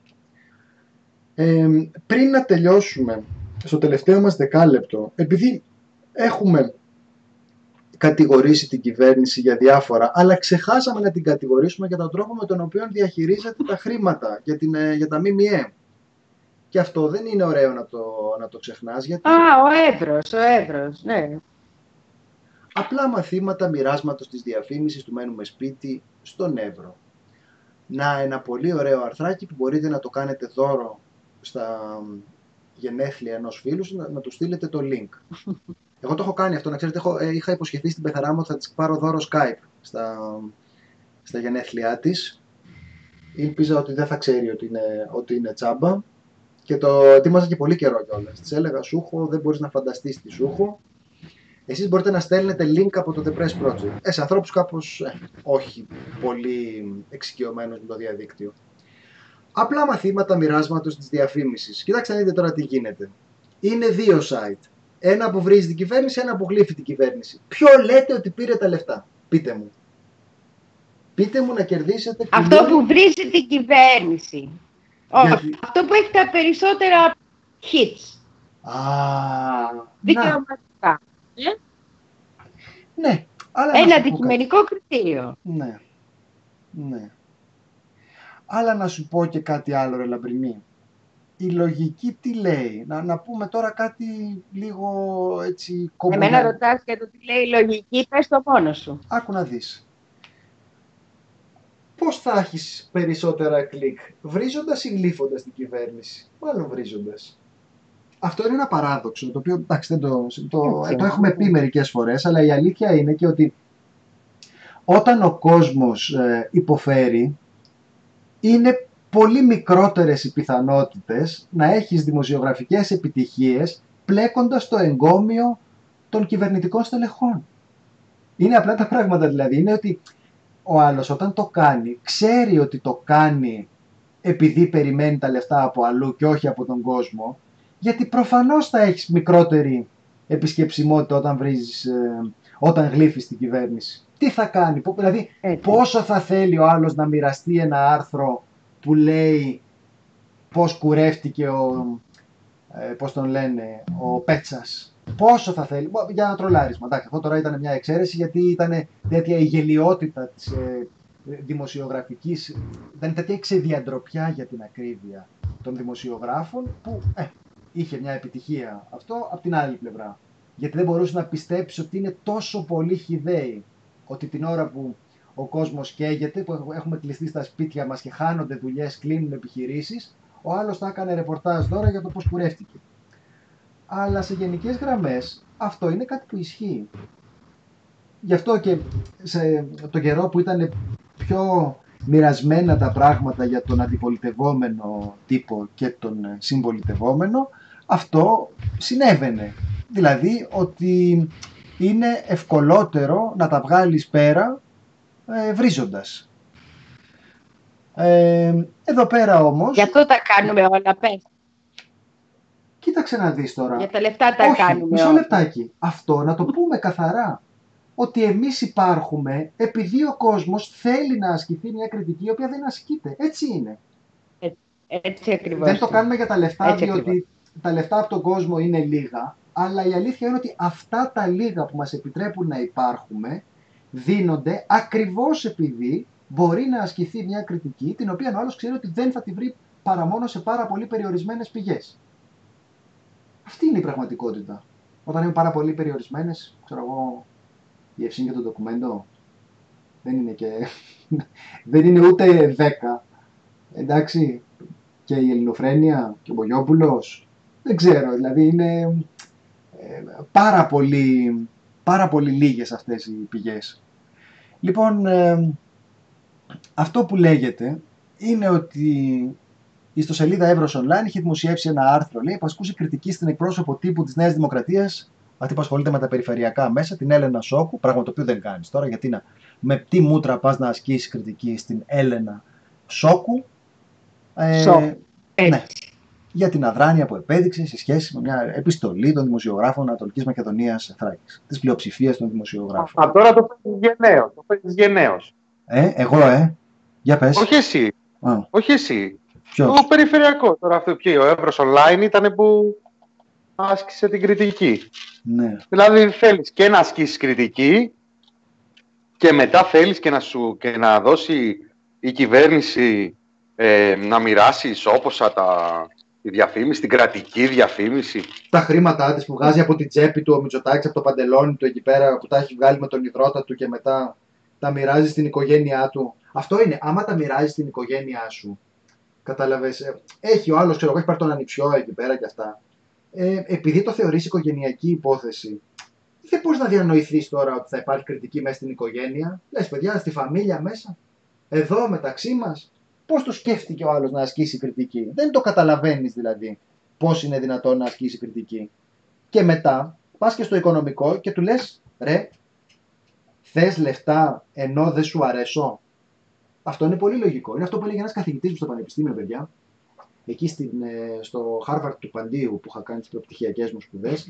Πριν να τελειώσουμε στο τελευταίο μας δεκάλεπτο, επειδή έχουμε κατηγορήσει την κυβέρνηση για διάφορα, αλλά ξεχάσαμε να την κατηγορήσουμε για τον τρόπο με τον οποίο διαχειρίζεται τα χρήματα για τα ΜΜΕ. Και αυτό δεν είναι ωραίο να το ξεχνάς. Γιατί... ο Εύρος, ναι. Απλά μαθήματα μοιράσματος της διαφήμισης του μένουμε σπίτι στον Εύρο. Ένα πολύ ωραίο αρθράκι που μπορείτε να το κάνετε δώρο στα γενέθλια ενός φίλου, να του στείλετε το link. Εγώ το έχω κάνει αυτό, να ξέρετε, είχα υποσχεθεί στην πεθαρά μου ότι θα της πάρω δώρο Skype στα γενέθλιά της. Ήλπιζα ότι δεν θα ξέρει ότι είναι τσάμπα και το ετοίμαζα και πολύ καιρό κιόλας. Της έλεγα σούχο, δεν μπορείς να φανταστείς τι σούχο. Εσείς μπορείτε να στέλνετε link από το The Press Project. Σε ανθρώπους κάπως όχι πολύ εξοικειωμένους με το διαδίκτυο. Απλά μαθήματα μοιράσματος της διαφήμισης. Κοιτάξτε να δείτε τώρα τι γίνεται. Είναι 2 site. Ένα που βρίζει την κυβέρνηση, ένα που γλύφει την κυβέρνηση. Ποιο λέτε ότι πήρε τα λεφτά? Πείτε μου. Πείτε μου να κερδίσετε. Αυτό που βρίζει την κυβέρνηση. Όχι. Αυτό που έχει τα περισσότερα hits. Δικαιωματικά. Ναι. Αλλά ένα αντικειμενικό κριτήριο. Ναι. Ναι. Αλλά να σου πω και κάτι άλλο, ρε Λαμπρινή. Η λογική τι λέει? Να πούμε τώρα κάτι λίγο έτσι κομπολιά. Εμένα ρωτάς για το τι λέει η λογική, πες το μόνος σου. Άκου να δεις. Πώς θα έχεις περισσότερα κλικ, βρίζοντας ή γλύφοντας την κυβέρνηση? Μάλλον βρίζοντας. Αυτό είναι ένα παράδοξο, το οποίο εντάξει, το έχουμε πει μερικές φορές, αλλά η αλήθεια είναι και ότι όταν ο κόσμος υποφέρει, είναι πολύ μικρότερες οι πιθανότητες να έχεις δημοσιογραφικές επιτυχίες πλέκοντας το εγκόμιο των κυβερνητικών στελεχών. Είναι απλά τα πράγματα δηλαδή. Είναι ότι ο άλλος όταν το κάνει, ξέρει ότι το κάνει επειδή περιμένει τα λεφτά από αλλού και όχι από τον κόσμο, γιατί προφανώς θα έχεις μικρότερη επισκεψιμότητα όταν γλύφεις την κυβέρνηση. Τι θα κάνει, δηλαδή πόσο θα θέλει ο άλλος να μοιραστεί ένα άρθρο που λέει πώς κουρεύτηκε ο Πέτσας. Πόσο θα θέλει, για ένα τρολάρισμα. Εντάξει, αυτό τώρα ήταν μια εξαίρεση γιατί ήταν τέτοια η γελιότητα της δημοσιογραφικής, ήταν τέτοια ξεδιαντροπιά για την ακρίβεια των δημοσιογράφων που είχε μια επιτυχία αυτό από την άλλη πλευρά. Γιατί δεν μπορούσε να πιστέψει ότι είναι τόσο πολύ χυδαίοι ότι την ώρα που ο κόσμος καίγεται, που έχουμε κλειστεί στα σπίτια μας και χάνονται δουλειές, κλείνουν επιχειρήσεις, ο άλλος θα έκανε ρεπορτάζ τώρα για το πώς κουρεύτηκε. Αλλά σε γενικές γραμμές αυτό είναι κάτι που ισχύει. Γι' αυτό και σε τον καιρό που ήταν πιο μοιρασμένα τα πράγματα για τον αντιπολιτευόμενο τύπο και τον συμπολιτευόμενο, αυτό συνέβαινε. Δηλαδή ότι είναι ευκολότερο να τα βγάλεις πέρα βρίζοντας. Εδώ πέρα όμως... Γι' αυτό τα κάνουμε όλα, πες. Κοίταξε να δεις τώρα. Για τα λεφτά τα κάνουμε. Μισό λεπτάκι. Αυτό να το πούμε καθαρά. Ότι εμείς υπάρχουμε επειδή ο κόσμος θέλει να ασκηθεί μια κριτική η οποία δεν ασκείται. Έτσι είναι. Έτσι ακριβώς. Δεν το κάνουμε για τα λεφτά διότι τα λεφτά από τον κόσμο είναι λίγα. Αλλά η αλήθεια είναι ότι αυτά τα λίγα που μας επιτρέπουν να υπάρχουμε δίνονται ακριβώς επειδή μπορεί να ασκηθεί μια κριτική την οποία ο άλλος ξέρει ότι δεν θα τη βρει παρά μόνο σε πάρα πολύ περιορισμένες πηγές. Αυτή είναι η πραγματικότητα. Όταν είναι πάρα πολύ περιορισμένες, ξέρω εγώ, η Ευσύνη και το ντοκουμέντο δεν είναι ούτε 10. Εντάξει, και η Ελληνοφρένεια και ο Μπογιόπουλος, δεν ξέρω, δηλαδή είναι πάρα πολύ λίγες αυτές οι πηγές. Λοιπόν, αυτό που λέγεται είναι ότι η ιστοσελίδα Εύρος Online είχε δημοσιεύσει ένα άρθρο, λέει, που ασκούσε κριτική στην εκπρόσωπο τύπου της Νέας Δημοκρατίας, αυτή που ασχολείται με τα περιφερειακά μέσα, την Έλενα Σόκου, πράγμα το οποίο δεν κάνεις τώρα, γιατί με τι μούτρα πας να ασκήσεις κριτική στην Έλενα Σόκου. Ναι, για την αδράνεια που επέδειξε σε σχέση με μια επιστολή των δημοσιογράφων Ανατολικής Μακεδονίας Θράκης, της πλειοψηφίας των δημοσιογράφων. Τώρα το παίρνεις γενναίος. Εγώ, για πες. Όχι εσύ. Ποιος? Το περιφερειακό. Τώρα αυτό ο Εύρος Online ήταν που άσκησε την κριτική. Ναι. Δηλαδή θέλεις και να ασκήσεις κριτική και μετά θέλεις και να δώσει η κυβέρνηση να μοιράσει ισόποσα τη διαφήμιση, την κρατική διαφήμιση. Τα χρήματά της που βγάζει από την τσέπη του ο Μητσοτάκης, από το παντελόνι του εκεί πέρα που τα έχει βγάλει με τον υδρότα του και μετά τα μοιράζει στην οικογένειά του. Αυτό είναι, άμα τα μοιράζει στην οικογένειά σου, κατάλαβες, έχει ο άλλος, έχει πάρει τον ανιψιό εκεί πέρα και αυτά. Επειδή το θεωρείς οικογενειακή υπόθεση, δεν μπορείς να διανοηθείς τώρα ότι θα υπάρχει κριτική μέσα στην οικογένεια. Λες, παιδιά, στη φαμίλια μέσα, εδώ μεταξύ μας, πώς το σκέφτηκε ο άλλος να ασκήσει κριτική? Δεν το καταλαβαίνεις δηλαδή πώς είναι δυνατόν να ασκήσει κριτική. Και μετά Πας και στο οικονομικό και του λες, ρε, θες λεφτά ενώ δεν σου αρέσω. Αυτό είναι πολύ λογικό. Είναι αυτό που έλεγε ένας καθηγητής μου στο πανεπιστήμιο, παιδιά. Εκεί στο Harvard του Παντίου που είχα κάνει τις προπτυχιακές μου σπουδές.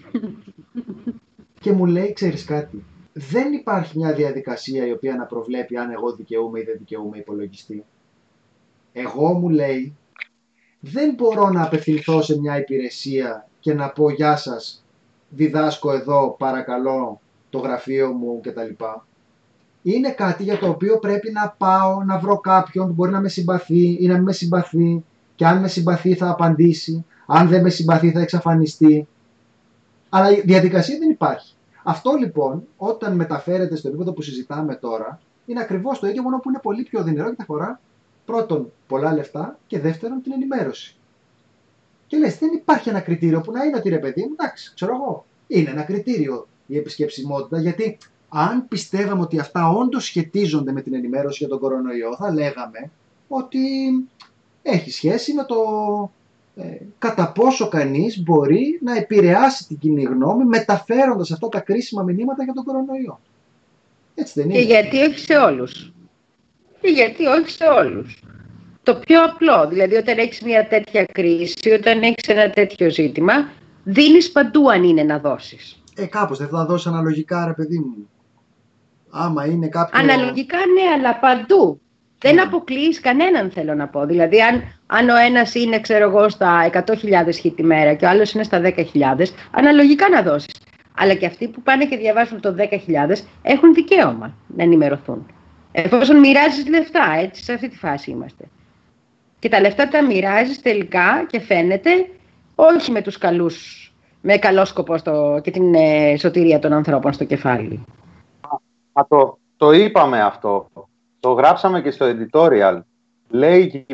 Και μου λέει, ξέρεις κάτι, δεν υπάρχει μια διαδικασία η οποία να προβλέπει αν εγώ δικαιούμαι ή δεν δικαιούμαι υπολογιστή. Εγώ, μου λέει, δεν μπορώ να απευθυνθώ σε μια υπηρεσία και να πω γεια σας, διδάσκω εδώ, παρακαλώ, το γραφείο μου κτλ. Είναι κάτι για το οποίο πρέπει να πάω να βρω κάποιον που μπορεί να με συμπαθεί ή να μην με συμπαθεί, και αν με συμπαθεί θα απαντήσει, αν δεν με συμπαθεί θα εξαφανιστεί. Αλλά η διαδικασία δεν υπάρχει. Αυτό λοιπόν, όταν μεταφέρεται στο επίπεδο που συζητάμε τώρα, είναι ακριβώς το ίδιο, μόνο που είναι πολύ πιο οδυνηρό και αφορά πρώτον πολλά λεφτά και δεύτερον την ενημέρωση. Και λες, δεν υπάρχει ένα κριτήριο που να είναι ότι, ρε παιδί μου, εντάξει, ξέρω εγώ, είναι ένα κριτήριο η επισκεψιμότητα, γιατί αν πιστεύαμε ότι αυτά όντως σχετίζονται με την ενημέρωση για τον κορονοϊό, θα λέγαμε ότι έχει σχέση με το κατά πόσο κανείς μπορεί να επηρεάσει την κοινή γνώμη μεταφέροντας αυτά τα κρίσιμα μηνύματα για τον κορονοϊό. Έτσι δεν είναι? Και γιατί όχι σε όλους. Και γιατί όχι σε όλους. Το πιο απλό, δηλαδή όταν έχεις μια τέτοια κρίση, όταν έχεις ένα τέτοιο ζήτημα, δίνεις παντού αν είναι να δώσεις. Κάπως δεν θα δώσεις αναλογικά, ρε παιδί μου. Άμα είναι κάποιο... Αναλογικά ναι, αλλά παντού. Δεν αποκλείεις κανέναν, θέλω να πω. Δηλαδή, αν ο ένας είναι, ξέρω εγώ, στα 100.000 χ τη μέρα και ο άλλος είναι στα 10.000, αναλογικά να δώσεις. Αλλά και αυτοί που πάνε και διαβάζουν το 10.000 έχουν δικαίωμα να ενημερωθούν. Εφόσον μοιράζεις λεφτά, έτσι, σε αυτή τη φάση είμαστε. Και τα λεφτά τα μοιράζεις τελικά και φαίνεται όχι με τους καλούς, με καλό σκοπό και την σωτηρία των ανθρώπων στο κεφάλι. Μα το είπαμε αυτό. Το γράψαμε και στο editorial. Λέει η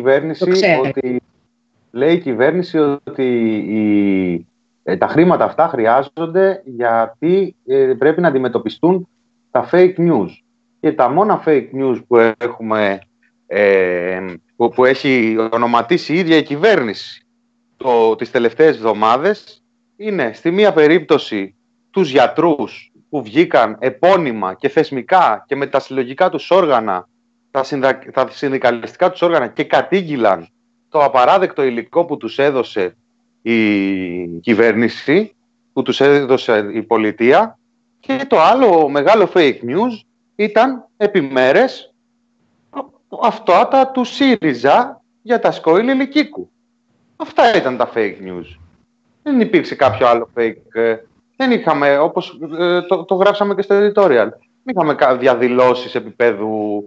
κυβέρνηση ότι τα χρήματα αυτά χρειάζονται γιατί πρέπει να αντιμετωπιστούν τα fake news. Και τα μόνα fake news που έχουμε, που έχει ονοματίσει η ίδια η κυβέρνηση τις τελευταίες εβδομάδες, είναι στη μία περίπτωση τους γιατρούς που βγήκαν επώνυμα και θεσμικά και με τα συλλογικά τους όργανα, τα συνδικαλιστικά τους όργανα και κατήγγυλαν το απαράδεκτο υλικό που τους έδωσε η κυβέρνηση, που τους έδωσε η πολιτεία, και το άλλο μεγάλο fake news ήταν επί μέρες αυτά του ΣΥΡΙΖΑ για τα σκόηλ Λυκίκου. Αυτά ήταν τα fake news. Δεν υπήρξε κάποιο άλλο fake. Δεν είχαμε, όπως το γράψαμε και στο editorial, δεν είχαμε διαδηλώσεις επίπεδου.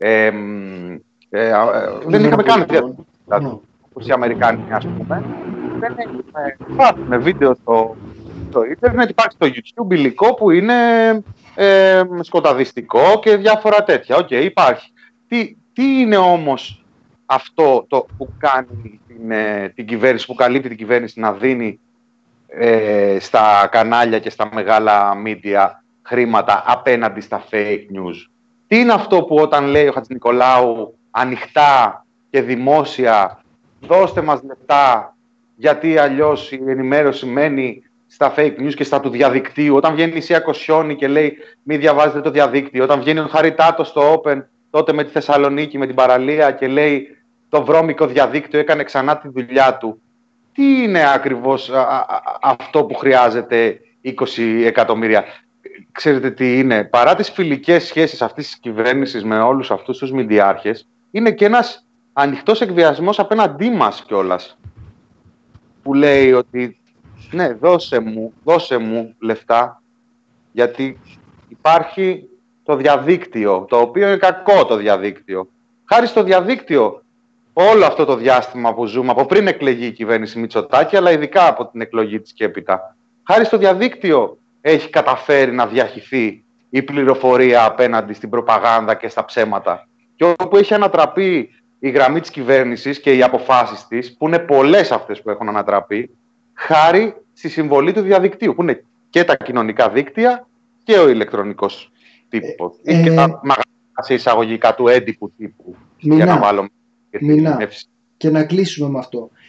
Δεν είχαμε κάνει διαδηλώσεις όπως οι Αμερικάνοι, ας πούμε. Δεν έχουμε βίντεο στο ίντερνετ, υπάρχει στο YouTube υλικό που είναι σκοταδιστικό και διάφορα τέτοια. Οκ, υπάρχει. Τι είναι όμως αυτό που κάνει την κυβέρνηση, που καλύπτει την κυβέρνηση να δίνει στα κανάλια και στα μεγάλα μίντια χρήματα απέναντι στα fake news? Τι είναι αυτό που όταν λέει ο Χατζηνικολάου ανοιχτά και δημόσια, δώστε μας λεφτά γιατί αλλιώς η ενημέρωση μένει στα fake news και στα του διαδικτύου? Όταν βγαίνει η Σία Κοσιόνη και λέει μη διαβάζετε το διαδίκτυο, όταν βγαίνει ο Χαριτάτος στο Open τότε με τη Θεσσαλονίκη, με την παραλία, και λέει το βρώμικο διαδίκτυο έκανε ξανά τη δουλειά του. Τι είναι ακριβώς αυτό που χρειάζεται 20 εκατομμύρια? Ξέρετε τι είναι? Παρά τις φιλικές σχέσεις αυτής της κυβέρνησης με όλους αυτούς τους μηντιάρχες, είναι και ένας ανοιχτός εκβιασμός απέναντί μας κιόλας. Που λέει ότι ναι, δώσε μου λεφτά, γιατί υπάρχει το διαδίκτυο, το οποίο είναι κακό το διαδίκτυο. Χάρη στο διαδίκτυο, όλο αυτό το διάστημα που ζούμε, από πριν εκλεγεί η κυβέρνηση Μητσοτάκη, αλλά ειδικά από την εκλογή της και έπειτα, χάρη στο διαδίκτυο έχει καταφέρει να διαχυθεί η πληροφορία απέναντι στην προπαγάνδα και στα ψέματα. Και όπου έχει ανατραπεί η γραμμή της κυβέρνησης και οι αποφάσεις της, που είναι πολλές αυτές που έχουν ανατραπεί, χάρη στη συμβολή του διαδικτύου, που είναι και τα κοινωνικά δίκτυα και ο ηλεκτρονικός τύπος. Και τα μαγαζιά εισαγωγικά του έντυπου τύπου. Για να βάλουμε και να κλείσουμε με αυτό.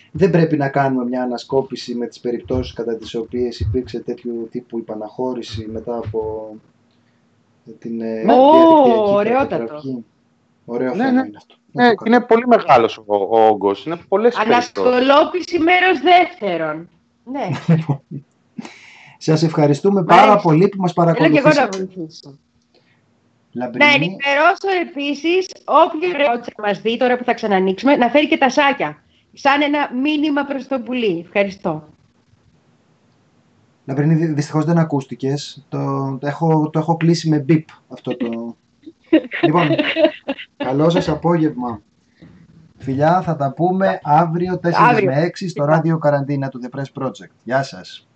δεν πρέπει να κάνουμε μια ανασκόπηση με τις περιπτώσεις κατά τις οποίες υπήρξε τέτοιου τύπου υπαναχώρηση μετά από την διαδικτυακή ωραιότατο. καταγραφή? Ωραίο Ναι, θέμα ναι. είναι αυτό. Είναι πολύ μεγάλος ο όγκος. Είναι πολλές περιπτώσεις. Ανασκολόπηση μέρος δεύτερον. Ναι. Σας ευχαριστούμε πάρα πολύ που μας Θέλω και εγώ να παρακολουθήσατε. βοηθήσω. Να Λαμπρινή, ενημερώσω επίσης όποιο ρεότσο μας δει τώρα που θα ξανανοίξουμε να φέρει και τα σάκια. Σαν ένα μήνυμα προς το πουλί. Ευχαριστώ. Λαμπρινή, δυστυχώς δεν ακούστηκες. Το έχω κλείσει με μπιπ αυτό το... Λοιπόν, καλό σας απόγευμα. Φιλιά, θα τα πούμε αύριο 4 με 6 στο ράδιο Καραντίνα του The Press Project. Γεια σας.